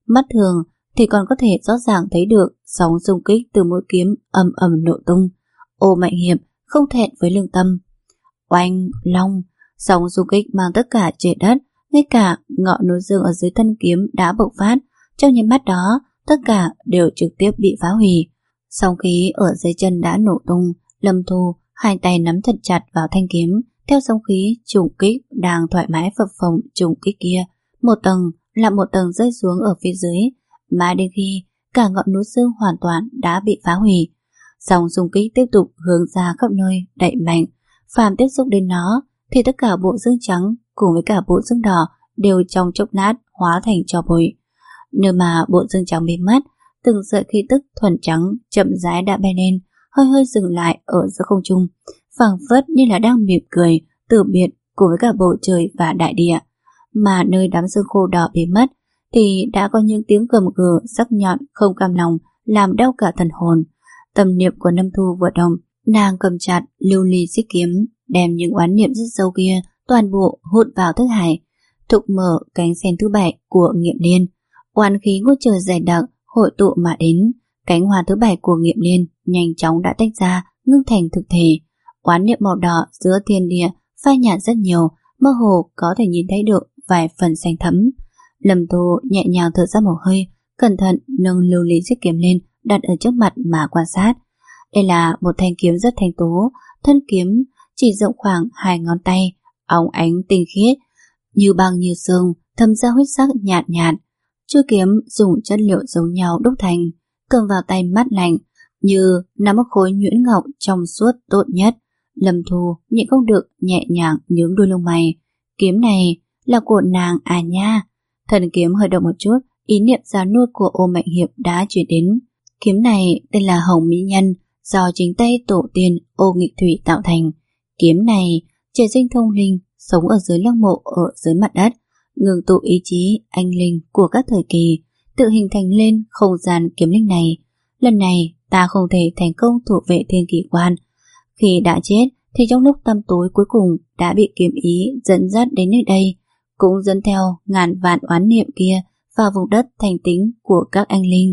Mắt thường thì còn có thể rõ ràng thấy được sóng xung kích từ mũi kiếm ầm ầm nổ tung. Ô Mạnh Hiệp không thẹn với lương tâm. Oanh long, sóng xung kích mang tất cả trời đất, ngay cả ngọn núi rừng ở dưới thân kiếm đã bộc phát. Trong nháy mắt đó, tất cả đều trực tiếp bị phá hủy. Sóng khí ở dưới chân đã nổ tung. Lâm Thu hai tay nắm thật chặt vào thanh kiếm, theo sóng khí trùng kích đang thoải mái phập phồng trùng kích kia, một tầng lại một tầng rơi xuống ở phía dưới, mà đến khi cả ngọn núi xương hoàn toàn đã bị phá hủy. Sóng xung kích tiếp tục hướng ra khắp nơi, đẩy mạnh. Phàm tiếp xúc đến nó thì tất cả bộ xương trắng cùng với cả bộ xương đỏ đều trong chốc lát hóa thành tro bụi. Nơi mà bộ xương trắng biến mất, từng sợi khí tức thuần trắng chậm rãi đã bay lên, hơi hơi dừng lại ở giữa không trung, phảng phất như là đang mỉm cười từ biệt cùng với cả bầu trời và đại địa. Mà nơi đám xương khô đỏ biến mất thì đã có những tiếng gầm gừ sắc nhọn không cam lòng làm đau cả thần hồn. Tâm niệm của Lâm Thu vừa động, nàng cầm chặt lưu ly xích kiếm, đem những oán niệm rất sâu kia toàn bộ hút vào thức hải, thúc mở cánh sen thứ bảy của Nghiệm Liên. Oán khí ngút trời dày đặc hội tụ mà đến, cánh hoa thứ bảy của Nghiệm Liên nhanh chóng đã tách ra, ngưng thành thực thể. Oán niệm màu đỏ giữa thiên địa phai nhạt rất nhiều, mơ hồ có thể nhìn thấy được vài phần xanh thẫm. Lâm Thu nhẹ nhàng thở ra một hơi, cẩn thận nâng lưu ly xích kiếm lên, đặt ở trước mặt mà quan sát. Đây là một thanh kiếm rất thanh tú, thân kiếm chỉ rộng khoảng hai ngón tay, óng ánh tinh khiết, như băng như sương, thấm ra huyết sắc nhạt nhạt. Chuôi kiếm dùng chất liệu giống nhau đúc thành, cầm vào tay mát lạnh, như nắm một khối nhuyễn ngọc trong suốt tốt nhất. Lâm Thu nhịn không được nhẹ nhàng nhướng đuôi lông mày. Kiếm này là của nàng à nha. Thần kiếm hơi động một chút, ý niệm già nuôi của Ô Mạnh Hiệp đã chuyển đến. Kiếm này tên là Hồng Mỹ Nhân, do chính tay tổ tiên Ô Nghịch Thủy tạo thành. Kiếm này trời sinh thông linh, sống ở dưới lăng mộ ở dưới mặt đất, ngừng tụ ý chí anh linh của các thời kỳ, tự hình thành lên không gian kiếm linh này. Lần này ta không thể thành công thủ vệ thiên kỳ quan. Khi đã chết thì trong lúc tăm tối cuối cùng đã bị kiếm ý dẫn dắt đến nơi đây, cũng dẫn theo ngàn vạn oán niệm kia vào vùng đất thành tính của các anh linh.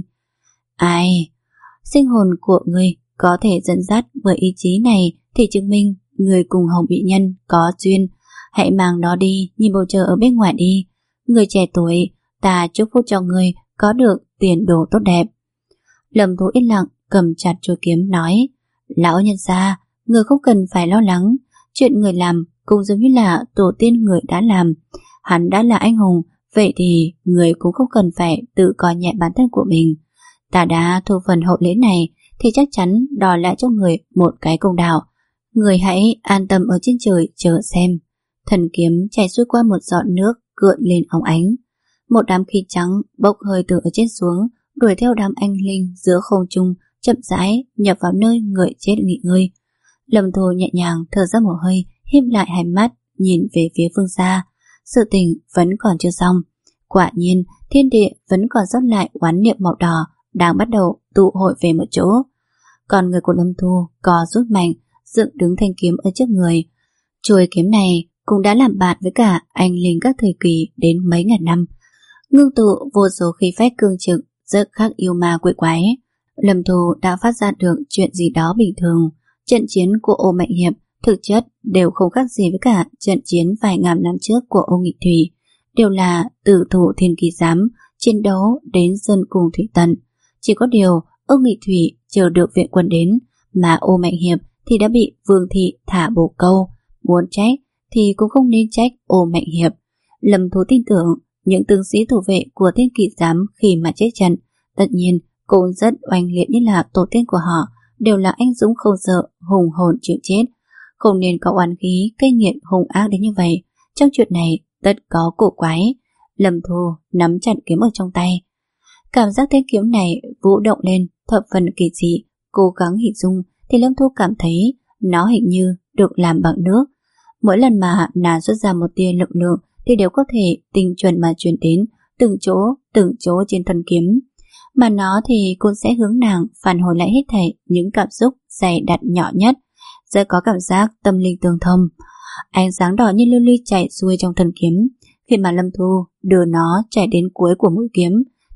Ai? Sinh hồn của ngươi có thể dẫn dắt bởi ý chí này thì chứng minh người cùng Hồng Mỹ Nhân có duyên. Hãy mang nó đi, nhìn bầu trời ở bên ngoài đi. Người trẻ tuổi, ta chúc phúc cho ngươi có được tiền đồ tốt đẹp. Lâm Thu yên lặng cầm chặt chuôi kiếm nói: Lão nhân gia, người không cần phải lo lắng. Chuyện người làm cũng giống như là tổ tiên người đã làm. Hắn đã là anh hùng, vậy thì người cũng không cần phải tự coi nhẹ bản thân của mình. Ta đã thu phần hậu lễ này thì chắc chắn đòi lại cho người một cái công đạo. Người hãy an tâm ở trên trời chờ xem. Thần kiếm chảy xuôi qua một giọt nước gợn lên óng ánh. Một đám khí trắng bốc hơi từ ở trên xuống, đuổi theo đám anh linh giữa không trung, chậm rãi nhập vào nơi người chết nghỉ ngơi. Lâm Thu nhẹ nhàng thở ra một hơi, híp lại hai mắt nhìn về phía phương xa. Sự tình vẫn còn chưa xong. Quả nhiên thiên địa vẫn còn sót lại oán niệm màu đỏ đang bắt đầu tụ hội về một chỗ. Còn người của Lâm Thu co rút mạnh, dựng đứng thanh kiếm ở trước người. Chuôi kiếm này cũng đã làm bạn với cả anh linh các thời kỳ đến mấy ngàn năm, ngưng tụ vô số khí phách cương trực, rất khác yêu ma quỷ quái. Lâm Thu đã phát ra được chuyện gì đó bình thường. Trận chiến của Ô Mạnh Hiệp thực chất đều không khác gì với cả trận chiến vài ngàn năm trước của Ô Nghịch Thủy, đều là tử thủ thiên kỳ giám, chiến đấu đến dân cùng thủy tận. Chỉ có điều Ô Nghịch Thủy chờ được viện quân đến, mà Ô Mạnh Hiệp thì đã bị Vương Thị thả bồ câu. Muốn trách thì cũng không nên trách Ô Mạnh Hiệp. Lâm Thu tin tưởng những tướng sĩ thủ vệ của thiên kỳ giám khi mà chết trận, tất nhiên cũng rất oanh liệt như là tổ tiên của họ, đều là anh dũng không sợ, hùng hồn chịu chết. Không nên có oán khí cay nghiệt hung ác đến như vậy. Trong chuyện này tất có cổ quái. Lâm Thu nắm chặt kiếm ở trong tay. Cảm giác thanh kiếm này vũ động lên thập phần kỳ dị. Cố gắng hình dung thì Lâm Thu cảm thấy nó hình như được làm bằng nước. Mỗi lần mà nàng xuất ra một tia lực lượng thì đều có thể tinh chuẩn mà truyền đến từng chỗ, từng chỗ trên thân kiếm. Mà nó thì cũng sẽ hướng nàng phản hồi lại hết thảy những cảm xúc dày đặc nhỏ nhất, sẽ có cảm giác tâm linh tương thông. Ánh sáng đỏ như lưu ly chảy xuôi trong thân kiếm. Khi mà Lâm Thu đưa nó chạy đến cuối của mũi kiếm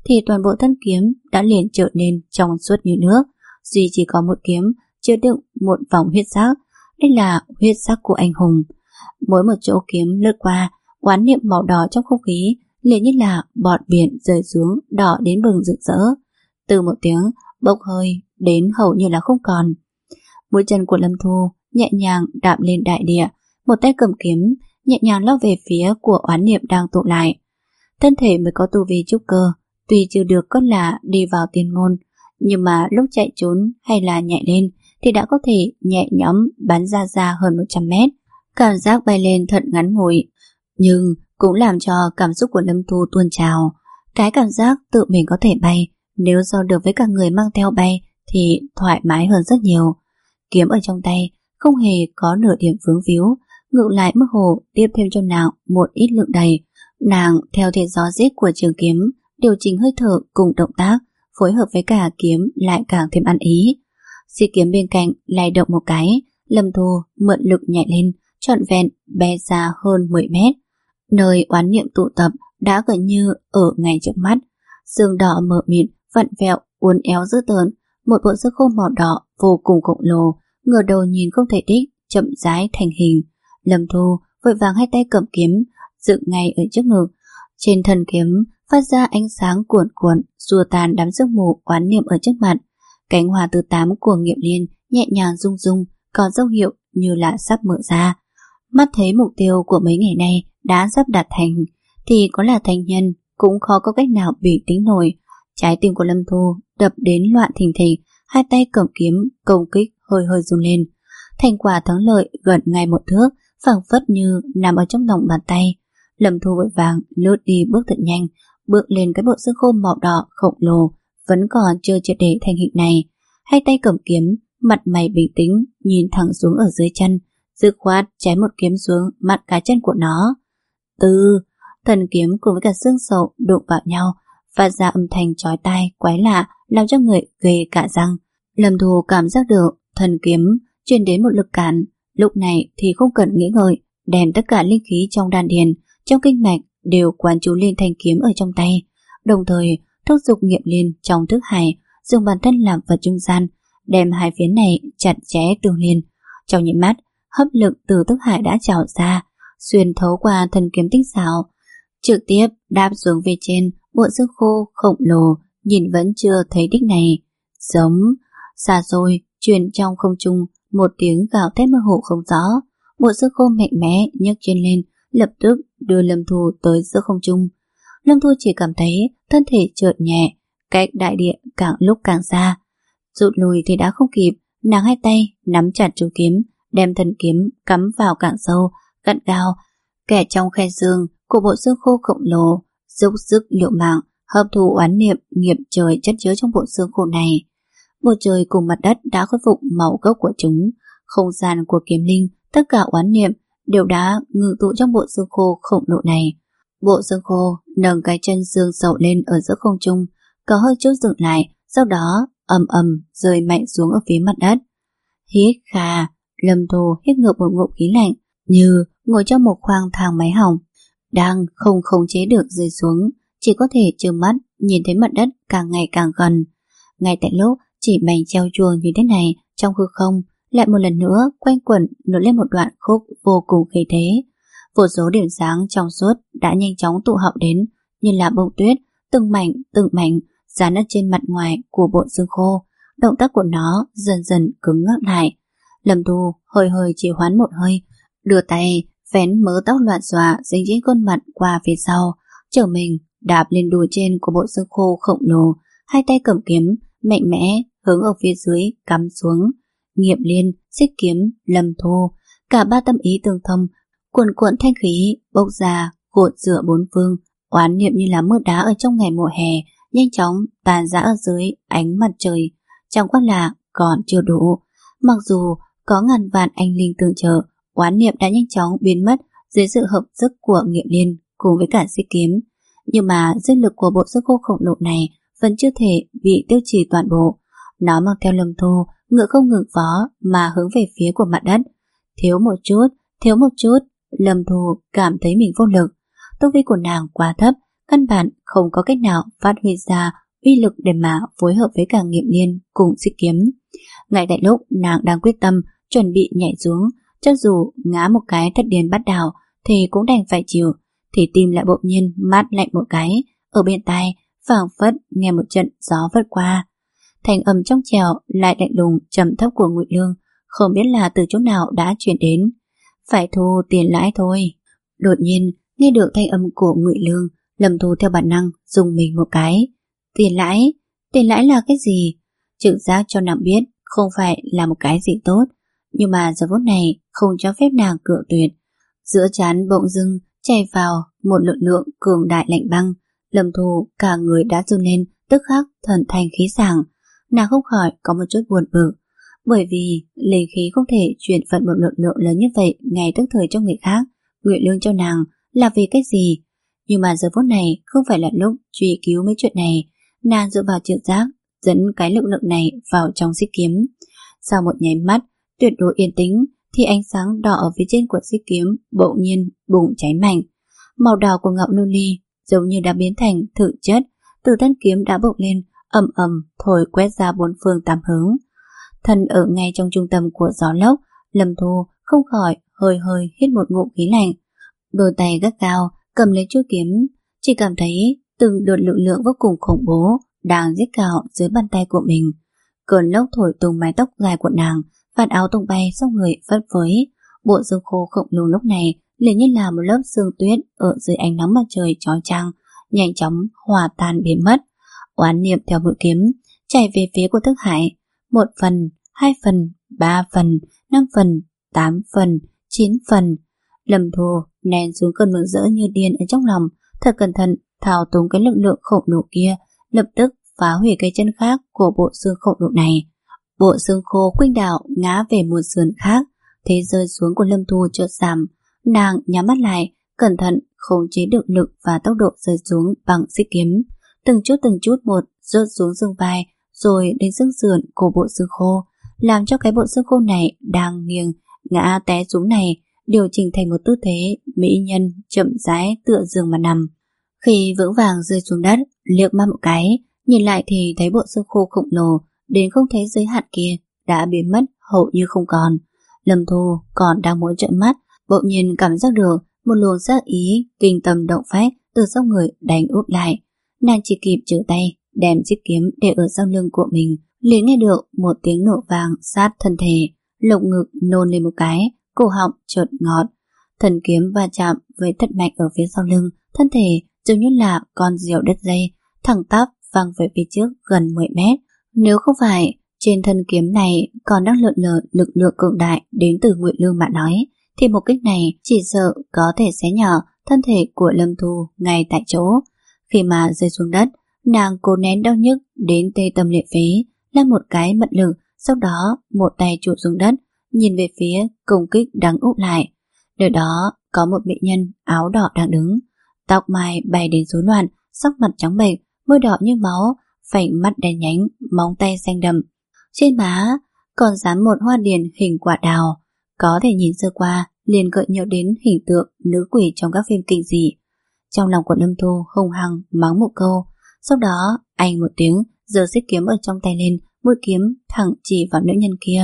thì toàn bộ thân kiếm đã liền trở nên trong suốt như nước, duy chỉ có một kiếm chứa đựng một vòng huyết sắc. Đây là huyết sắc của anh hùng. Mỗi một chỗ kiếm lướt qua, oán niệm màu đỏ trong không khí liền như là bọt biển rơi xuống, đỏ đến bừng rực rỡ. Từ một tiếng bốc hơi đến hầu như là không còn. Mũi chân của Lâm Thu nhẹ nhàng đạp lên đại địa, một tay cầm kiếm nhẹ nhàng lao về phía của oán niệm đang tụ lại. Thân thể mới có tu vi trúc cơ, tuy chưa được con là đi vào tiên môn, nhưng mà lúc chạy trốn hay là nhảy lên thì đã có thể nhẹ nhõm bắn ra ra hơn một trăm mét. Cảm giác bay lên thật ngắn ngủi, nhưng cũng làm cho cảm xúc của Lâm Thu tuôn trào. Cái cảm giác tự mình có thể bay, nếu so được với cả người mang theo bay thì thoải mái hơn rất nhiều. Kiếm ở trong tay không hề có nửa điểm vướng víu, ngược lại mơ hồ tiếp thêm cho nàng một ít lượng đầy. Nàng theo thế gió giết của trường kiếm, điều chỉnh hơi thở cùng động tác, phối hợp với cả kiếm lại càng thêm ăn ý. Xi kiếm bên cạnh lay động một cái, Lâm Thu mượn lực nhảy lên, trọn vẹn bé ra hơn mười mét. Nơi oán niệm tụ tập đã gần như ở ngay trước mắt. Xương đỏ mờ mịt, vặn vẹo, uốn éo dữ tợn, một bộ xương khô màu đỏ vô cùng khổng lồ, ngửa đầu nhìn không thể đích, chậm rãi thành hình. Lâm Thu vội vàng hai tay cầm kiếm, dựng ngay ở trước ngực. Trên thân kiếm phát ra ánh sáng cuồn cuộn, xua tan đám sương mù oán niệm ở trước mặt. Cánh hoa thứ tám của Nghiệm Liên nhẹ nhàng rung rung, có dấu hiệu như là sắp mở ra. Mắt thấy mục tiêu của mấy ngày nay đã sắp đạt thành, thì có là thành nhân cũng khó có cách nào bình tĩnh nổi. Trái tim của Lâm Thu đập đến loạn thình thịch, hai tay cầm kiếm công kích hơi hơi run lên. Thành quả thắng lợi gần ngay một thước, phảng phất như nằm ở trong lòng bàn tay. Lâm Thu vội vàng lướt đi bước thật nhanh, bước lên cái bộ xương khô màu đỏ khổng lồ vẫn còn chưa triệt để thành hình này. Hai tay cầm kiếm, mặt mày bình tĩnh nhìn thẳng xuống ở dưới chân, dứt khoát chém một kiếm xuống mặt cá chân của nó. Từ thần kiếm cùng với cả xương sầu đụng vào nhau, phát ra âm thanh chói tai quái lạ, làm cho người ghê cả răng. Lâm Thu cảm giác được thần kiếm truyền đến một lực cản, lúc này thì không cần nghĩ ngợi, đem tất cả linh khí trong đan điền, trong kinh mạch đều quán chú lên thanh kiếm ở trong tay, đồng thời thúc giục Nghiệm Liên trong thức hải, dùng bản thân làm vật trung gian, đem hai phía này chặt chẽ tương liên. Trong nhịp mắt, hấp lực từ thức hải đã trào ra, xuyên thấu qua thần kiếm tinh xảo, trực tiếp đáp xuống về trên bộ xương khô khổng lồ, nhìn vẫn chưa thấy đích này. Giống xa xôi truyền trong không trung một tiếng gào thét mơ hồ không rõ. Bộ xương khô mạnh mẽ nhấc chân lên, lập tức đưa Lâm Thu tới giữa không trung. Lâm Thu chỉ cảm thấy thân thể trượt nhẹ, cách đại địa càng lúc càng xa. Rụt lùi thì đã không kịp, nàng hai tay nắm chặt chuôi kiếm, đem thân kiếm cắm vào càng sâu, gắt gao, kẻ trong khe xương của bộ xương khô khổng lồ, dốc sức liều mạng hấp thu oán niệm nghiệp trời chất chứa trong bộ xương khô này. Bầu trời cùng mặt đất đã khôi phục màu gốc của chúng, không gian của kiếm linh, tất cả oán niệm đều đã ngưng tụ trong bộ xương khô khổng lồ này. Bộ xương khô nâng cái chân xương sầu lên ở giữa không trung, có hơi chút dừng lại, sau đó ầm ầm rơi mạnh xuống ở phía mặt đất. Hít kha, Lâm Thu hít ngược một ngụm khí lạnh, như ngồi trong một khoang thang máy hỏng, đang không khống chế được rơi xuống, chỉ có thể trơ mắt nhìn thấy mặt đất càng ngày càng gần. Ngay tại lúc chỉ mảnh treo chuồng như thế này, trong hư không lại một lần nữa quanh quẩn nổi lên một đoạn khúc vô cùng khí thế. Vô số điểm sáng trong suốt đã nhanh chóng tụ họp đến, như là bông tuyết, từng mảnh từng mảnh dán ở trên mặt ngoài của bộ xương khô. Động tác của nó dần dần cứng ngắc lại. Lâm Thu hơi hơi chỉ hoán một hơi, đưa tay vén mớ tóc loạn xòa dính trên khuôn mặt qua phía sau, trở mình đạp lên đùi trên của bộ xương khô khổng lồ, hai tay cầm kiếm mạnh mẽ hướng ở phía dưới cắm xuống. Nghiệm Liên, xích kiếm, Lâm Thu, cả ba tâm ý tương thông, cuồn cuộn thanh khí bốc ra cuộn rửa bốn phương. Oán niệm như là mưa đá ở trong ngày mùa hè, nhanh chóng tàn rã ở dưới ánh mặt trời. Chẳng qua là còn chưa đủ, mặc dù có ngàn vạn anh linh tương trợ, oán niệm đã nhanh chóng biến mất dưới sự hợp sức của Nghiệm Liên cùng với cả xích kiếm, nhưng mà dư lực của bộ xương khô khổng lồ này vẫn chưa thể bị tiêu trì toàn bộ. Nó mang theo Lâm Thu ngựa không ngừng phó mà hướng về phía của mặt đất. Thiếu một chút, thiếu một chút, Lâm Thu cảm thấy mình vô lực. Tu vi của nàng quá thấp, căn bản không có cách nào phát huy ra uy lực để mà phối hợp với cả Nghiệm Liên cùng Xích Kiếm. Ngay tại lúc nàng đang quyết tâm chuẩn bị nhảy xuống, cho dù ngã một cái thất điên bắt đảo thì cũng đành phải chịu, thì tim lại bỗng nhiên mát lạnh một cái. Ở bên tai phảng phất nghe một trận gió vất qua, thành âm trong trẻo lại lạnh lùng trầm thấp của Ngụy Lương không biết là từ chỗ nào đã truyền đến. Phải thu tiền lãi thôi. Đột nhiên nghe được thanh âm của Ngụy Lương, Lâm Thu theo bản năng dùng mình một cái. Tiền lãi? Tiền lãi là cái gì? Trực giác cho nàng biết không phải là một cái gì tốt, nhưng mà giờ phút này không cho phép nàng cự tuyệt. Giữa trán bỗng dưng chảy vào một lực lượng cường đại lạnh băng. Lâm Thu cả người đã run lên, tức khắc thần thanh khí sảng. Nàng không khỏi có một chút buồn bực, bởi vì linh khí không thể chuyển vận một lực lượng lớn như vậy ngay tức thời cho người khác. Ngụy Lương cho nàng là vì cái gì? Nhưng mà giờ phút này không phải là lúc truy cứu mấy chuyện này. Nàng dựa vào trực giác dẫn cái lực lượng này vào trong Xích Kiếm. Sau một nháy mắt tuyệt đối yên tĩnh thì ánh sáng đỏ ở phía trên của Xích Kiếm bỗng nhiên bùng cháy mạnh. Màu đỏ của ngọc lưu ly giống như đã biến thành thực chất, từ thân kiếm đã bốc lên, ầm ầm thổi quét ra bốn phương tám hướng. Thân ở ngay trong trung tâm của gió lốc, Lâm Thu không khỏi hơi hơi hít một ngụm khí lạnh. Đôi tay gắt gao cầm lấy chuôi kiếm, chỉ cảm thấy từng đợt lực lượng vô cùng khủng bố đang giết cào dưới bàn tay của mình. Cơn lốc thổi tung mái tóc dài của nàng, vạt áo tung bay xong người phất phới. Bộ xương khô khổng lồ lúc này liền như là một lớp sương tuyết ở dưới ánh nắng mặt trời chói chang, nhanh chóng hòa tan biến mất. Oán niệm theo mũi kiếm chạy về phía của Thức Hải. Một phần, hai phần, ba phần, năm phần, tám phần, chín phần. Lâm Thu nén xuống cơn mừng rỡ như điên ở trong lòng, thật cẩn thận thao túng cái lực lượng khổng lồ kia, lập tức phá hủy cái chân khác của bộ xương khổng lồ này. Bộ xương khô khuynh đảo ngã về một sườn khác, thế rơi xuống của Lâm Thu chợt giảm. Nàng nhắm mắt lại, cẩn thận khống chế được lực và tốc độ rơi xuống bằng Xích Kiếm, từng chút từng chút một rớt xuống xương vai, rồi đến xương sườn của bộ xương khô, làm cho cái bộ xương khô này đang nghiêng ngã té xuống này điều chỉnh thành một tư thế mỹ nhân chậm rãi tựa giường mà nằm. Khi vững vàng rơi xuống đất, liếc mắt một cái, nhìn lại thì thấy bộ xương khô khổng lồ đến không thấy giới hạn kia đã biến mất hầu như không còn. Lâm Thu còn đang muốn trợn mắt, bỗng nhiên cảm giác được một luồng sát ý kinh tâm động phách từ sau người đánh úp lại. Nàng chỉ kịp trở tay đem chiếc kiếm để ở sau lưng của mình, liền nghe được một tiếng nổ vang sát thân thể, lồng ngực nôn lên một cái, cổ họng chợt ngọt. Thần kiếm va chạm với thật mạnh ở phía sau lưng, thân thể giống như là con diều đứt dây, thẳng tắp văng về phía trước gần mười mét. Nếu không phải trên thân kiếm này còn đang lượn lờ lực lượng cường đại đến từ Ngụy Lương mà nói, thì một kích này chỉ sợ có thể xé nhỏ thân thể của Lâm Thu ngay tại chỗ. Khi mà rơi xuống đất, nàng cố nén đau nhức đến tê tâm liệt phế, làm một cái mật lực, sau đó một tay trụ xuống đất, nhìn về phía công kích đang úp lại. Nơi đó có một mỹ nhân áo đỏ đang đứng, tóc mai bay đến rối loạn, sắc mặt trắng bệch, môi đỏ như máu, phành mắt đen nhánh, móng tay xanh đậm. Trên má còn dán một hoa điền hình quả đào, có thể nhìn sơ qua liền gợi nhớ đến hình tượng nữ quỷ trong các phim kinh dị. Trong lòng của Lâm Thu hung hăng mắng một câu, sau đó anh một tiếng giơ xích kiếm ở trong tay lên, mũi kiếm thẳng chỉ vào nữ nhân kia.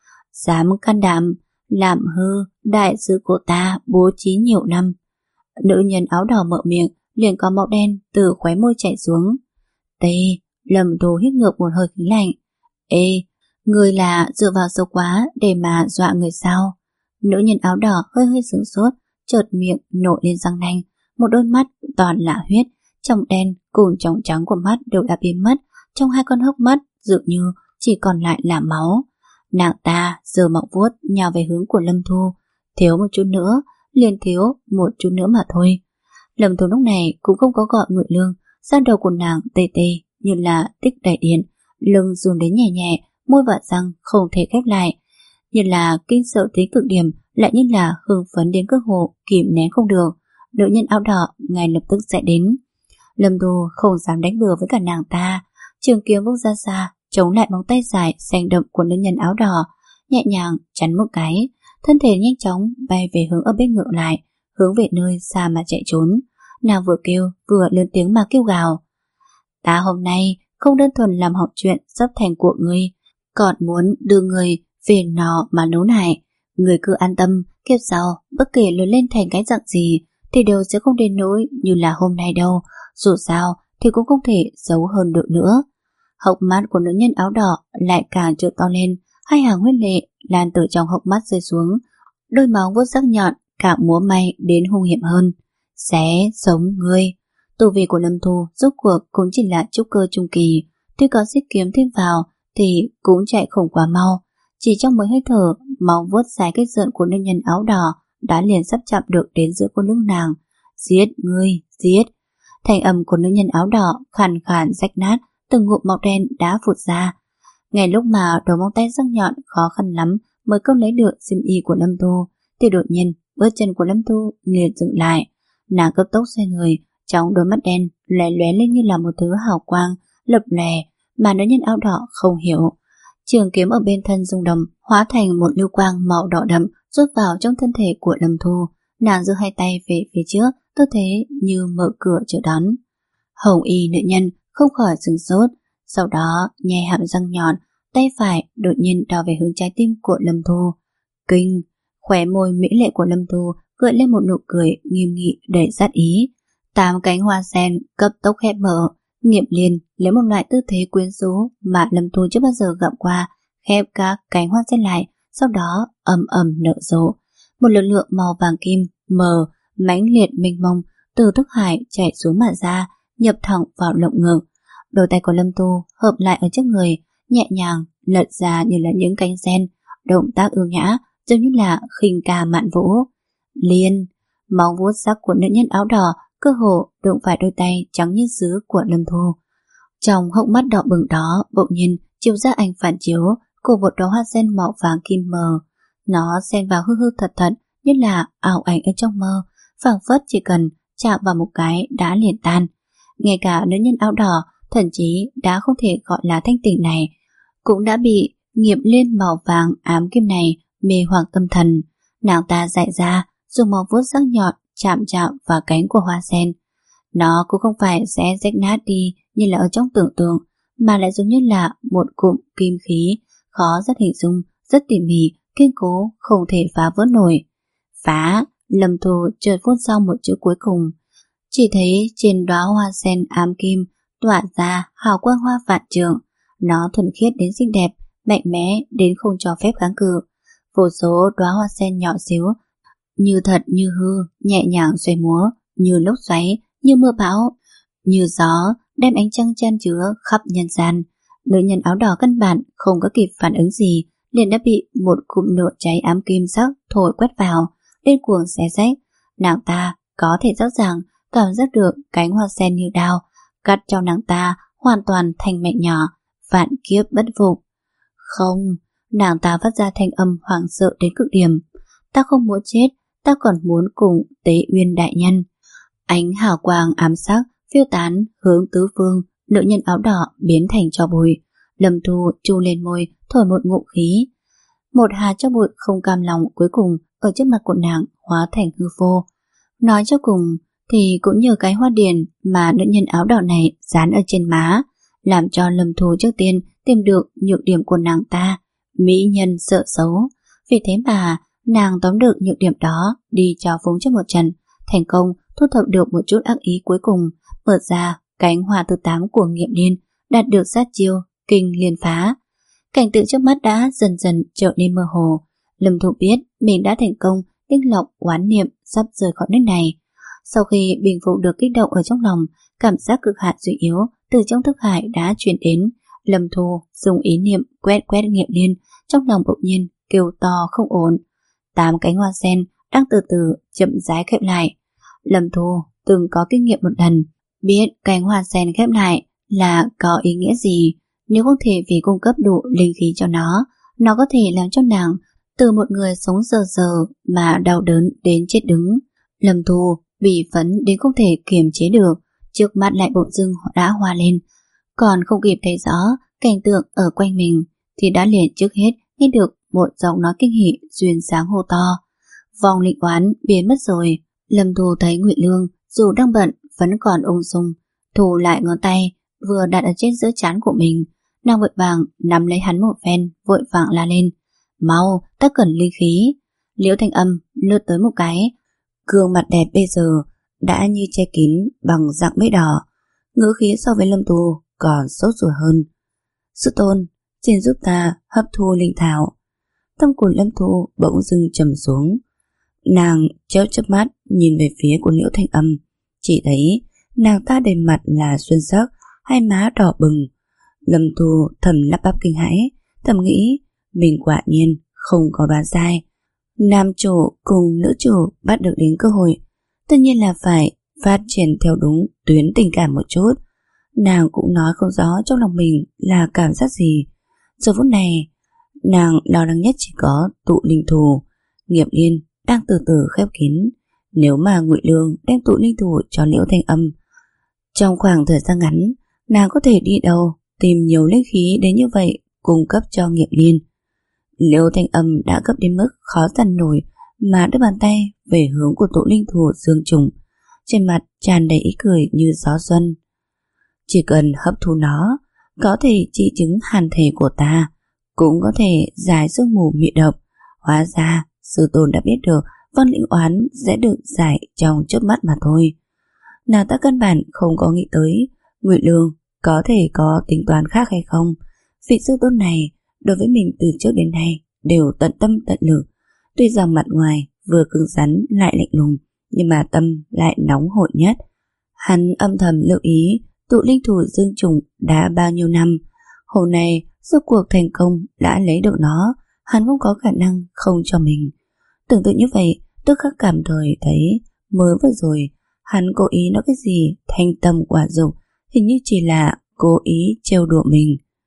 Dám can đảm làm hư đại sứ của ta bố trí nhiều năm. Nữ nhân áo đỏ mở miệng, liền có màu đen từ khóe môi chảy xuống. Tê, Lâm Thu hít ngược một hơi khí lạnh. Ê, người là dựa vào sâu quá để mà dọa người sao? Nữ nhân áo đỏ hơi hơi sửng sốt, chợt miệng nổi lên răng nanh, một đôi mắt toàn là huyết, trong đen cùng trong trắng của mắt đều đã biến mất, trong hai con hốc mắt dường như chỉ còn lại là máu. Nàng ta giơ móng vuốt nhào về hướng của Lâm Thu, thiếu một chút nữa, liền thiếu một chút nữa mà thôi. Lâm Thu lúc này cũng không có gọi Ngụy Lương, da đầu của nàng tê tê như là tích đầy điện, lưng run đến nhẹ nhẹ, môi và răng không thể khép lại, như là kinh sợ tới cực điểm, lại như là hưng phấn đến cơ hồ kìm nén không được. Nữ nhân áo đỏ ngay lập tức sẽ đến. Lâm Thu không dám đánh bừa với cả nàng ta, trường kiếm vung ra xa chống lại móng tay dài xanh đậm của nữ nhân áo đỏ, nhẹ nhàng chắn một cái, thân thể nhanh chóng bay về hướng ở bên ngược lại, hướng về nơi xa mà chạy trốn. Nàng vừa kêu vừa lớn tiếng mà kêu gào. Ta hôm nay không đơn thuần làm hỏng chuyện sắp thành của ngươi, còn muốn đưa ngươi về nó mà nấu nải. Ngươi cứ an tâm, kiếp sau bất kể lớn lên thành cái dạng gì thì đều sẽ không đến nỗi như là hôm nay đâu. Dù sao thì cũng không thể giấu hơn được nữa. Hốc mắt của nữ nhân áo đỏ lại càng trợn to lên, hai hàng huyết lệ lan từ trong hốc mắt rơi xuống, đôi móng vuốt sắc nhọn càng múa may đến hung hiểm hơn. Xé sống ngươi. Tu vi của Lâm Thu rốt cuộc cũng chỉ là trúc cơ trung kỳ, tuy có xích kiếm thêm vào thì cũng chạy không quá mau. Chỉ trong mấy hơi thở, móng vuốt dài cách rợn của nữ nhân áo đỏ đã liền sắp chạm được đến giữa con lưng nàng. Giết ngươi, giết. Thanh âm của nữ nhân áo đỏ khàn khàn rách nát, từng ngụm máu đen đã phụt ra. Ngay lúc mà đầu móng tay sắc nhọn khó khăn lắm mới câu lấy được xiêm y của Lâm Thu, thì đột nhiên bước chân của Lâm Thu liền dừng lại. Nàng cấp tốc xoay người, trong đôi mắt đen lóe lóe lên như là một thứ hào quang lập lòe mà nữ nhân áo đỏ không hiểu. Trường kiếm ở bên thân rung động, hóa thành một lưu quang màu đỏ đậm rút vào trong thân thể của Lâm Thu. Nàng giơ hai tay về phía trước, tư thế như mở cửa chờ đón. Hồng y nữ nhân không khỏi sửng sốt, sau đó nhe hàm răng nhọn, tay phải đột nhiên đào về hướng trái tim của Lâm Thu. Kinh, khóe môi mỹ lệ của Lâm Thu gợi lên một nụ cười nghiêm nghị đầy sát ý. Tám cánh hoa sen cấp tốc khép mở, Nghiệm Liên lấy một loại tư thế quyến rũ mà Lâm Thu chưa bao giờ gặp qua, khép các cánh hoa sen lại, sau đó ầm ầm nở rộ. Một lực lượng màu vàng kim mờ mãnh liệt mênh mông từ thức hải chảy xuống mà ra, nhập thẳng vào lồng ngực. Đôi tay của Lâm Thu hợp lại ở trước người, nhẹ nhàng lật ra như là những cánh sen, động tác ưu nhã giống như là khinh ca mạn vũ. Liên, móng vuốt sắc của nữ nhân áo đỏ cơ hồ đụng phải đôi tay trắng như sứ của Lâm Thu. Trong hốc mắt đỏ bừng đó bỗng nhiên chiếu ra ảnh phản chiếu của một đóa hoa sen màu vàng kim mờ. Nó xen vào hư hư thật thật như là ảo ảnh ở trong mơ, phảng phất chỉ cần chạm vào một cái đã liền tan. Ngay cả nữ nhân áo đỏ thậm chí đã không thể gọi là thanh tỉnh này cũng đã bị Nghiệm Liên màu vàng ám kim này mê hoặc tâm thần. Nàng ta dại ra dùng móng vuốt sắc nhọn chạm chạm vào cánh của hoa sen. Nó cũng không phải sẽ rách nát đi như là ở trong tưởng tượng, mà lại giống như là một cụm kim khí khó rất hình dung, rất tỉ mỉ, kiên cố, không thể phá vỡ nổi. Phá. Lâm Thu chợt phun sau một chữ cuối cùng. Chỉ thấy trên đóa hoa sen ám kim tỏa ra hào quang hoa vạn trượng. Nó thuần khiết đến xinh đẹp, mạnh mẽ đến không cho phép kháng cự. Vô số đóa hoa sen nhỏ xíu, như thật như hư, nhẹ nhàng xoay múa, như lốc xoáy, như mưa bão, như gió, đem ánh trăng chan chứa khắp nhân gian. Nữ nhân áo đỏ căn bản không có kịp phản ứng gì, liền đã bị một cụm lửa cháy ám kim sắc thổi quét vào, điên cuồng xé rách. Nàng ta có thể rõ ràng cảm giác được cánh hoa sen như đao cắt cho nàng ta hoàn toàn thành mảnh nhỏ, vạn kiếp bất phục. Không, nàng ta phát ra thanh âm hoảng sợ đến cực điểm. Ta không muốn chết, ta còn muốn cùng Tế Uyên đại nhân. Ánh hào quang ám sắc phiêu tán hướng tứ phương, nữ nhân áo đỏ biến thành tro bụi. Lâm Thu chu lên môi, thổi một ngụm khí. Một hạt tro bụi không cam lòng cuối cùng ở trước mặt của nàng hóa thành hư vô. Nói cho cùng thì cũng nhờ cái hoa điền mà nữ nhân áo đỏ này dán ở trên má, làm cho Lâm Thu trước tiên tìm được nhược điểm của nàng ta, mỹ nhân sợ xấu. Vì thế mà nàng tóm được nhược điểm đó, đi trào phúng cho một trận, thành công thu thập được một chút ác ý cuối cùng, mở ra cánh hoa thứ tám của Nghiệm Liên, đạt được sát chiêu kinh liên phá. Cảnh tượng trước mắt đã dần dần trở nên mơ hồ. Lâm Thu biết mình đã thành công tinh lọc oán niệm sắp rời khỏi nước này. Sau khi bình phục được kích động ở trong lòng, cảm giác cực hạn suy yếu từ trong thức hải đã truyền đến. Lâm Thu dùng ý niệm quét quét Nghiệm Liên, trong lòng bỗng nhiên kêu to không ổn. Tám cánh hoa sen đang từ từ chậm rãi khép lại. Lâm Thu từng có kinh nghiệm một lần, biết cánh hoa sen khép lại là có ý nghĩa gì. Nếu không thể vì cung cấp đủ linh khí cho nó, nó có thể làm cho nàng từ một người sống giờ giờ mà đau đớn đến chết đứng. Lâm Thu bị phấn đến không thể kiềm chế được, trước mắt lại bỗng dưng đã hoa lên. Còn không kịp thấy rõ cảnh tượng ở quanh mình thì đã liền trước hết nghe được một giọng nói kinh hỉ duyên dáng hô to. Vòng linh oán biến mất rồi. Lâm Thu thấy Ngụy Lương dù đang bận vẫn còn ung dung thu lại ngón tay vừa đặt ở trên giữa trán của mình. Nàng vội vàng nắm lấy hắn một phen, vội vàng la lên: "Mau, ta cần ly khí." Liễu Thanh Âm lướt tới một cái, gương mặt đẹp bây giờ đã như che kín bằng dạng mây đỏ, ngữ khí so với Lâm Tu còn sốt ruột hơn. "Sư tôn, xin giúp ta hấp thu linh thảo." Tâm của Lâm Tu bỗng dưng trầm xuống. Nàng chớp chớp mắt nhìn về phía của Liễu Thanh Âm, chỉ thấy nàng ta đầy mặt là xuân sắc, hai má đỏ bừng. Lâm Tu thầm lắp bắp kinh hãi, thầm nghĩ mình quả nhiên không có đoán sai. Nam chủ cùng nữ chủ bắt được đến cơ hội, tất nhiên là phải phát triển theo đúng tuyến tình cảm một chút. Nàng cũng nói không rõ trong lòng mình là cảm giác gì. Giờ phút này nàng lo lắng nhất chỉ có tụ linh thù. Nghiệp Liên đang từ từ khép kín. Nếu mà Ngụy Lương đem tụ linh thù cho Liễu Thanh Âm, trong khoảng thời gian ngắn nàng có thể đi đâu tìm nhiều linh khí đến như vậy cung cấp cho Nghiệp Liên. Liễu Thanh Âm đã gấp đến mức khó dằn nổi mà đưa bàn tay về hướng của tụ linh thù dương trùng, trên mặt tràn đầy ý cười như gió xuân. Chỉ cần hấp thu nó, có thể trị chứng hàn thể của ta, cũng có thể giải sương mù mị độc. Hóa ra sư tôn đã biết được Vân Lĩnh Oán sẽ được giải trong chớp mắt mà thôi. Nàng ta căn bản không có nghĩ tới Ngụy Lương có thể có tính toán khác hay không. Vị sư tôn này đối với mình từ trước đến nay đều tận tâm tận lực, tuy rằng mặt ngoài vừa cứng rắn lại lạnh lùng, nhưng mà tâm lại nóng hổi nhất. Hắn âm thầm lưu ý tụ linh thù dương trùng đã bao nhiêu năm, hôm nay rốt cuộc thành công đã lấy được nó, hắn không có khả năng không cho mình. Tưởng tượng như vậy, tức khắc cảm thời thấy mới vừa rồi hắn cố ý nói cái gì thanh tâm quả dục, hình như chỉ là cố ý trêu đùa mình.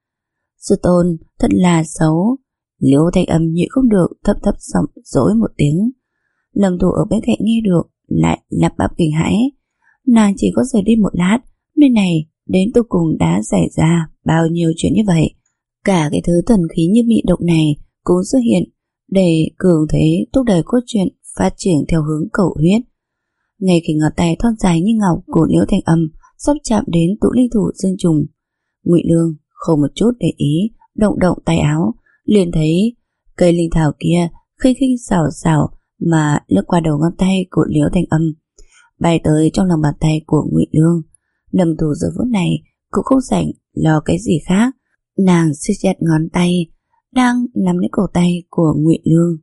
Sư tôn thật là xấu. Liễu Thanh Âm nhịn không được thấp thấp giọng dỗi một tiếng. Lâm Tu ở bên cạnh nghe được lại lắp bắp kinh hãi. Nàng chỉ có rời đi một lát, nơi này đến cuối cùng đã xảy ra bao nhiêu chuyện như vậy. Cả cái thứ thần khí như mị độc này cũng xuất hiện để cường thế thúc đẩy cốt truyện phát triển theo hướng cầu huyết. Ngay khi ngón tay thon dài như ngọc của Liễu Thanh Âm sắp chạm đến tụ linh thủ dương trùng, Ngụy Lương không một chút để ý, động động tay áo, liền thấy cây linh thảo kia khinh khinh xảo xảo mà lướt qua đầu ngón tay của Liễu Thanh Âm, bay tới trong lòng bàn tay của Ngụy Lương. Lâm Thủ giờ phút này cũng không rảnh lo cái gì khác, nàng siết chặt ngón tay đang nắm lấy cổ tay của Ngụy Lương,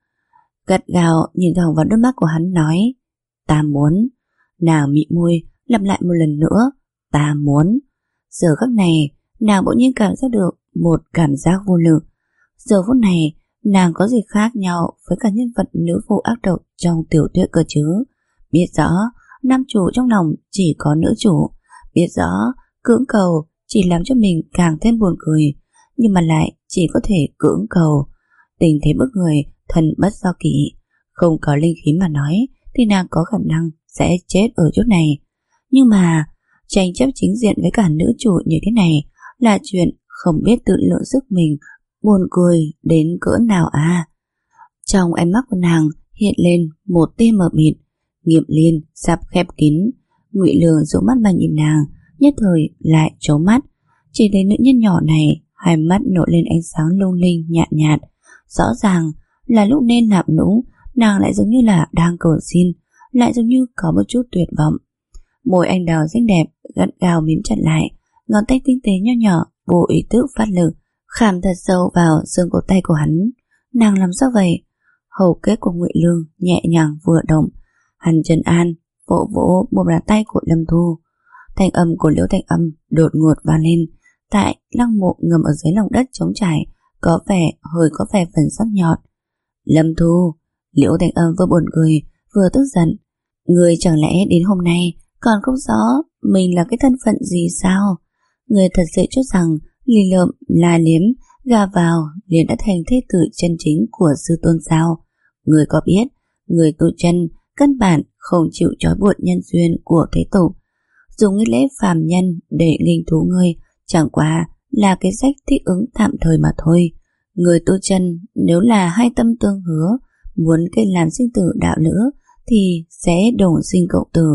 gắt gao nhìn thẳng vào đôi mắt của hắn nói: "Ta muốn." Nàng mị môi lặp lại một lần nữa: "Ta muốn." Giờ khắc này nàng bỗng nhiên cảm giác được một cảm giác vô lực. Giờ phút này nàng có gì khác nhau với cả nhân vật nữ phụ ác độc trong tiểu thuyết cơ chứ? Biết rõ nam chủ trong lòng chỉ có nữ chủ, biết rõ cưỡng cầu chỉ làm cho mình càng thêm buồn cười, nhưng mà lại chỉ có thể cưỡng cầu. Tình thế bức người, thần bất do kỷ. Không có linh khí mà nói thì nàng có khả năng sẽ chết ở chỗ này. Nhưng mà tranh chấp chính diện với cả nữ chủ như thế này là chuyện không biết tự lượng sức mình, buồn cười đến cỡ nào à. Trong ánh mắt của nàng hiện lên một tia mờ mịt. Nghiệp Liên sắp khép kín. Ngụy Lương dụ mắt mà nhìn nàng, nhất thời lại trố mắt. Chỉ thấy nữ nhân nhỏ này hai mắt nổi lên ánh sáng lung linh nhạt nhạt, rõ ràng là lúc nên làm nũng, nàng lại giống như là đang cầu xin, lại giống như có một chút tuyệt vọng. Môi anh đào xinh đẹp gắt gao mím chặt lại, ngón tay tinh tế nho nhỏ vô ý thức phát lực khảm thật sâu vào xương cổ tay của hắn. Nàng làm sao vậy? Hầu kết của Ngụy Lương nhẹ nhàng vừa động, hắn trấn an vỗ vỗ một bàn tay của Lâm Thu. Thanh âm của Liễu Thanh Âm đột ngột vang lên tại lăng mộ ngầm ở dưới lòng đất trống trải, có vẻ hơi có vẻ phần sắc nhọn. Lâm Thu. Liễu Thanh Âm vừa buồn cười vừa tức giận. Người chẳng lẽ đến hôm nay còn không rõ mình là cái thân phận gì sao? Người thật sự cho rằng lì lợm la liếm gà vào liền đã thành thế tử chân chính của sư tôn sao? Người có biết người tu chân căn bản không chịu trói buộc nhân duyên của thế tục, dùng nghi lễ phàm nhân để linh thú ngươi chẳng qua là cái sách thích ứng tạm thời mà thôi. Người tu chân nếu là hai tâm tương hứa, muốn kết làm sinh tử đạo lữ thì sẽ đồng sinh cộng tử.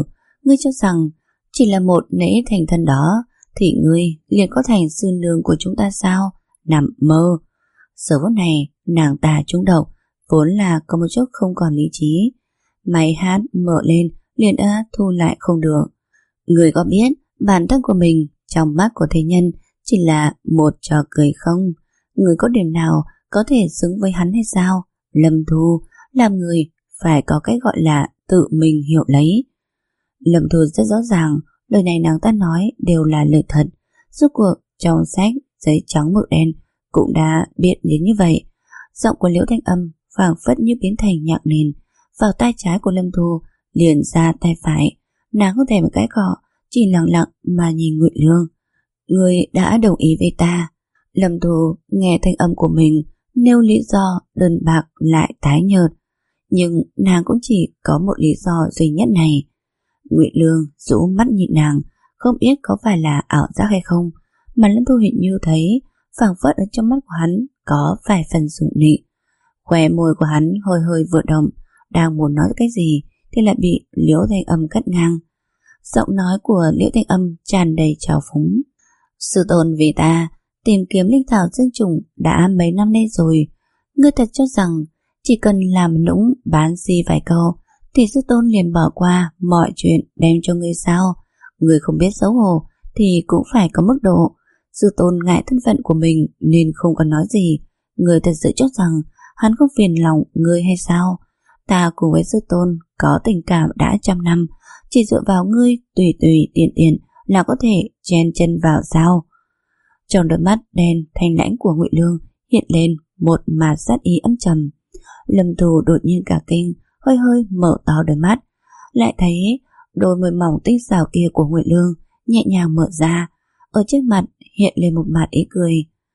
ngươi cho rằng chỉ là một lễ thành thân đó thì ngươi liền có thành sư nương của chúng ta sao? Nằm mơ. Giờ phút này nàng ta trúng độc, vốn là có một chút không còn lý trí. Máy hát mở lên liền đã thu lại không được. Ngươi có biết bản thân của mình trong mắt của thế nhân chỉ là một trò cười không? Ngươi có điểm nào có thể xứng với hắn hay sao? Lâm Thu, làm người phải có cách gọi là tự mình hiểu lấy. Lâm Thu rất rõ ràng lời này nàng ta nói đều là lời thật. Rốt cuộc trong sách giấy trắng mực đen cũng đã biết đến như vậy. Giọng của Liễu Thanh Âm phảng phất như biến thành nhạc nền vào tai trái của Lâm Thu, liền ra tai phải. Nàng không thể một cái cọ, chỉ lặng lặng mà nhìn Ngụy Lương. Người đã đồng ý với ta. Lâm Thu nghe thanh âm của mình nêu lý do đơn bạc lại tái nhợt, nhưng nàng cũng chỉ có một lý do duy nhất này. Ngụy Lương rũ mắt nhìn nàng, không biết có phải là ảo giác hay không, mà Lâm Thu hình như thấy phảng phất ở trong mắt của hắn có vài phần sủng nịnh. Khóe môi của hắn hơi hơi vừa động, đang muốn nói cái gì thì lại bị Liễu Thanh Âm cắt ngang. Giọng nói của Liễu Thanh Âm tràn đầy trào phúng. Sư tôn vì ta tìm kiếm linh thảo dương trùng đã mấy năm nay rồi. Ngươi thật cho rằng chỉ cần làm nũng bán di vài câu thì sư tôn liền bỏ qua mọi chuyện đem cho ngươi sao? Ngươi không biết xấu hổ thì cũng phải có mức độ. Sư tôn ngại thân phận của mình nên không có nói gì. Ngươi thật sự cho rằng hắn không phiền lòng ngươi hay sao? Ta cùng với sư tôn có tình cảm đã trăm năm, chỉ dựa vào ngươi tùy tùy tiện tiện là có thể chen chân vào sao? Trong đôi mắt đen thanh lãnh của Ngụy Lương hiện lên một mạt sát ý âm trầm. Lâm Thu đột nhiên cả kinh, hơi hơi mở to đôi mắt, lại thấy đôi môi mỏng tinh xảo kia của Ngụy Lương nhẹ nhàng mở ra, ở trên mặt hiện lên một mặt ý cười.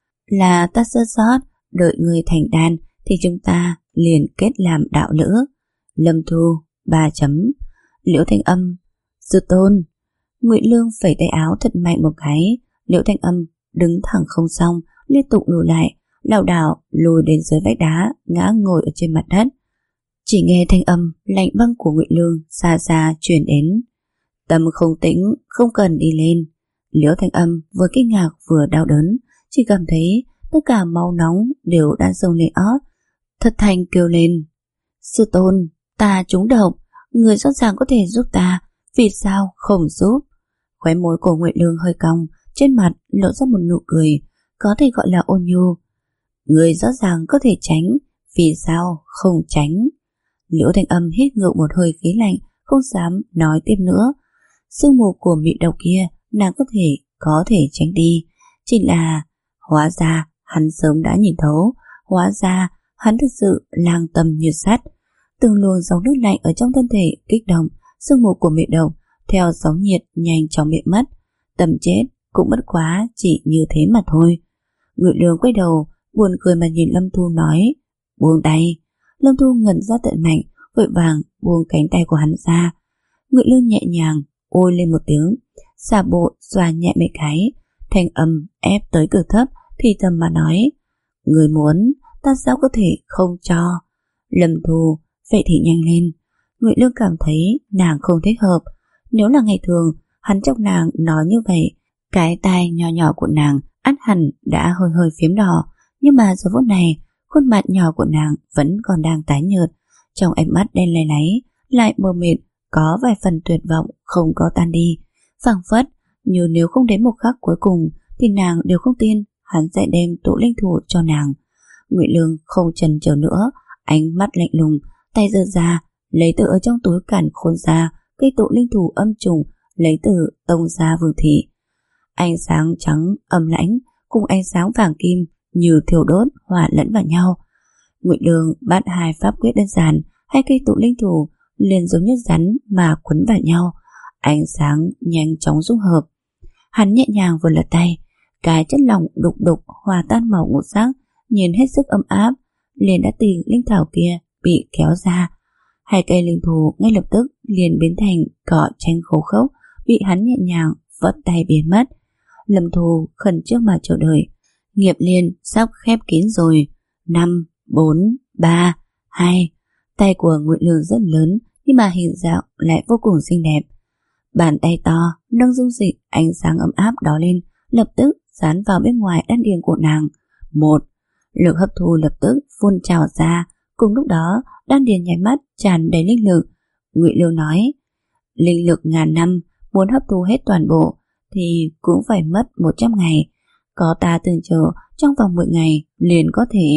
Là ta sơ sót, đợi người thành đàn thì chúng ta liền kết làm đạo lữ. Lâm Thu ba chấm. Liễu Thanh Âm, sư tôn. Ngụy Lương phẩy tay áo thật mạnh một cái. Liễu Thanh Âm đứng thẳng không xong, liên tục lùi lại, lảo đảo lùi đến dưới vách đá, ngã ngồi ở trên mặt đất. Chỉ nghe thanh âm lạnh băng của Ngụy Lương xa xa truyền đến. Tâm không tĩnh, không cần đi lên. Liễu Thanh Âm vừa kinh ngạc vừa đau đớn, chỉ cảm thấy tất cả máu nóng đều đã dâng lên ót, thật thành kêu lên. Sư tôn, ta trúng độc, người rõ ràng có thể giúp ta, vì sao không giúp? Khóe môi của Ngụy Lương hơi cong, trên mặt lộ ra một nụ cười, có thể gọi là ôn nhu. Người rõ ràng có thể tránh, vì sao không tránh? Liễu Thanh Âm hít ngược một hơi khí lạnh, không dám nói tiếp nữa. Sương mù của mị độc kia nàng có thể có thể tránh đi, chỉ là hóa ra hắn sớm đã nhìn thấu, hóa ra hắn thực sự lang tâm như sắt. Từng luồng dòng nước lạnh ở trong thân thể kích động, sương mù của mị độc theo sóng nhiệt nhanh chóng biến mất. Tầm chết cũng bất quá chỉ như thế mà thôi. Ngụy Lương quay đầu buồn cười mà nhìn Lâm Thu nói, buông tay. Lâm Thu ngẩn ra tận mạnh, vội vàng buông cánh tay của hắn ra. Ngụy Lương nhẹ nhàng ôi lên một tiếng, xà bộ xoa nhẹ mấy cái, thanh âm ép tới cực thấp, thì thầm mà nói, người muốn ta sao có thể không cho? Lâm Thu, vậy thì nhanh lên. Ngụy Lương cảm thấy nàng không thích hợp. Nếu là ngày thường hắn chọc nàng nói như vậy, cái tai nhỏ nhỏ của nàng ắt hẳn đã hơi hơi phiếm đỏ, nhưng mà giờ phút này khuôn mặt nhỏ của nàng vẫn còn đang tái nhợt, trong ánh mắt đen láy láy lại mờ mịt, có vài phần tuyệt vọng không có tan đi, phảng phất như nếu không đến một khắc cuối cùng thì nàng đều không tin hắn sẽ đem tụ linh thủ cho nàng. Ngụy Lương không chần chờ nữa, ánh mắt lạnh lùng, tay giơ ra lấy từ ở trong túi càn khôn ra cây tụ linh thủ âm trùng, lấy từ tông ra vương thị. Ánh sáng trắng âm lãnh cùng ánh sáng vàng kim như thiêu đốt hòa lẫn vào nhau. Ngụy Lương bắt hai pháp quyết đơn giản, hai cây tụ linh thủ liền giống như rắn mà quấn vào nhau, ánh sáng nhanh chóng dung hợp. Hắn nhẹ nhàng vừa lật tay, cái chất lỏng đục đục hòa tan màu ngũ sắc, nhìn hết sức ấm áp, liền đã tìm linh thảo kia bị kéo ra. Hai cây linh thủ ngay lập tức liền biến thành cỏ tranh khô khốc, bị hắn nhẹ nhàng vất tay biến mất. Lâm Thu khẩn trước mà chờ đợi. Nghiệp liên sắp khép kín rồi. Năm, bốn, ba, hai. Tay của Ngụy Lương rất lớn, nhưng mà hình dạng lại vô cùng xinh đẹp. Bàn tay to nâng dung dịch ánh sáng ấm áp đó lên, lập tức dán vào bên ngoài đan điền của nàng. Một, lực hấp thu lập tức phun trào ra, cùng lúc đó đan điền nháy mắt tràn đầy linh lực. Ngụy Lương nói, linh lực ngàn năm, muốn hấp thu hết toàn bộ thì cũng phải mất một trăm ngày. Có ta từng chờ trong vòng mười ngày liền có thể.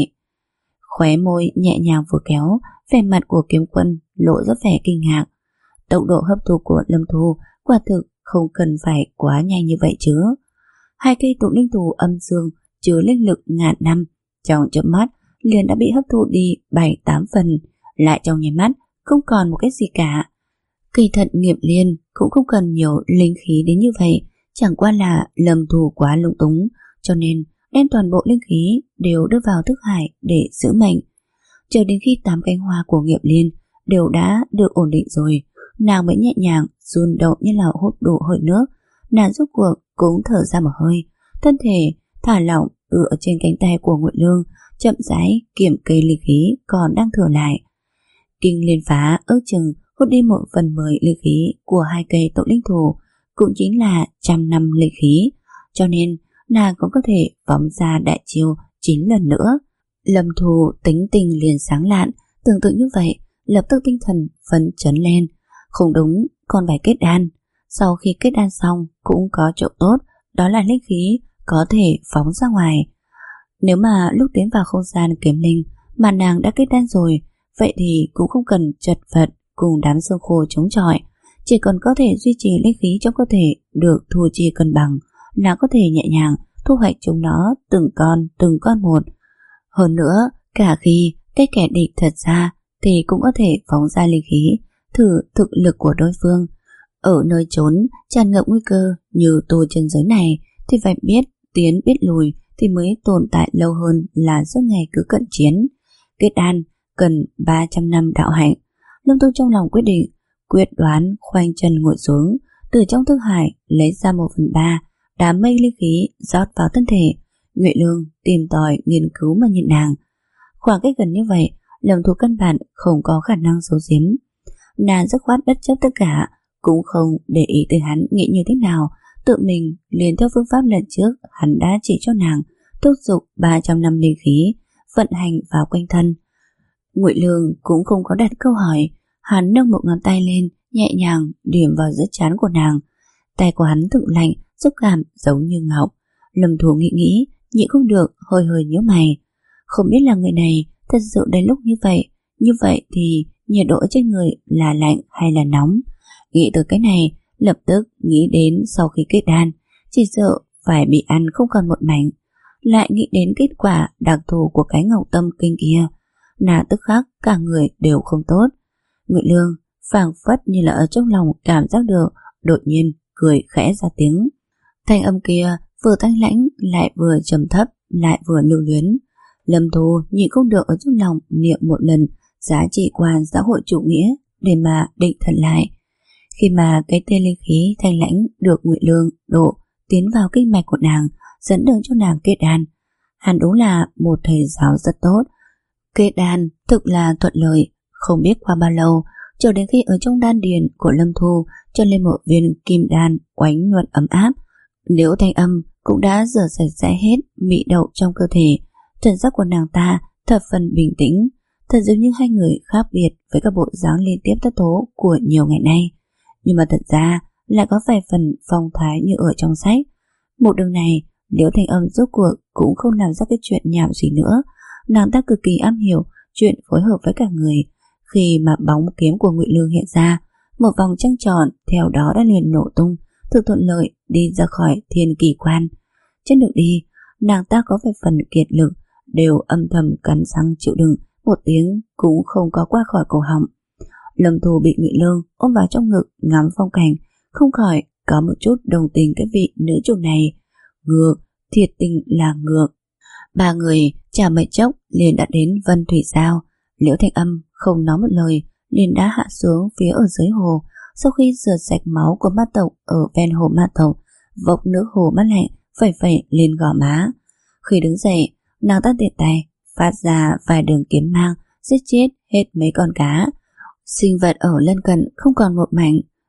Khóe môi nhẹ nhàng vừa kéo, vẻ mặt của Kiếm Quân lộ ra vẻ kinh ngạc. Tốc độ hấp thu của Lâm Thu quả thực không cần phải quá nhanh như vậy chứ. Hai cây tụ linh thù âm dương chứa linh lực ngàn năm, trong chớp mắt liền đã bị hấp thu đi bảy tám phần, lại trong nháy mắt không còn một cái gì cả. Kỳ thật Nghiệp Liên cũng không cần nhiều linh khí đến như vậy, chẳng qua là Lâm Thu quá lung túng, cho nên đem toàn bộ linh khí đều đưa vào thức hải để giữ mệnh. Chờ đến khi tám cánh hoa của Nghiệp Liên đều đã được ổn định rồi, nàng mới nhẹ nhàng run động như là hút đủ hơi nước. Nàng rốt cuộc cũng thở ra một hơi, thân thể thả lỏng tựa trên cánh tay của Ngụy Lương, chậm rãi kiểm kê linh khí còn đang thừa lại. Kinh Liên Phá ước chừng hút đi một phần mười linh khí của hai cây tụ linh thù, cũng chính là trăm năm linh khí, cho nên nàng cũng có thể phóng ra đại chiêu chín lần nữa. Lâm Thu tính tình liền sáng lạn, tưởng tượng như vậy, lập tức tinh thần phấn chấn lên. Không đúng, còn phải kết đan. Sau khi kết đan xong cũng có chỗ tốt, đó là linh khí có thể phóng ra ngoài. Nếu mà lúc tiến vào không gian kiếm linh mà nàng đã kết đan rồi, vậy thì cũng không cần chật vật cùng đám xương khô chống chọi, chỉ cần có thể duy trì linh khí trong cơ thể được thu chia cân bằng, nàng có thể nhẹ nhàng thu hoạch chúng nó từng con từng con một. Hơn nữa, cả khi cái kẻ địch thật ra thì cũng có thể phóng ra linh khí, thử thực lực của đối phương. Ở nơi trốn tràn ngập nguy cơ như tu chân giới này thì phải biết tiến biết lùi thì mới tồn tại lâu hơn là suốt ngày cứ cận chiến. Kết đan cần ba trăm năm đạo hạnh. Lâm Tu trong lòng quyết định, quyết đoán khoanh chân ngồi xuống, từ trong thức hải lấy ra một phần ba đám mây linh khí rót vào thân thể. Ngụy Lương tìm tòi nghiên cứu mà nhìn nàng. Khoảng cách gần như vậy, Lâm Tu căn bản không có khả năng giấu giếm. Nàng dứt khoát bất chấp tất cả, cũng không để ý tới hắn nghĩ như thế nào, tự mình liền theo phương pháp lần trước hắn đã chỉ cho nàng, thúc giục ba trăm năm linh khí vận hành vào quanh thân. Ngụy Lương cũng không có đặt câu hỏi, hắn nâng một ngón tay lên, nhẹ nhàng điểm vào giữa trán của nàng. Tay của hắn thực lạnh, xúc cảm giống như ngọc. Lâm Thu nghĩ nghĩ, nhịn không được, hơi hơi nhíu mày. Không biết là người này thật sự đến lúc như vậy, như vậy thì nhiệt độ trên người là lạnh hay là nóng. Nghĩ từ cái này, lập tức nghĩ đến sau khi kết đan, chỉ sợ phải bị ăn không còn một mảnh. Lại nghĩ đến kết quả đặc thù của cái ngọc tâm kinh kia, nàng tức khắc cả người đều không tốt. Ngụy Lương phảng phất như là ở trong lòng cảm giác được, đột nhiên cười khẽ ra tiếng. Thanh âm kia vừa thanh lãnh lại vừa trầm thấp, lại vừa lưu luyến. Lâm Thu nhịn không được ở trong lòng niệm một lần giá trị quan xã hội chủ nghĩa để mà định thần lại. Khi mà cái tên linh khí thanh lãnh được Ngụy Lương độ tiến vào kinh mạch của nàng, dẫn đường cho nàng kết đan, hắn đúng là một thầy giáo rất tốt. Kết đan thực là thuận lợi. Không biết qua bao lâu, cho đến khi ở trong đan điền của Lâm Thu cho lên một viên kim đan oánh nhuận ấm áp, liễu thanh âm cũng đã rửa sạch sẽ hết mị đậu trong cơ thể. Thần sắc của nàng ta thập phần bình tĩnh, thật giống như hai người khác biệt với các bộ dáng liên tiếp thất thố của nhiều ngày nay, nhưng mà thật ra lại có vài phần phong thái như ở trong sách. Một đường này, liễu thanh âm rốt cuộc cũng không làm ra cái chuyện nhảm gì nữa. Nàng ta cực kỳ am hiểu chuyện phối hợp với cả người. Khi mà bóng kiếm của Ngụy Lương hiện ra, một vòng trăng tròn theo đó đã liền nổ tung, thực thuận lợi đi ra khỏi thiên kỳ quan. Trên đường đi, nàng ta có vài phần kiệt lực, đều âm thầm cắn răng chịu đựng, một tiếng cũng không có qua khỏi cổ họng. Lâm Thu bị Ngụy Lương ôm vào trong ngực ngắm phong cảnh, không khỏi có một chút đồng tình cái vị nữ chủ này. Ngược, thiệt tình là ngược. Ba người chả mấy chốc liền đã đến Vân Thủy Giao. Liễu Thanh Âm không nói một lời liền đã hạ xuống phía ở dưới hồ. Sau khi rửa sạch máu của ma tộc ở ven hồ ma tộc, vốc nước hồ mát lạnh phẩy phẩy lên gò má. Khi đứng dậy, nàng ta tiện tay phát ra vài đường kiếm mang, giết chết hết mấy con cá. Sinh vật ở lân cận không còn một mảnh.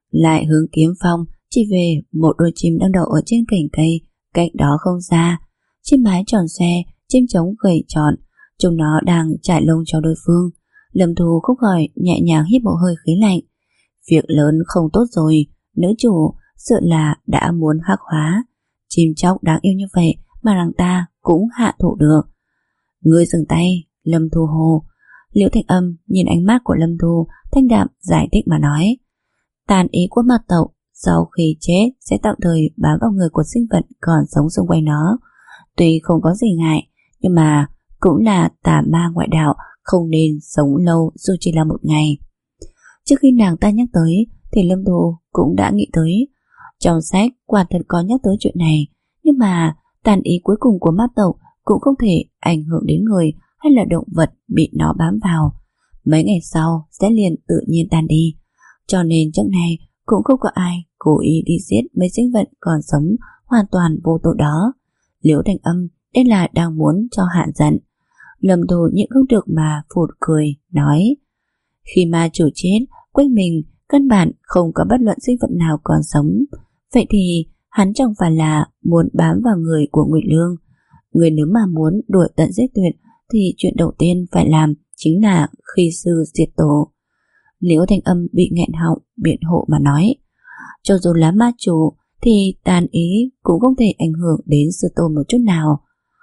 lại hướng kiếm phong chỉ về một đôi chim đang đậu ở trên cành cây cách đó không xa. Chim mái tròn xoe, chim trống gầy tròn, chúng nó đang trải lông cho đối phương. Lâm Thu không khỏi nhẹ nhàng hít một hơi khí lạnh. Việc lớn không tốt rồi, nữ chủ sợ là đã muốn hắc hóa. Chim chóc đáng yêu như vậy mà nàng ta cũng hạ thủ được. Ngươi dừng tay, Lâm Thu hô. Liễu Thanh Âm nhìn ánh mắt của Lâm Thu, thanh đạm giải thích mà nói. Tàn ý của ma tộc sau khi chết sẽ tạm thời bám vào người của sinh vật còn sống xung quanh nó. Tuy không có gì ngại, nhưng mà cũng là tà ma ngoại đạo, không nên sống lâu dù chỉ là một ngày. Trước khi nàng ta nhắc tới thì Lâm Thu cũng đã nghĩ tới. Trong sách quả thật có nhắc tới chuyện này, nhưng mà tàn ý cuối cùng của ma tộc cũng không thể ảnh hưởng đến người hay là động vật bị nó bám vào. Mấy ngày sau sẽ liền tự nhiên tan đi. Cho nên trước này cũng không có ai cố ý đi giết mấy sinh vật còn sống hoàn toàn vô tội đó. Liễu Thanh Âm đây là đang muốn cho hạ giận. Lâm Thu nhịn không được mà phụt cười, nói: khi ma chủ chết, quanh mình căn bản không có bất luận sinh vật nào còn sống. Vậy thì hắn chẳng phải là muốn bám vào người của Ngụy Lương. Người nếu mà muốn đuổi tận giết tuyệt thì chuyện đầu tiên phải làm chính là khi sư diệt tổ. Liễu Thanh Âm bị nghẹn họng biện hộ mà nói: cho dù là ma chủ thì tàn ý cũng không thể ảnh hưởng đến sư tôn một chút nào.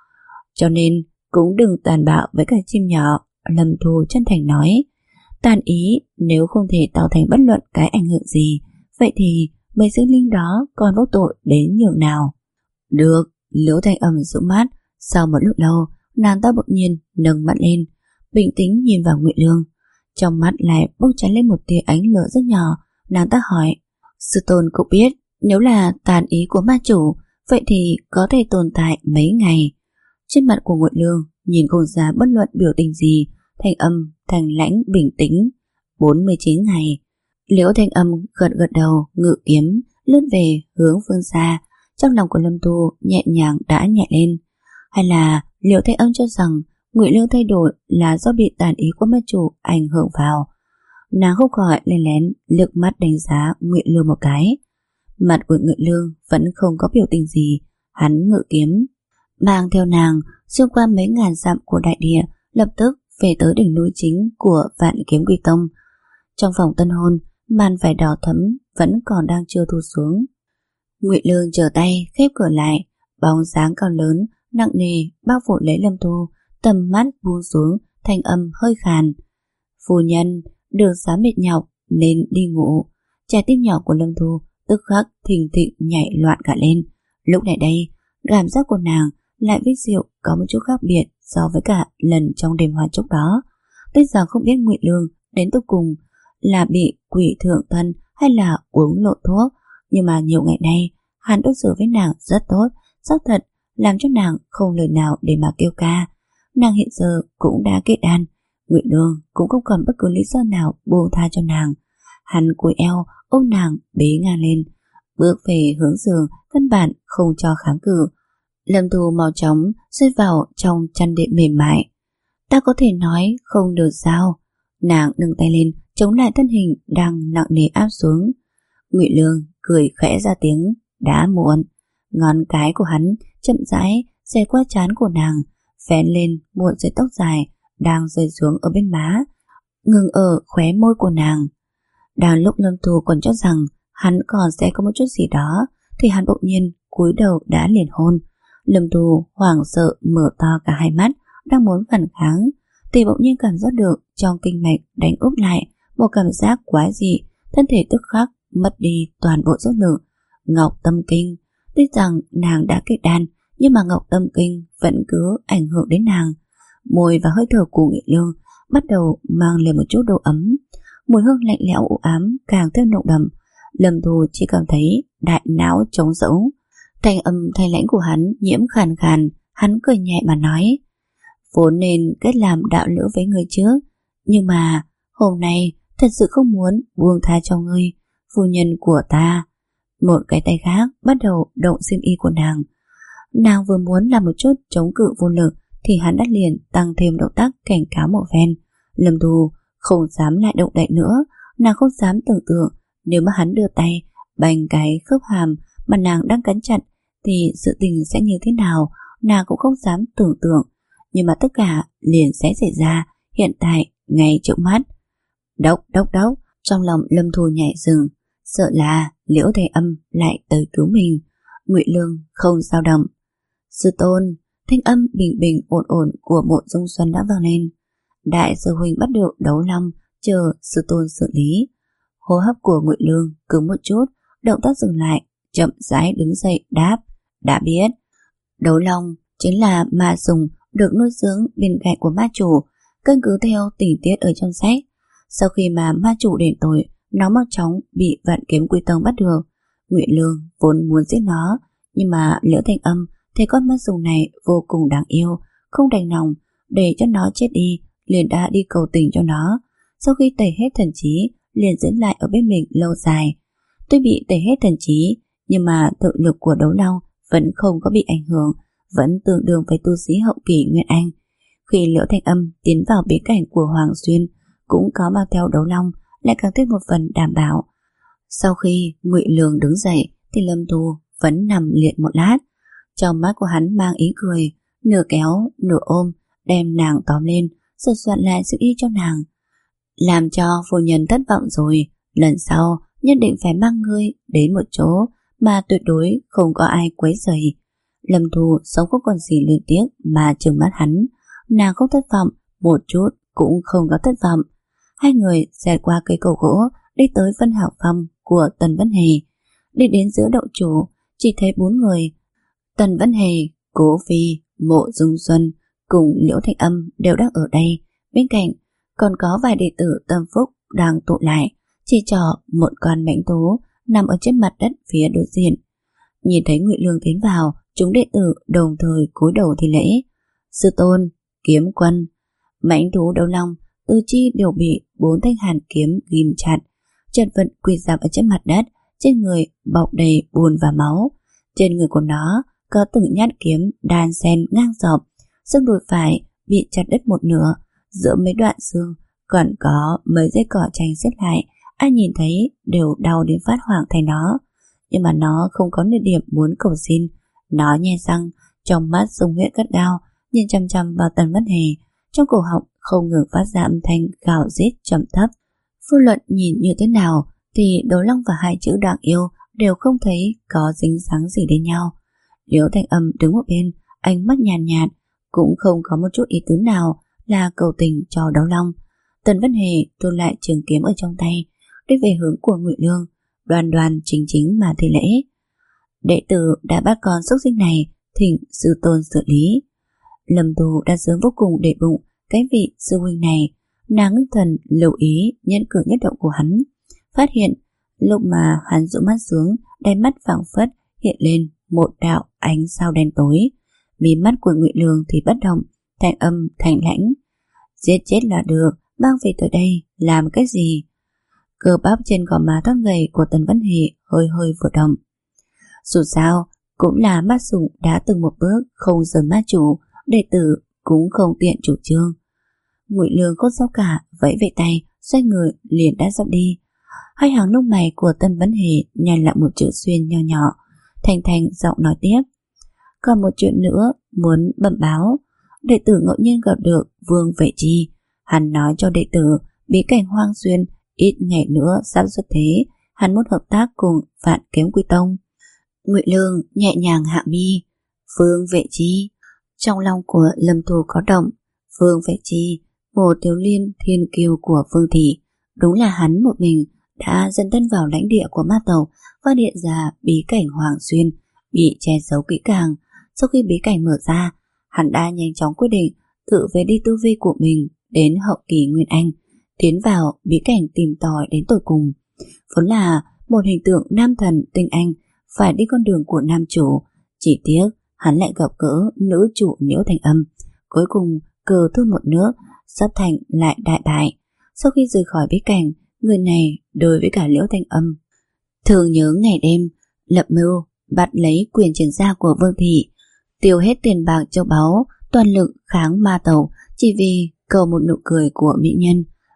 Cho nên cũng đừng tàn bạo với cả chim nhỏ. Lâm Thu chân thành nói: tàn ý nếu không thể tạo thành bất luận cái ảnh hưởng gì, vậy thì mấy sinh linh đó còn vô tội đến nhường nào. Được. Liễu Thanh Âm giữ mắt. Sau một lúc lâu, nàng ta bỗng nhiên nâng mắt lên, bình tĩnh nhìn vào Ngụy Lương. Trong mắt lại bốc cháy lên một tia ánh lửa rất nhỏ. Nàng ta hỏi: sư tôn cũng biết nếu là tàn ý của ma chủ, vậy thì có thể tồn tại mấy ngày? Trên mặt của Ngụy Lương nhìn không ra bất luận biểu tình gì, Thanh Âm thành lãnh bình tĩnh. bốn mươi chín ngày. Liễu Thanh Âm gật gật đầu, ngự kiếm lướt về hướng phương xa. Trong lòng của Lâm Thu nhẹ nhàng đã nhẹ lên. Hay là Liễu Thanh Âm cho rằng Ngụy Lương thay đổi là do bị tàn ý của ma chủ ảnh hưởng vào? Nàng không khỏi lên lén lướt mắt đánh giá Ngụy Lương một cái. Mặt của Ngụy Lương vẫn không có biểu tình gì. Hắn ngự kiếm mang theo nàng xuyên qua mấy ngàn dặm của đại địa, lập tức về tới đỉnh núi chính của Vạn Kiếm Quy Tông. Trong phòng tân hôn, màn vải đỏ thẫm vẫn còn đang chưa thu xuống. Ngụy Lương trở tay khép cửa lại, bóng dáng cao lớn nặng nề bao phủ lấy Lâm Thu, tầm mắt buông xuống, thanh âm hơi khàn: phu nhân, đường xá mệt nhọc nên đi ngủ. Trái tim nhỏ của Lâm Thu tức khắc thình thịch nhảy loạn cả lên. Lúc này đây, cảm giác của nàng lại với rượu có một chút khác biệt so với cả lần trong đêm hoa chốc đó. Tuy rằng không biết Ngụy Lương đến cuối cùng là bị quỷ thượng thân hay là uống lộ thuốc, nhưng mà nhiều ngày nay hắn đối xử với nàng rất tốt, xác thật làm cho nàng không lời nào để mà kêu ca. Nàng hiện giờ cũng đã kết đan, Ngụy Lương cũng không còn bất cứ lý do nào buông tha cho nàng. Hắn cúi eo ôm nàng bế ngang lên, bước về hướng giường, căn bản không cho kháng cự. Lâm Thu mau chóng rơi vào trong chăn đệm mềm mại. Ta có thể nói không được sao? Nàng nâng tay lên chống lại thân hình đang nặng nề áp xuống. Ngụy Lương cười khẽ ra tiếng: đã muộn. Ngón cái của hắn chậm rãi xẹt qua trán của nàng, vén lên một sợi tóc dài đang rơi xuống ở bên má, ngừng ở khóe môi của nàng. Đang lúc Lâm Thu còn cho rằng hắn còn sẽ có một chút gì đó, thì hắn bỗng nhiên cúi đầu đã liền hôn. Lâm Thu hoảng sợ mở to cả hai mắt, đang muốn phản kháng thì bỗng nhiên cảm giác được trong kinh mạch đánh úp lại một cảm giác quái dị, thân thể tức khắc mất đi toàn bộ sức lực. Ngọc Tâm Kinh. Tuy rằng nàng đã kết đan, nhưng mà Ngọc Tâm Kinh vẫn cứ ảnh hưởng đến nàng. Môi và hơi thở của Ngụy Lương bắt đầu mang lên một chút độ ấm, mùi hương lạnh lẽo u ám càng thêm nồng đậm. Lâm Thu chỉ cảm thấy đại não trống rỗng. Thanh âm thanh lãnh của hắn nhiễm khàn khàn, hắn cười nhẹ mà nói: vốn nên kết làm đạo lữ với người trước, nhưng mà hôm nay thật sự không muốn buông tha cho ngươi, phu nhân của ta. Một cái tay khác bắt đầu động xiêm y của nàng. Nàng vừa muốn làm một chút chống cự vô lực thì hắn đã liền tăng thêm động tác cảnh cáo một phen. Lâm Thu không dám lại động đậy nữa, nàng không dám tưởng tượng Nếu mà hắn đưa tay bành cái khớp hàm mà nàng đang cắn chặt thì sự tình sẽ như thế nào nàng cũng không dám tưởng tượng. Nhưng mà tất cả liền sẽ xảy ra hiện tại ngay trước mắt. Đốc đốc đốc, trong lòng Lâm Thu nhảy dựng, sợ là Liễu Thanh Âm lại tới cứu mình. Ngụy Lương không dao động. Sư tôn, thanh âm bình bình ổn ổn của Mộ Dung Xuân đã vang lên. Đại sư huynh bắt được Đấu Long, chờ sư tôn xử lý. Hô hấp của Ngụy Lương cứng một chút, động tác dừng lại, chậm rãi đứng dậy đáp. Đã biết. Đấu Long chính là ma sùng được nuôi dưỡng bên cạnh của ma chủ, căn cứ theo tình tiết ở trong sách. Sau khi mà ma chủ đền tội, nó mau chóng bị Vạn Kiếm Quy Tông bắt được. Ngụy Lương vốn muốn giết nó, nhưng mà Liễu Thanh Âm thấy con ma sùng này vô cùng đáng yêu, không đành lòng để cho nó chết đi, liền đã đi cầu tình cho nó. Sau khi tẩy hết thần trí, liền giữ lại ở bên mình lâu dài. Tuy bị tẩy hết thần trí, nhưng mà tự lực của Đấu Long vẫn không có bị ảnh hưởng, vẫn tương đương với tu sĩ hậu kỳ Nguyên Anh. Khi Liễu Thanh Âm tiến vào bí cảnh của Hoàng Xuyên, cũng có mang theo Đấu Long, lại càng thêm một phần đảm bảo. Sau khi Ngụy Lương đứng dậy thì Lâm Thu vẫn nằm liệt một lát. Trong mắt của hắn mang ý cười, nửa kéo nửa ôm đem nàng tóm lên, sửa soạn lại sự y cho nàng. Làm cho phu nhân thất vọng rồi, lần sau nhất định phải mang ngươi đến một chỗ mà tuyệt đối không có ai quấy rầy. Lâm Thu sống không còn gì liên tiếc mà trừng mắt hắn. Nàng không thất vọng, một chút cũng không có thất vọng. Hai người xẹt qua cây cầu gỗ đi tới Vân Hạo Phong của Tần Vân Hề. Đi đến giữa động chủ, chỉ thấy bốn người: Tần Vân Hề, Cố Phi, Mộ Dung Xuân cùng Liễu Thanh Âm đều đang ở đây. Bên cạnh còn có vài đệ tử tâm phúc đang tụ lại, chỉ trỏ một con mãnh thú nằm ở trên mặt đất phía đối diện. Nhìn thấy Ngụy Lương tiến vào, chúng đệ tử đồng thời cúi đầu thi lễ. Sư tôn, kiếm quân. Mãnh thú Đấu Long tứ chi đều bị bốn thanh hàn kiếm ghim chặt, chật vật quỳ dạp ở trên mặt đất, trên người bọc đầy bùn và máu. Trên người của nó có từng nhát kiếm đan xen ngang dọc, xương đùi phải bị chặt đứt một nửa, giữa mấy đoạn xương còn có mấy dây cỏ tranh xếp lại, ai nhìn thấy đều đau đến phát hoảng thay nó. Nhưng mà nó không có nửa điểm muốn cầu xin. Nó nhe răng, trong mắt sung huyết gắt gao, nhìn chăm chăm vào Tần Vân Hề, trong cổ họng không ngừng phát ra âm thanh gào rít trầm thấp. Vô luận nhìn như thế nào thì Đấu Long và hai chữ đáng yêu đều không thấy có dính dáng gì đến nhau. Liễu Thanh Âm đứng một bên, ánh mắt nhàn nhạt, nhạt, cũng không có một chút ý tứ nào là cầu tình cho Đấu Long. Tần Vân Hề thu lại trường kiếm ở trong tay, đi về hướng của Ngụy Lương, đoan đoan chính chính mà thi lễ. Đệ tử đã bắt con xúc sinh này, thỉnh sư tôn xử lý. Lâm Thu đã sớm vô cùng để bụng cái vị sư huynh này. Nàng ngưng thần lưu ý nhân cử nhất động của hắn, phát hiện lúc mà hắn dụ mắt xuống, đáy mắt phảng phất hiện lên một đạo ánh sao đen tối. Mí mắt của Ngụy Lương thì bất động, thanh âm thành lãnh: giết chết là được, mang về tới đây làm cái gì? Cơ bắp trên gò má thon gầy của Tần Vân Hề hơi hơi vừa động. Dù sao cũng là ma sủng đã từng một bước không rời ma chủ, đệ tử cũng không tiện chủ trương. Ngụy Lương không sao cả, vẫy vẫy tay, xoay người liền đã dọc đi. Hai hàng lông mày của Tần Vân Hề nhăn lại một chữ xuyên nho nhỏ, thành thành giọng nói tiếp: còn một chuyện nữa muốn bẩm báo. Đệ tử ngẫu nhiên gặp được Vương Vệ Chi, hắn nói cho đệ tử bí cảnh Hoang Xuyên ít ngày nữa sắp xuất thế, hắn muốn hợp tác cùng Vạn Kiếm Quy Tông. Ngụy Lương nhẹ nhàng hạ mi. Vương Vệ Chi. Trong lòng của Lâm Thu có động. Vương Vệ Chi, một thiếu liên thiên kiêu của Vương thị, đúng là hắn một mình đã dẫn thân vào lãnh địa của ma tộc và hiện ra bí cảnh Hoàng Xuyên bị che giấu kỹ càng. Sau khi bí cảnh mở ra, hắn đã nhanh chóng quyết định tự về đi tu vi của mình đến hậu kỳ Nguyên Anh, tiến vào bí cảnh tìm tòi đến tột cùng. Vốn là một hình tượng nam thần tinh anh phải đi con đường của nam chủ, chỉ tiếc hắn lại gặp gỡ nữ chủ Liễu Thanh Âm, cuối cùng cờ thôi một nước, sắp thành lại đại bại. Sau khi rời khỏi bí cảnh, người này đối với cả Liễu Thanh Âm thường nhớ ngày đêm, lập mưu bắt lấy quyền trưởng gia của Vương thị, tiêu hết tiền bạc châu báu, toàn lực kháng ma tộc, chỉ vì cầu một nụ cười của mỹ nhân.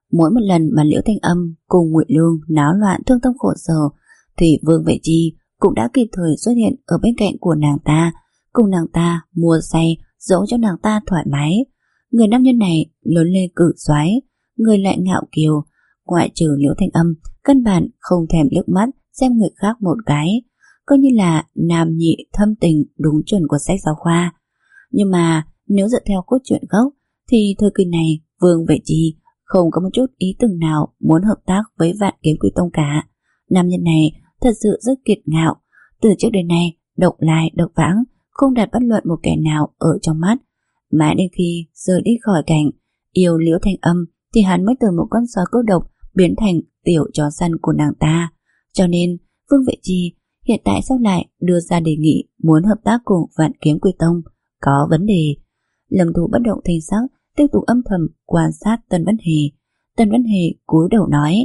Mỗi một lần mà Liễu Thanh Âm cùng Ngụy Lương náo loạn thương tâm khổ sở thì Vương Vệ Chi cũng đã kịp thời xuất hiện ở bên cạnh của nàng ta, cùng nàng ta mua say dỗ cho nàng ta thoải mái. Người nam nhân này lớn lên cử soái, người lại ngạo kiều, ngoại trừ Liễu Thanh Âm căn bản không thèm liếc mắt xem người khác một cái, coi như là nam nhị thâm tình đúng chuẩn của sách giáo khoa. Nhưng mà nếu dựa theo cốt truyện gốc thì thời kỳ này Vương Vệ Chi không có một chút ý tưởng nào muốn hợp tác với Vạn Kiếm Quy Tông cả. Nam nhân này thật sự rất kiệt ngạo, từ trước đến nay độc lai độc vãng, không đặt bất luận một kẻ nào ở trong mắt. Mãi đến khi rời đi khỏi cảnh yêu Liễu Thanh Âm thì hắn mới từ một con sói cô độc biến thành tiểu chó săn của nàng ta. Cho nên Vương Vệ Chi hiện tại sau lại đưa ra đề nghị muốn hợp tác cùng Vạn Kiếm Quy Tông có vấn đề. Lâm Thu bất động thanh sắc, tiếp tục âm thầm quan sát Tần Văn Hề. Tần Văn Hề cúi đầu nói: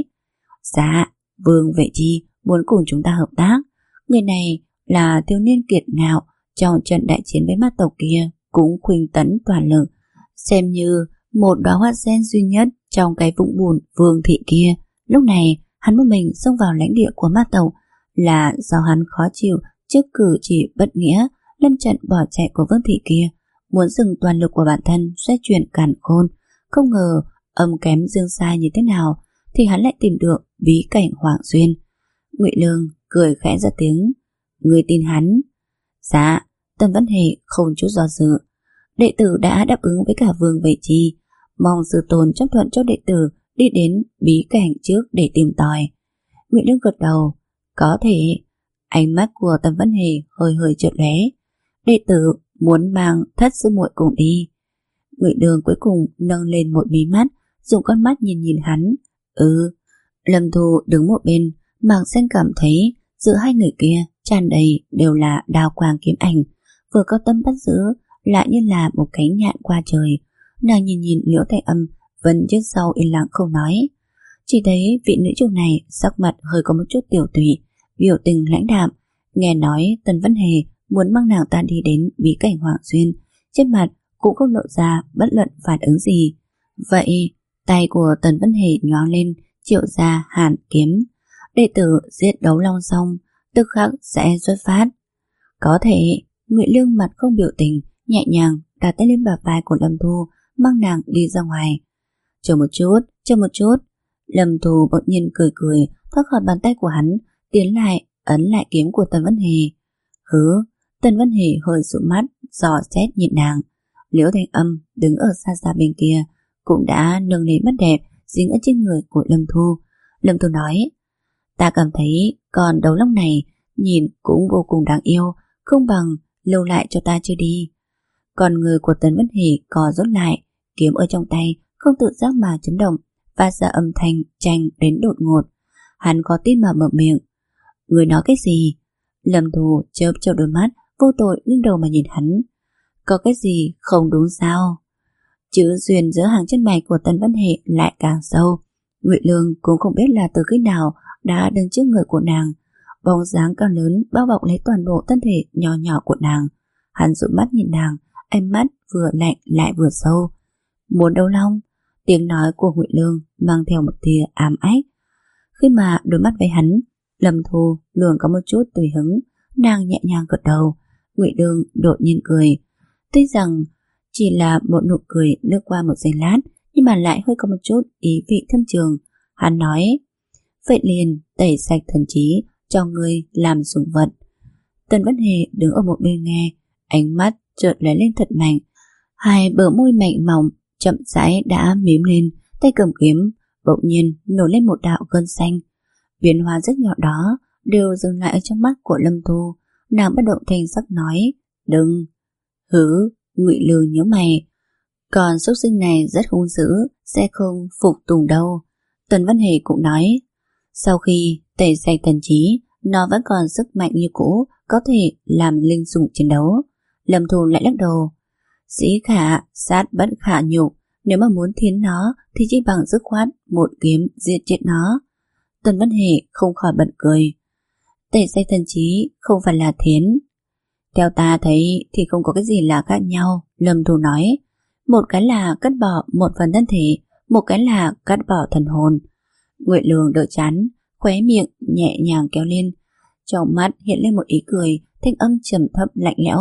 Dạ, Vương Vệ Chi muốn cùng chúng ta hợp tác. Người này là thiếu niên kiệt ngạo, trong trận đại chiến với ma tộc kia cũng khuynh tấn toàn lực, xem như một đóa hoa sen duy nhất trong cái vũng bùn Vương thị kia. Lúc này hắn một mình xông vào lãnh địa của ma tộc là do hắn khó chịu trước cử chỉ bất nghĩa lâm trận bỏ chạy của Vương thị kia, muốn dừng toàn lực của bản thân xoay chuyển càn khôn. Không ngờ âm kém dương sai như thế nào thì hắn lại tìm được bí cảnh Hoàng Xuyên. Ngụy Lương cười khẽ ra tiếng: Người tin hắn? Dạ. Tần Văn Hề không chút do dự: Đệ tử đã đáp ứng với cả Vương Vệ Chi, mong sư tôn chấp thuận cho đệ tử đi đến bí cảnh trước để tìm tòi. Ngụy Lương gật đầu: Có thể. Ánh mắt của Tần Văn Hề hơi hơi chợt lóe: Đệ tử muốn mang thất sư muội cùng đi. Ngụy Lương cuối cùng nâng lên một mí mắt, dùng con mắt nhìn nhìn hắn. Ừ. Lâm Thu đứng một bên, Mạc Xanh cảm thấy giữa hai người kia tràn đầy đều là đao quang kiếm ảnh, vừa có tâm bắt giữ, lại như là một cánh nhạn qua trời. Nàng nhìn nhìn Liễu Thanh Âm vẫn trước sau yên lặng không nói. Chỉ thấy vị nữ chủ này sắc mặt hơi có một chút tiểu tụy, biểu tình lãnh đạm. Nghe nói Tần Văn Hề muốn mang nàng ta đi đến bí cảnh Hoàng Xuyên, trên mặt cũng không lộ ra bất luận phản ứng gì. Vậy tay của Tần Văn Hề nhoáng lên, triệu ra hàn kiếm. Đệ tử giết đấu long xong tức khắc sẽ xuất phát. Có thể. Ngụy Lương mặt không biểu tình, nhẹ nhàng đặt tay lên bả vai của Lâm Thu, mang nàng đi ra ngoài. Chờ một chút, chờ một chút. Lâm Thu bỗng nhiên cười cười, thoát khỏi bàn tay của hắn, tiến lại ấn lại kiếm của Tần Văn Hề. Hứ. Tần Văn Hề hơi dụ mắt, dò xét nhìn nàng. Liễu Thanh Âm đứng ở xa xa bên kia cũng đã nâng lên mắt đẹp dính ở trên người của Lâm Thu. Lâm Thu nói: Ta cảm thấy con đấu long này nhìn cũng vô cùng đáng yêu, không bằng lưu lại cho ta chưa đi. Còn người của Tần Văn Hề co rút lại, kiếm ở trong tay không tự giác mà chấn động, phát ra âm thanh tranh đến đột ngột. Hắn có tin mà mở miệng: Người nói cái gì? Lâm Thu chớp chớp đôi mắt, vô tội nghiêng đầu mà nhìn hắn. Có cái gì không đúng sao? Chữ duyên giữa hàng chân mày của Tần Văn Hề lại càng sâu. Ngụy Lương cũng không biết là từ khi nào đã đứng trước người của nàng, bóng dáng cao lớn bao bọc lấy toàn bộ thân thể nhỏ nhỏ của nàng. Hắn dụi mắt nhìn nàng, ánh mắt vừa lạnh lại vừa sâu. Muốn đấu long? Tiếng nói của Ngụy Lương mang theo một tia ám ách. Khi mà đối mắt với hắn, Lâm Thu luôn có một chút tùy hứng, nàng nhẹ nhàng gật đầu. Ngụy Lương đột nhiên cười, tuy rằng chỉ là một nụ cười lướt qua một giây lát, nhưng mà lại hơi có một chút ý vị thâm trường. Hắn nói: Vậy liền tẩy sạch thần trí, cho ngươi làm sủng vật. Tần Văn Hề đứng ở một bên nghe, ánh mắt chợt lóe lên thật mạnh, hai bờ môi mảnh mỏng chậm rãi đã mím lên, tay cầm kiếm bỗng nhiên nổi lên một đạo gân xanh. Biến hóa rất nhỏ đó đều dừng lại ở trong mắt của Lâm Thu. Nàng bất động thanh sắc nói: Đừng. Hứ. Ngụy Lương nhớ mày: Còn súc sinh này rất hung dữ, sẽ không phục tùng đâu. Tần Văn Hề cũng nói: Sau khi tẩy sạch thần trí, nó vẫn còn sức mạnh như cũ, có thể làm linh sủng chiến đấu. Lâm Thu lại lắc đầu: Sĩ khả sát bất khả nhục, nếu mà muốn thiến nó thì chỉ bằng dứt khoát một kiếm diệt chết nó. Tần Văn Hề không khỏi bật cười: Tẩy sạch thần trí không phải là thiến. Theo ta thấy thì không có cái gì là khác nhau. Lâm Thu nói: Một cái là cất bỏ một phần thân thể, một cái là cắt bỏ thần hồn. Ngụy Lương đỡ chán, khóe miệng nhẹ nhàng kéo lên, trong mắt hiện lên một ý cười, thanh âm trầm thấp lạnh lẽo.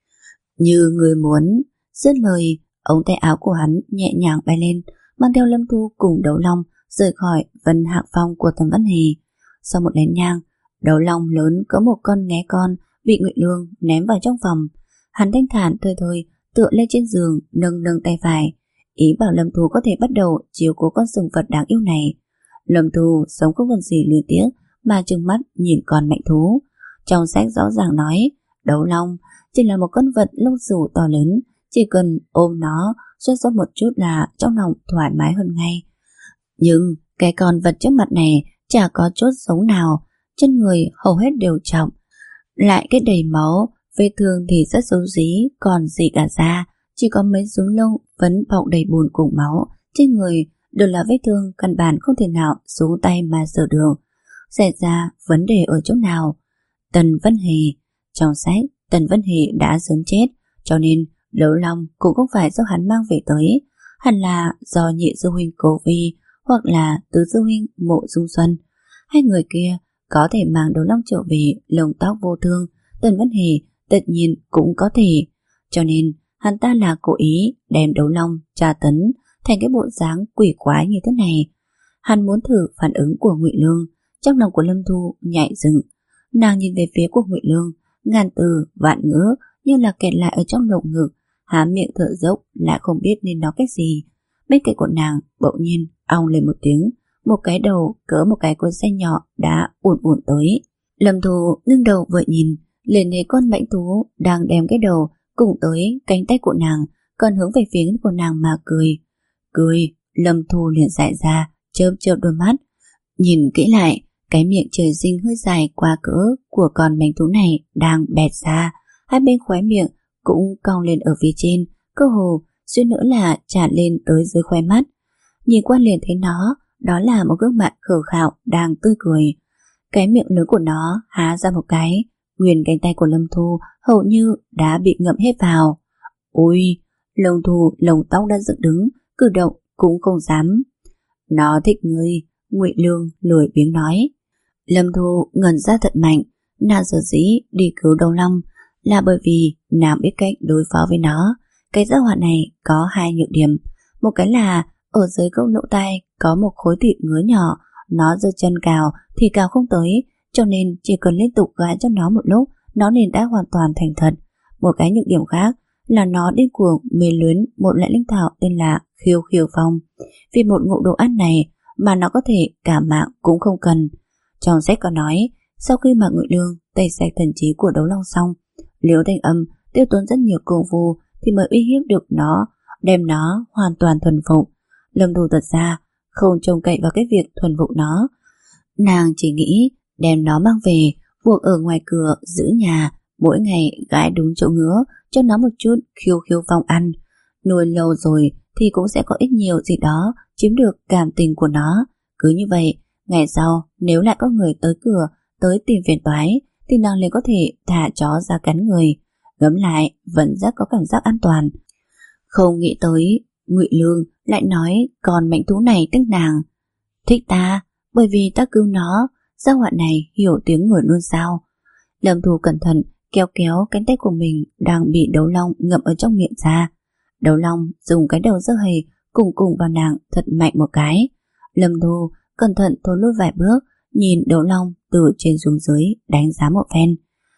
Như người muốn. Dứt lời, ống tay áo của hắn nhẹ nhàng bay lên, mang theo Lâm Thu cùng Đấu Long rời khỏi vân hạng phong của Tần Văn Hề. Sau một nén nhang, Đấu Long lớn có một con nghé con bị Ngụy Lương ném vào trong phòng. Hắn thanh thản tươi thôi tựa lên trên giường, nâng nâng tay phải, ý bảo Lâm Thu có thể bắt đầu chiếu cố con sùng vật đáng yêu này. Lâm Thu sống không còn gì luyến tiếc mà trừng mắt nhìn con mạnh thú. Trong sách rõ ràng nói, Đấu Long chỉ là một con vật lông xù to lớn, chỉ cần ôm nó xuất xuất một chút là trong lòng thoải mái hơn ngay. Nhưng cái con vật trước mặt này chả có chốt sống nào, chân người hầu hết đều trọng, lại cái đầy máu, vết thương thì rất xấu xí, còn gì cả da, chỉ có mấy rốn lông vẫn bọc đầy bùn cùng máu, trên người đều là vết thương căn bản không thể nào xuống tay mà sửa được. Xảy ra vấn đề ở chỗ nào? Tần Văn Hề. Trong sách, Tần Văn Hề đã sớm chết, cho nên Đấu Long cũng không phải do hắn mang về tới, hẳn là do nhị sư huynh Cố Vi hoặc là tứ sư huynh Mộ Dung Xuân. Hai người kia có thể mang Đấu Long trở về lông tóc vô thương, Tần Văn Hề tất nhiên cũng có thể. Cho nên hắn ta là cố ý đem Đấu Long tra tấn thành cái bộ dáng quỷ quái như thế này. Hắn muốn thử phản ứng của Ngụy Lương. Trong lòng của Lâm Thu nhảy dựng, nàng nhìn về phía của Ngụy Lương, ngàn từ vạn ngữ như là kẹt lại ở trong lồng ngực, há miệng thở dốc lại không biết nên nói cái gì. Bên cạnh của nàng bỗng nhiên ong lên một tiếng, một cái đầu cỡ một cái cối xay nhỏ đã ùn ùn tới. Lâm Thu ngưng đầu vừa nhìn, liền thấy con mãnh thú đang đem cái đầu cùng tới cánh tay của nàng, còn hướng về phía của nàng mà cười. Cười, Lâm Thu liền dại ra, chớp chớp đôi mắt. Nhìn kỹ lại, cái miệng trời sinh hơi dài qua cỡ của con mãnh thú này đang bẹt ra, hai bên khóe miệng cũng cong lên ở phía trên, cơ hồ suýt nữa là tràn lên tới dưới khóe mắt. Nhìn qua liền thấy nó, đó là một gương mặt khờ khạo đang tươi cười. Cái miệng lớn của nó há ra một cái, nguyên cánh tay của Lâm Thu hầu như đã bị ngậm hết vào. Ôi, Lâm Thu lồng tóc đã dựng đứng, cử động cũng không dám. Nó thích ngươi, Ngụy Lương lười biếng nói. Lâm Thu ngẩn ra thật mạnh, nàng sở dĩ đi cứu Đấu Long là bởi vì nàng biết cách đối phó với nó. Cái gia hỏa này có hai nhược điểm, một cái là ở dưới gốc lỗ tai có một khối thịt ngứa nhỏ, nó giơ chân cào thì cào không tới, cho nên chỉ cần liên tục gãi cho nó một lúc, nó liền đã hoàn toàn thành thật. Một cái nhược điểm khác là nó điên cuồng mê luyến một loại linh thảo tên là Khiêu Khiêu Phong. Vì một ngụ đồ ăn này mà nó có thể cả mạng cũng không cần. Trong sách có nói, sau khi mà Ngụy Lương tẩy sạch thần trí của Đấu Long xong, Liễu Thanh Âm tiêu tốn rất nhiều công phu thì mới uy hiếp được nó, đem nó hoàn toàn thuần phục. Lâm Thu thật ra không trông cậy vào cái việc thuần phục nó, nàng chỉ nghĩ đem nó mang về buộc ở ngoài cửa giữ nhà, mỗi ngày gãi đúng chỗ ngứa cho nó một chút khiêu khiêu phong ăn. Nuôi lâu rồi thì cũng sẽ có ít nhiều gì đó chiếm được cảm tình của nó. Cứ như vậy, ngày sau nếu lại có người tới cửa tới tìm phiền toái thì nàng liền có thể thả chó ra cắn người. Ngẫm lại vẫn rất có cảm giác an toàn. Không nghĩ tới Ngụy Lương lại nói con mãnh thú này thích nàng. Thích ta bởi vì ta cứu nó. Gia họa này hiểu tiếng người luôn sao? Lâm Thu cẩn thận kéo kéo cánh tay của mình đang bị Đấu Long ngậm ở trong miệng ra. Đấu Long dùng cái đầu dơ hầy cùng cùng vào nàng thật mạnh một cái. Lâm Thu cẩn thận thối lui vài bước, nhìn Đấu Long từ trên xuống dưới đánh giá một phen.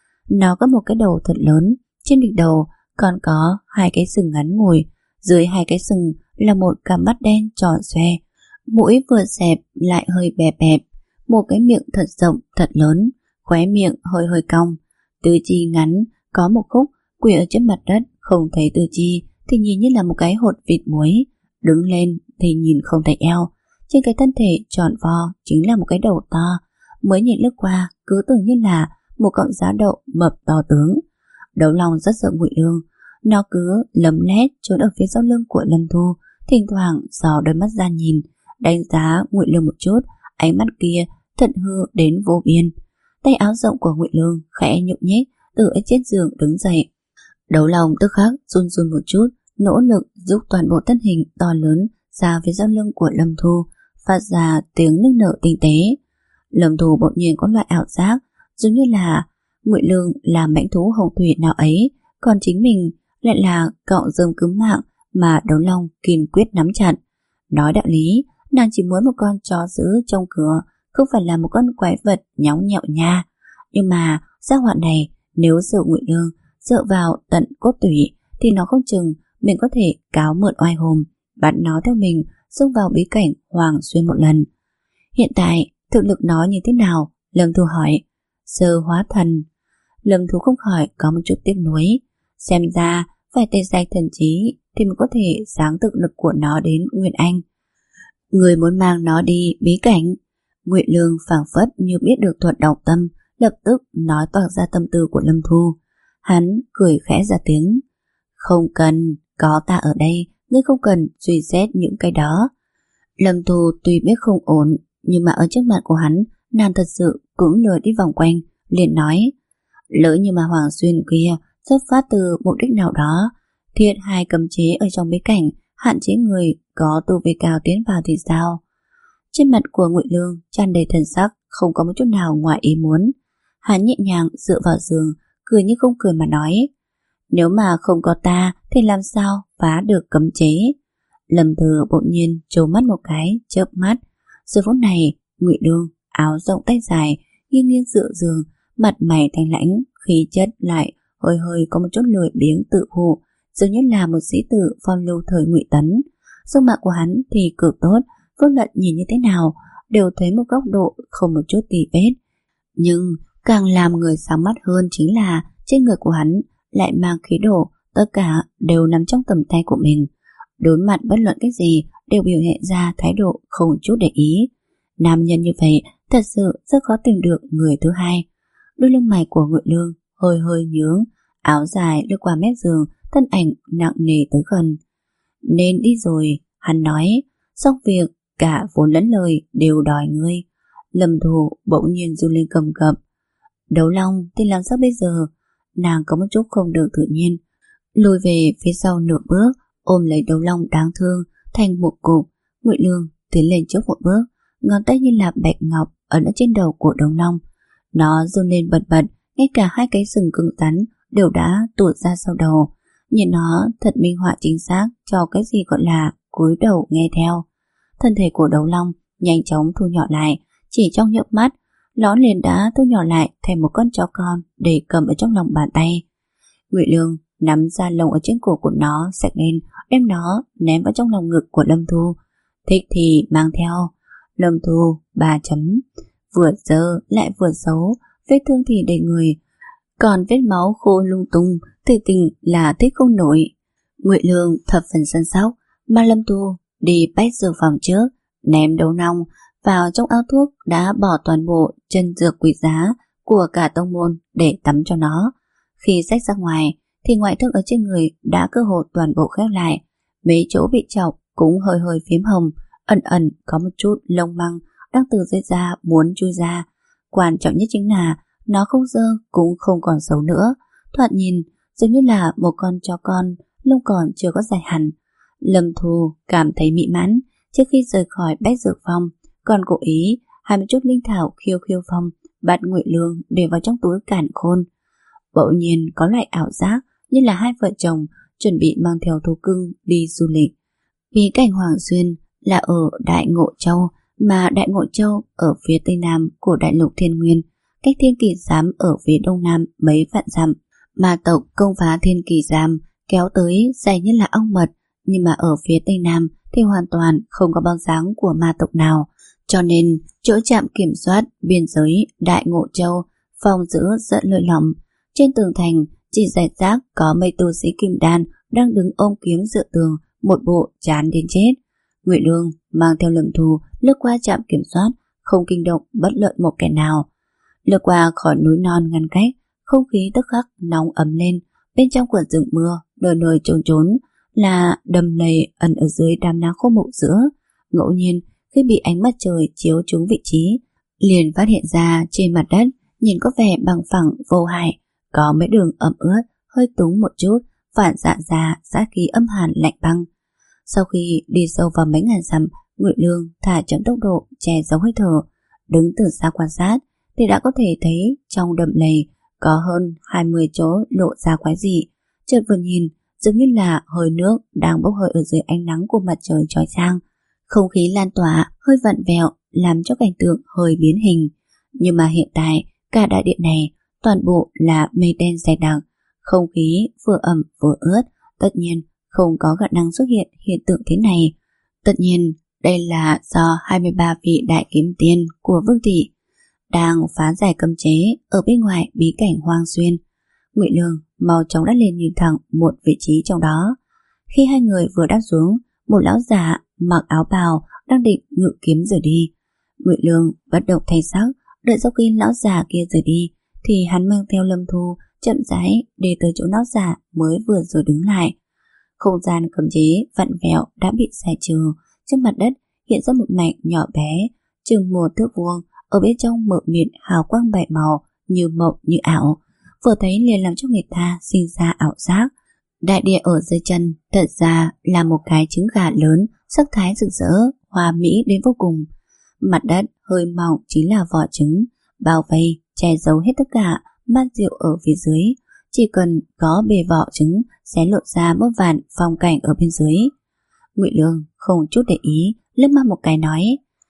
Nó có một cái đầu thật lớn, trên đỉnh đầu còn có hai cái sừng ngắn ngủi, dưới hai cái sừng là một cặp mắt đen tròn xoe, mũi vừa xẹp lại hơi bẹp bẹp, một cái miệng thật rộng thật lớn, khóe miệng hơi hơi cong, tứ chi ngắn, có một khúc quỳ ở trên mặt đất, không thấy tứ chi thì nhìn như là một cái hột vịt muối, đứng lên thì nhìn không thấy eo. Trên cái thân thể tròn vo chính là một cái đầu to, mới nhìn lướt qua cứ tưởng như là một cọng giá đậu mập to tướng. Đấu Long rất sợ Ngụy Lương, nó cứ lấm lét trốn ở phía sau lưng của Lâm Thu, thỉnh thoảng dò đôi mắt ra nhìn, đánh giá Ngụy Lương một chút, ánh mắt kia thật hư đến vô biên. Tay áo rộng của Ngụy Lương khẽ nhúc nhích, từ ở trên giường đứng dậy. Đấu Long tức khắc run run một chút, nỗ lực giúp toàn bộ thân hình to lớn ra phía sau lưng của Lâm Thu, phát ra tiếng nức nở tinh tế. Lâm Thu bỗng nhiên có loại ảo giác giống như là Ngụy Lương là mãnh thú hồng thủy nào ấy, còn chính mình lại là cọng rơm cứng mạng mà Đấu Long kiên quyết nắm chặt. Nói đạo lý, nàng chỉ muốn một con chó giữ trong cửa, không phải là một con quái vật nhõng nhẽo nha. Nhưng mà gia họa này nếu sợ Ngụy Lương dựa vào tận cốt tủy thì nó không chừng mình có thể cáo mượn oai hùng, bắt nó theo mình xông vào bí cảnh Hoàng Xuyên một lần. Hiện tại thực lực nó như thế nào? Lâm Thu hỏi. Sơ hóa thần. Lâm Thu không khỏi có một chút tiếc nuối. Xem ra phải tê dạch thần trí thì mới có thể sáng thực lực của nó đến Nguyên Anh. Người muốn mang nó đi bí cảnh? Ngụy Lương phảng phất như biết được thuật đọc tâm, lập tức nói toạc ra tâm tư của Lâm Thu. Hắn cười khẽ ra tiếng. Không cần, có ta ở đây, ngươi không cần suy xét những cái đó. Lâm Thu tuy biết không ổn, nhưng mà ở trước mặt của hắn, nàng thật sự cũng lười đi vòng quanh, liền nói. Lỡ như mà Hoàng Xuyên kia xuất phát từ mục đích nào đó, thiết hai cấm chế ở trong bí cảnh, hạn chế người có tu vi cao tiến vào thì sao? Trên mặt của Ngụy Lương tràn đầy thần sắc, không có một chút nào ngoài ý muốn. Hắn nhẹ nhàng dựa vào giường, cười như không cười mà nói. Nếu mà không có ta thì làm sao phá được cấm chế? Lâm Thư bỗng nhiên trố mắt một cái, chớp mắt. Giờ phút này, Ngụy Lương áo rộng tay dài, nghiêng nghiêng dựa giường, mặt mày thanh lãnh, khí chất lại hơi hơi có một chút lười biếng tự phụ, giống như là một sĩ tử phong lưu thời Ngụy Tấn. Dung mạo của hắn thì cực tốt, vô luận nhìn như thế nào đều thấy một góc độ không một chút tì vết. Nhưng càng làm người sáng mắt hơn chính là trên người của hắn lại mang khí độ, tất cả đều nằm trong tầm tay của mình. Đối mặt bất luận cái gì đều biểu hiện ra thái độ không chút để ý. Nam nhân như vậy thật sự rất khó tìm được người thứ hai. Đôi lông mày của Ngụy Lương hơi hơi nhướng, áo dài lướt qua mép giường, thân ảnh nặng nề tới gần. Nên đi rồi, hắn nói, xong việc cả vốn lẫn lời đều đòi ngươi. Lâm Thu bỗng nhiên run lên cầm cập. Đấu Long thì làm sao bây giờ? Nàng có một chút không được tự nhiên, lùi về phía sau nửa bước, ôm lấy Đấu Long đáng thương thành một cục. Ngụy Lương tiến lên trước một bước, ngón tay như là bạch ngọc ấn ở trên đầu của Đấu Long. Nó run lên bật bật, ngay cả hai cái sừng cứng rắn đều đã tuột ra sau đầu. Nhìn nó thật minh họa chính xác cho cái gì gọi là cúi đầu nghe theo. Thân thể của Đấu Long nhanh chóng thu nhỏ lại, chỉ trong nhấp mắt, nó liền đã thu nhỏ lại thành một con chó con để cầm ở trong lòng bàn tay. Ngụy Lương nắm ra lông ở trên cổ của nó xẹt lên, đem nó ném vào trong lòng ngực của Lâm Thu. Thích thì mang theo. Lâm Thu ba chấm, vừa dơ lại vừa xấu, vết thương thì đầy người, còn vết máu khô lung tung, thì tình là thích không nổi. Ngụy Lương thập phần săn sóc, mà Lâm Thu đi bách dược phòng trước, ném Đấu Long vào trong ao thuốc, đã bỏ toàn bộ chân dược quý giá của cả tông môn để tắm cho nó. Khi xách ra ngoài thì ngoại thương ở trên người đã cơ hồ toàn bộ khép lại, mấy chỗ bị chọc cũng hơi hơi phím hồng, ẩn ẩn có một chút lông măng đang từ dưới da muốn chui ra. Quan trọng nhất chính là nó không dơ cũng không còn xấu nữa, thoạt nhìn giống như là một con chó con lông còn chưa có dài hẳn. Lâm Thu cảm thấy mỹ mãn. Trước khi rời khỏi bách dược phòng, còn cố ý hai mươi chút linh thảo khiêu khiêu phong bắt Ngụy Lương để vào trong túi cản khôn. Bỗng nhiên có loại ảo giác như là hai vợ chồng chuẩn bị mang theo thú cưng đi du lịch. Bí cảnh Hoàng Xuyên là ở Đại Ngộ Châu, mà Đại Ngộ Châu ở phía tây nam của đại lục Thiên Nguyên, cách Thiên Kỳ Giám ở phía đông nam mấy vạn dặm. Ma tộc công phá Thiên Kỳ Giám kéo tới dài như là ong mật, nhưng mà ở phía tây nam thì hoàn toàn không có bóng dáng của ma tộc nào, cho nên chỗ trạm kiểm soát biên giới Đại Ngộ Châu phòng giữ rất lợi lỏng. Trên tường thành chỉ rải rác có mấy tu sĩ kim đan đang đứng ôm kiếm dựa tường, một bộ chán đến chết. Ngụy Lương mang theo Lâm Thu lướt qua trạm kiểm soát, không kinh động bất luận một kẻ nào. Lướt qua khỏi núi non ngăn cách, không khí tức khắc nóng ấm lên. Bên trong quần rừng mưa nơi nơi trốn trốn là đầm lầy ẩn ở dưới đám lá khô mục giữa. Ngẫu nhiên khi bị ánh mặt trời chiếu trúng vị trí, liền phát hiện ra trên mặt đất nhìn có vẻ bằng phẳng vô hại, có mấy đường ẩm ướt hơi túng một chút, phản xạ ra sát khí âm hàn lạnh băng. Sau khi đi sâu vào mấy ngàn dặm, Ngụy Lương thả chậm tốc độ, che giấu hơi thở, đứng từ xa quan sát thì đã có thể thấy trong đầm lầy có hơn hai mươi chỗ lộ ra quái dị. Chợt vừa nhìn, giống như là hơi nước đang bốc hơi ở dưới ánh nắng của mặt trời chói chang. Không khí lan tỏa hơi vặn vẹo làm cho cảnh tượng hơi biến hình. Nhưng mà hiện tại cả đại điện này toàn bộ là mây đen dày đặc, không khí vừa ẩm vừa ướt, tất nhiên không có khả năng xuất hiện hiện tượng thế này. Tất nhiên đây là do hai mươi ba vị đại kiếm tiên của Vương thị đang phá giải cấm chế ở bên ngoài bí cảnh Hoang Xuyên. Ngụy Lương mau chóng đã lên nhìn thẳng một vị trí trong đó. Khi hai người vừa đáp xuống, một lão già mặc áo bào đang định ngự kiếm rời đi. Ngụy Lương bất động thanh sắc, đợi sau khi lão già kia rời đi thì hắn mang theo Lâm Thu chậm rãi đi tới chỗ lão già mới vừa rồi đứng lại. Không gian cấm chế vặn vẹo đã bị giải trừ, trên mặt đất hiện ra một mảnh nhỏ bé chừng một thước vuông, ở bên trong mờ mịt hào quang bảy màu, như mộng như ảo, vừa thấy liền làm cho người ta sinh ra ảo giác. Đại địa ở dưới chân thật ra là một cái trứng gà lớn, sắc thái rực rỡ, hoa mỹ đến vô cùng. Mặt đất hơi mỏng chính là vỏ trứng, bao vây che giấu hết tất cả, mát rượu ở phía dưới. Chỉ cần có bề vỏ trứng sẽ lộ ra một vàn phong cảnh ở bên dưới. Ngụy Lương không chút để ý, liếc mắt một cái nói: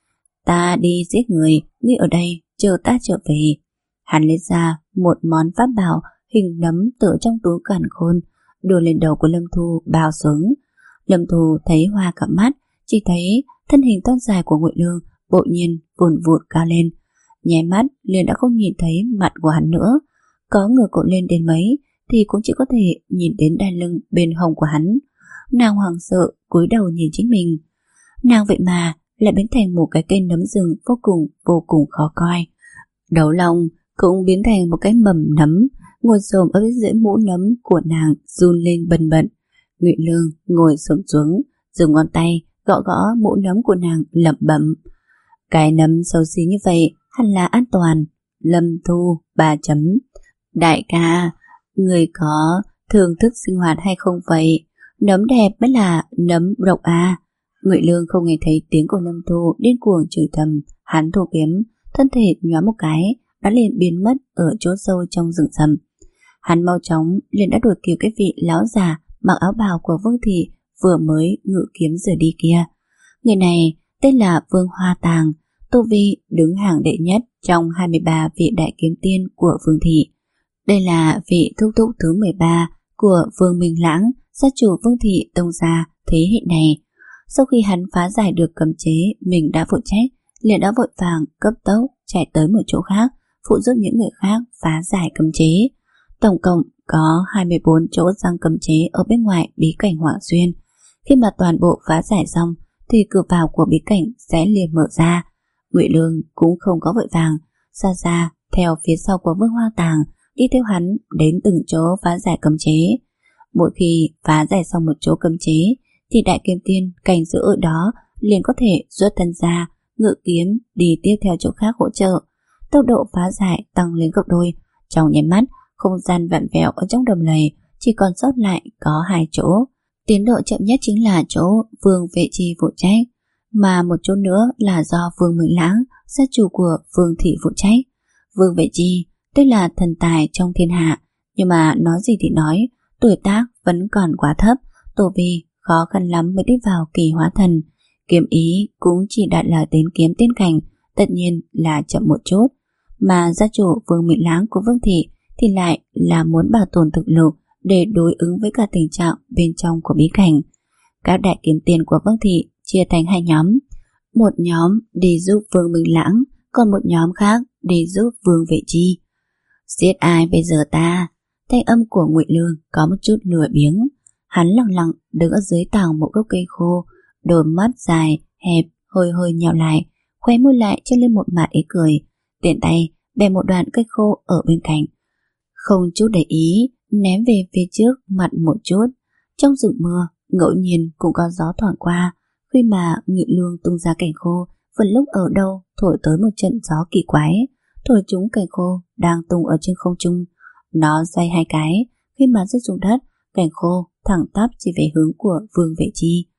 "Ta đi giết người, ngươi ở đây chờ ta trở về." Hắn lấy ra một món pháp bảo hình nấm từ trong túi càn khôn, đưa lên đầu của Lâm Thu bao xuống. Lâm Thu thấy hoa cả mắt, chỉ thấy thân hình thon dài của Ngụy Lương bỗng nhiên vùn vụt cao lên, nháy mắt liền đã không nhìn thấy mặt của hắn nữa. Có ngửa cổ lên đến mấy thì cũng chỉ có thể nhìn đến đai lưng bên hông của hắn. Nàng hoảng sợ cúi đầu nhìn chính mình. Nàng vậy mà lại biến thành một cái cây nấm rừng vô cùng vô cùng khó coi. Đầu lòng cũng biến thành một cái mầm nấm, ngồi xổm ở bên dưới mũ nấm của nàng run lên bần bật. Ngụy Lương ngồi xổm xuống, dùng ngón tay gõ gõ mũ nấm của nàng, lẩm bẩm: "Cái nấm xấu xí như vậy hẳn là an toàn." Lâm Thu ba chấm: "Đại ca, người có thưởng thức sinh hoạt hay không vậy? Nấm đẹp mới là nấm độc à?" Ngụy Lương không nghe thấy tiếng của Lâm Thu điên cuồng chửi thầm, hắn thu kiếm, thân thể nhoáng một cái đã liền biến mất ở chỗ sâu trong rừng rậm. Hắn mau chóng liền đã đuổi kịp cái vị lão già mặc áo bào của Vương thị vừa mới ngự kiếm rời đi kia. Người này tên là Vương Hoa Tàng, tu vi đứng hàng đệ nhất trong hai mươi ba vị đại kiếm tiên của Vương thị. Đây là vị thúc thúc thứ mười ba của Vương Minh Lãng, gia chủ Vương thị tông gia thế hệ này. Sau khi hắn phá giải được cấm chế mình đã phụ trách, liền đã vội vàng cấp tốc chạy tới một chỗ khác phụ giúp những người khác phá giải cấm chế. Tổng cộng có hai mươi bốn chỗ răng cấm chế ở bên ngoài bí cảnh Hoang Xuyên. Khi mà toàn bộ phá giải xong thì cửa vào của bí cảnh sẽ liền mở ra. Ngụy Lương cũng không có vội vàng, xa xa theo phía sau của Vương Hoa Tàng, đi theo hắn đến từng chỗ phá giải cấm chế. Mỗi khi phá giải xong một chỗ cấm chế thì đại kiếm tiên canh giữ ở đó liền có thể rút thân ra, ngự kiếm đi tiếp theo chỗ khác hỗ trợ. Tốc độ phá giải tăng lên gấp đôi. Trong nháy mắt, không gian vặn vẹo ở trong đầm lầy chỉ còn sót lại có hai chỗ. Tiến độ chậm nhất chính là chỗ Vương Vệ Chi phụ trách, mà một chỗ nữa là do Vương Minh Lãng, gia chủ của Vương thị phụ trách. Vương Vệ Chi tuy là thần tài trong thiên hạ, nhưng mà nói gì thì nói, tuổi tác vẫn còn quá thấp, tu vi khó khăn lắm mới đi vào kỳ hóa thần. Kiếm ý cũng chỉ đạt là đến kiếm tiên cảnh, tất nhiên là chậm một chút. Mà gia chủ Vương Minh Lãng của Vương thị thì lại là muốn bảo tồn thực lực để đối ứng với cả tình trạng bên trong của bí cảnh. Các đại kiếm tiền của Vương thị chia thành hai nhóm, một nhóm đi giúp Vương Minh Lãng, còn một nhóm khác đi giúp Vương Vệ Chi. Giết ai bây giờ ta? Thanh âm của Ngụy Lương có một chút lười biếng. Hắn lặng lặng đứng ở dưới tàng một gốc cây khô, đôi mắt dài hẹp hơi hơi nhào lại, khóe môi lại cho lên một mặt ý cười, tiện tay bẻ một đoạn cây khô ở bên cạnh, không chút để ý ném về phía trước mặt một chút. Trong rừng mưa ngẫu nhiên cũng có gió thoảng qua, khi mà Ngụy Lương tung ra cành khô, phần lúc ở đâu thổi tới một trận gió kỳ quái, thổi trúng cành khô đang tung ở trên không trung. Nó xoay hai cái, khi mà rơi xuống đất, cành khô thẳng tắp chỉ về hướng của Vương Vệ Chi.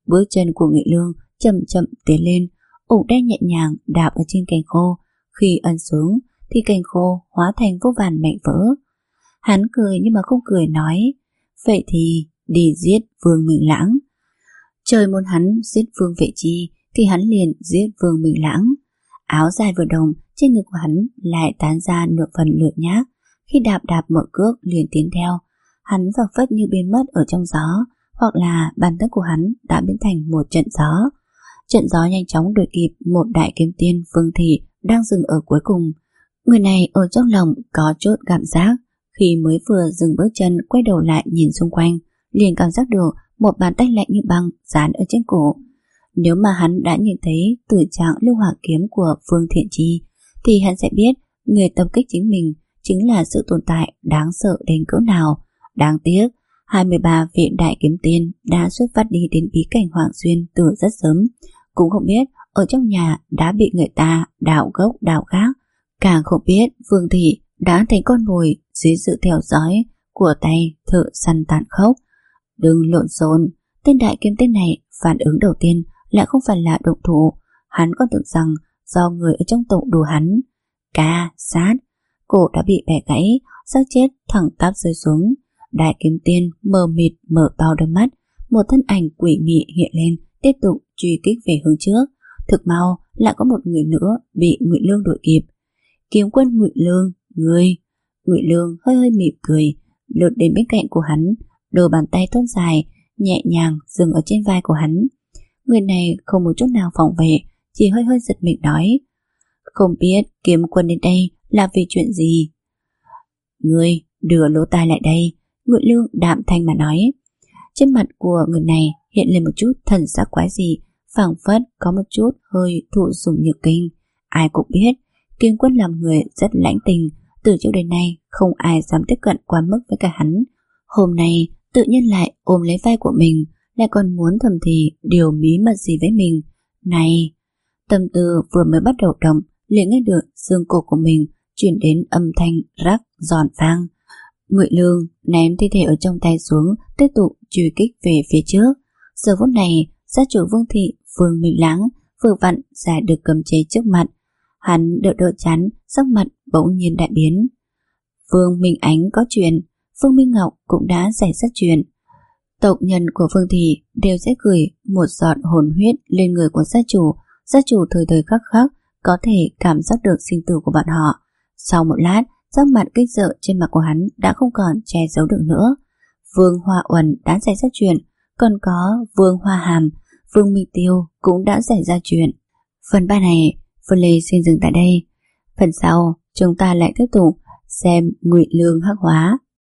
bước chân của Ngụy Lương chậm chậm tiến lên, ủng đen nhẹ nhàng đạp ở trên cành khô. Khi ấn xuống thì cành khô hóa thành vô vàn mảnh vỡ. Hắn cười nhưng mà không cười, nói: vậy thì đi giết Vương Minh Lãng. Trời muốn hắn giết Vương Vệ Chi thì hắn liền giết Vương Minh Lãng. Áo dài vừa đồng trên ngực của hắn lại tán ra nửa phần lửa nhác. Khi đạp đạp một cước liền tiến theo, hắn phảng phất như biến mất ở trong gió, hoặc là bản thân của hắn đã biến thành một trận gió. Trận gió nhanh chóng đuổi kịp một đại kiếm tiên Vương Thị đang dừng ở cuối cùng. Người này ở trong lòng có chút cảm giác, khi mới vừa dừng bước chân quay đầu lại nhìn xung quanh, liền cảm giác được một bàn tay lạnh như băng dán ở trên cổ. Nếu mà hắn đã nhìn thấy tử trạng lưu hỏa kiếm của Vương Thiện Chi thì hắn sẽ biết người tập kích chính mình chính là sự tồn tại đáng sợ đến cỡ nào. Đáng tiếc hai mươi ba vị đại kiếm tiên đã xuất phát đi đến bí cảnh Hoàng Xuyên từ rất sớm, cũng không biết ở trong nhà đã bị người ta đào gốc đào gác, càng không biết Vương Thị đã thành con mồi dưới sự theo dõi của tay thợ săn tàn khốc. Đừng lộn xộn. Tên đại kiếm tiên này phản ứng đầu tiên lại không phải là động thủ, hắn còn tưởng rằng do người ở trong tộc đùa hắn. Ca sát, cổ đã bị bẻ gãy, xác chết thẳng tắp rơi xuống. Đại kiếm tiên mờ mịt mở to đôi mắt, một thân ảnh quỷ mị hiện lên, tiếp tục truy kích về hướng trước. Thực mau lại có một người nữa bị Ngụy Lương đuổi kịp. Kiếm quân Ngụy Lương, ngươi. Ngụy Lương hơi hơi mỉm cười, lướt đến bên cạnh của hắn, đôi bàn tay thon dài nhẹ nhàng dừng ở trên vai của hắn. Người này không một chút nào phòng vệ, chỉ hơi hơi giật mình nói: không biết kiếm quân đến đây là vì chuyện gì? Ngươi đưa lỗ tai lại đây. Ngụy Lương đạm thanh mà nói. Trên mặt của người này hiện lên một chút thần sắc quái dị, phảng phất có một chút hơi thụ sủng nhược kinh. Ai cũng biết kiếm quân làm người rất lãnh tình, từ trước đến nay không ai dám tiếp cận quá mức với cả hắn. Hôm nay tự nhiên lại ôm lấy vai của mình, lại còn muốn thầm thì điều bí mật gì với mình. Này, tâm tư vừa mới bắt đầu động, liền nghe được xương cổ của mình chuyển đến âm thanh rắc giòn vang. Ngụy Lương ném thi thể ở trong tay xuống, tiếp tục truy kích về phía trước. Giờ phút này, gia chủ Vương Thị Vương Minh Lãng vừa vặn giải được cầm chế trước mặt. Hắn đỡ đỡ chán, sắc mặt bỗng nhiên đại biến. Vương Minh Ánh có chuyện, Vương Minh Ngọc cũng đã giải sát chuyện. Tộc nhân của Vương Thị đều sẽ gửi một giọt hồn huyết lên người của gia chủ. Gia chủ thời thời khắc khắc có thể cảm giác được sinh tử của bọn họ. Sau một lát, sắc mặt kinh sợ trên mặt của hắn đã không còn che giấu được nữa. Vương Hoa Uẩn đã xảy ra chuyện, còn có Vương Hoa Hàm, Vương Minh Tiêu cũng đã xảy ra chuyện. Phần ba này Phương Lê xin dừng tại đây. Phần sau chúng ta lại tiếp tục xem Ngụy Lương hắc hóa.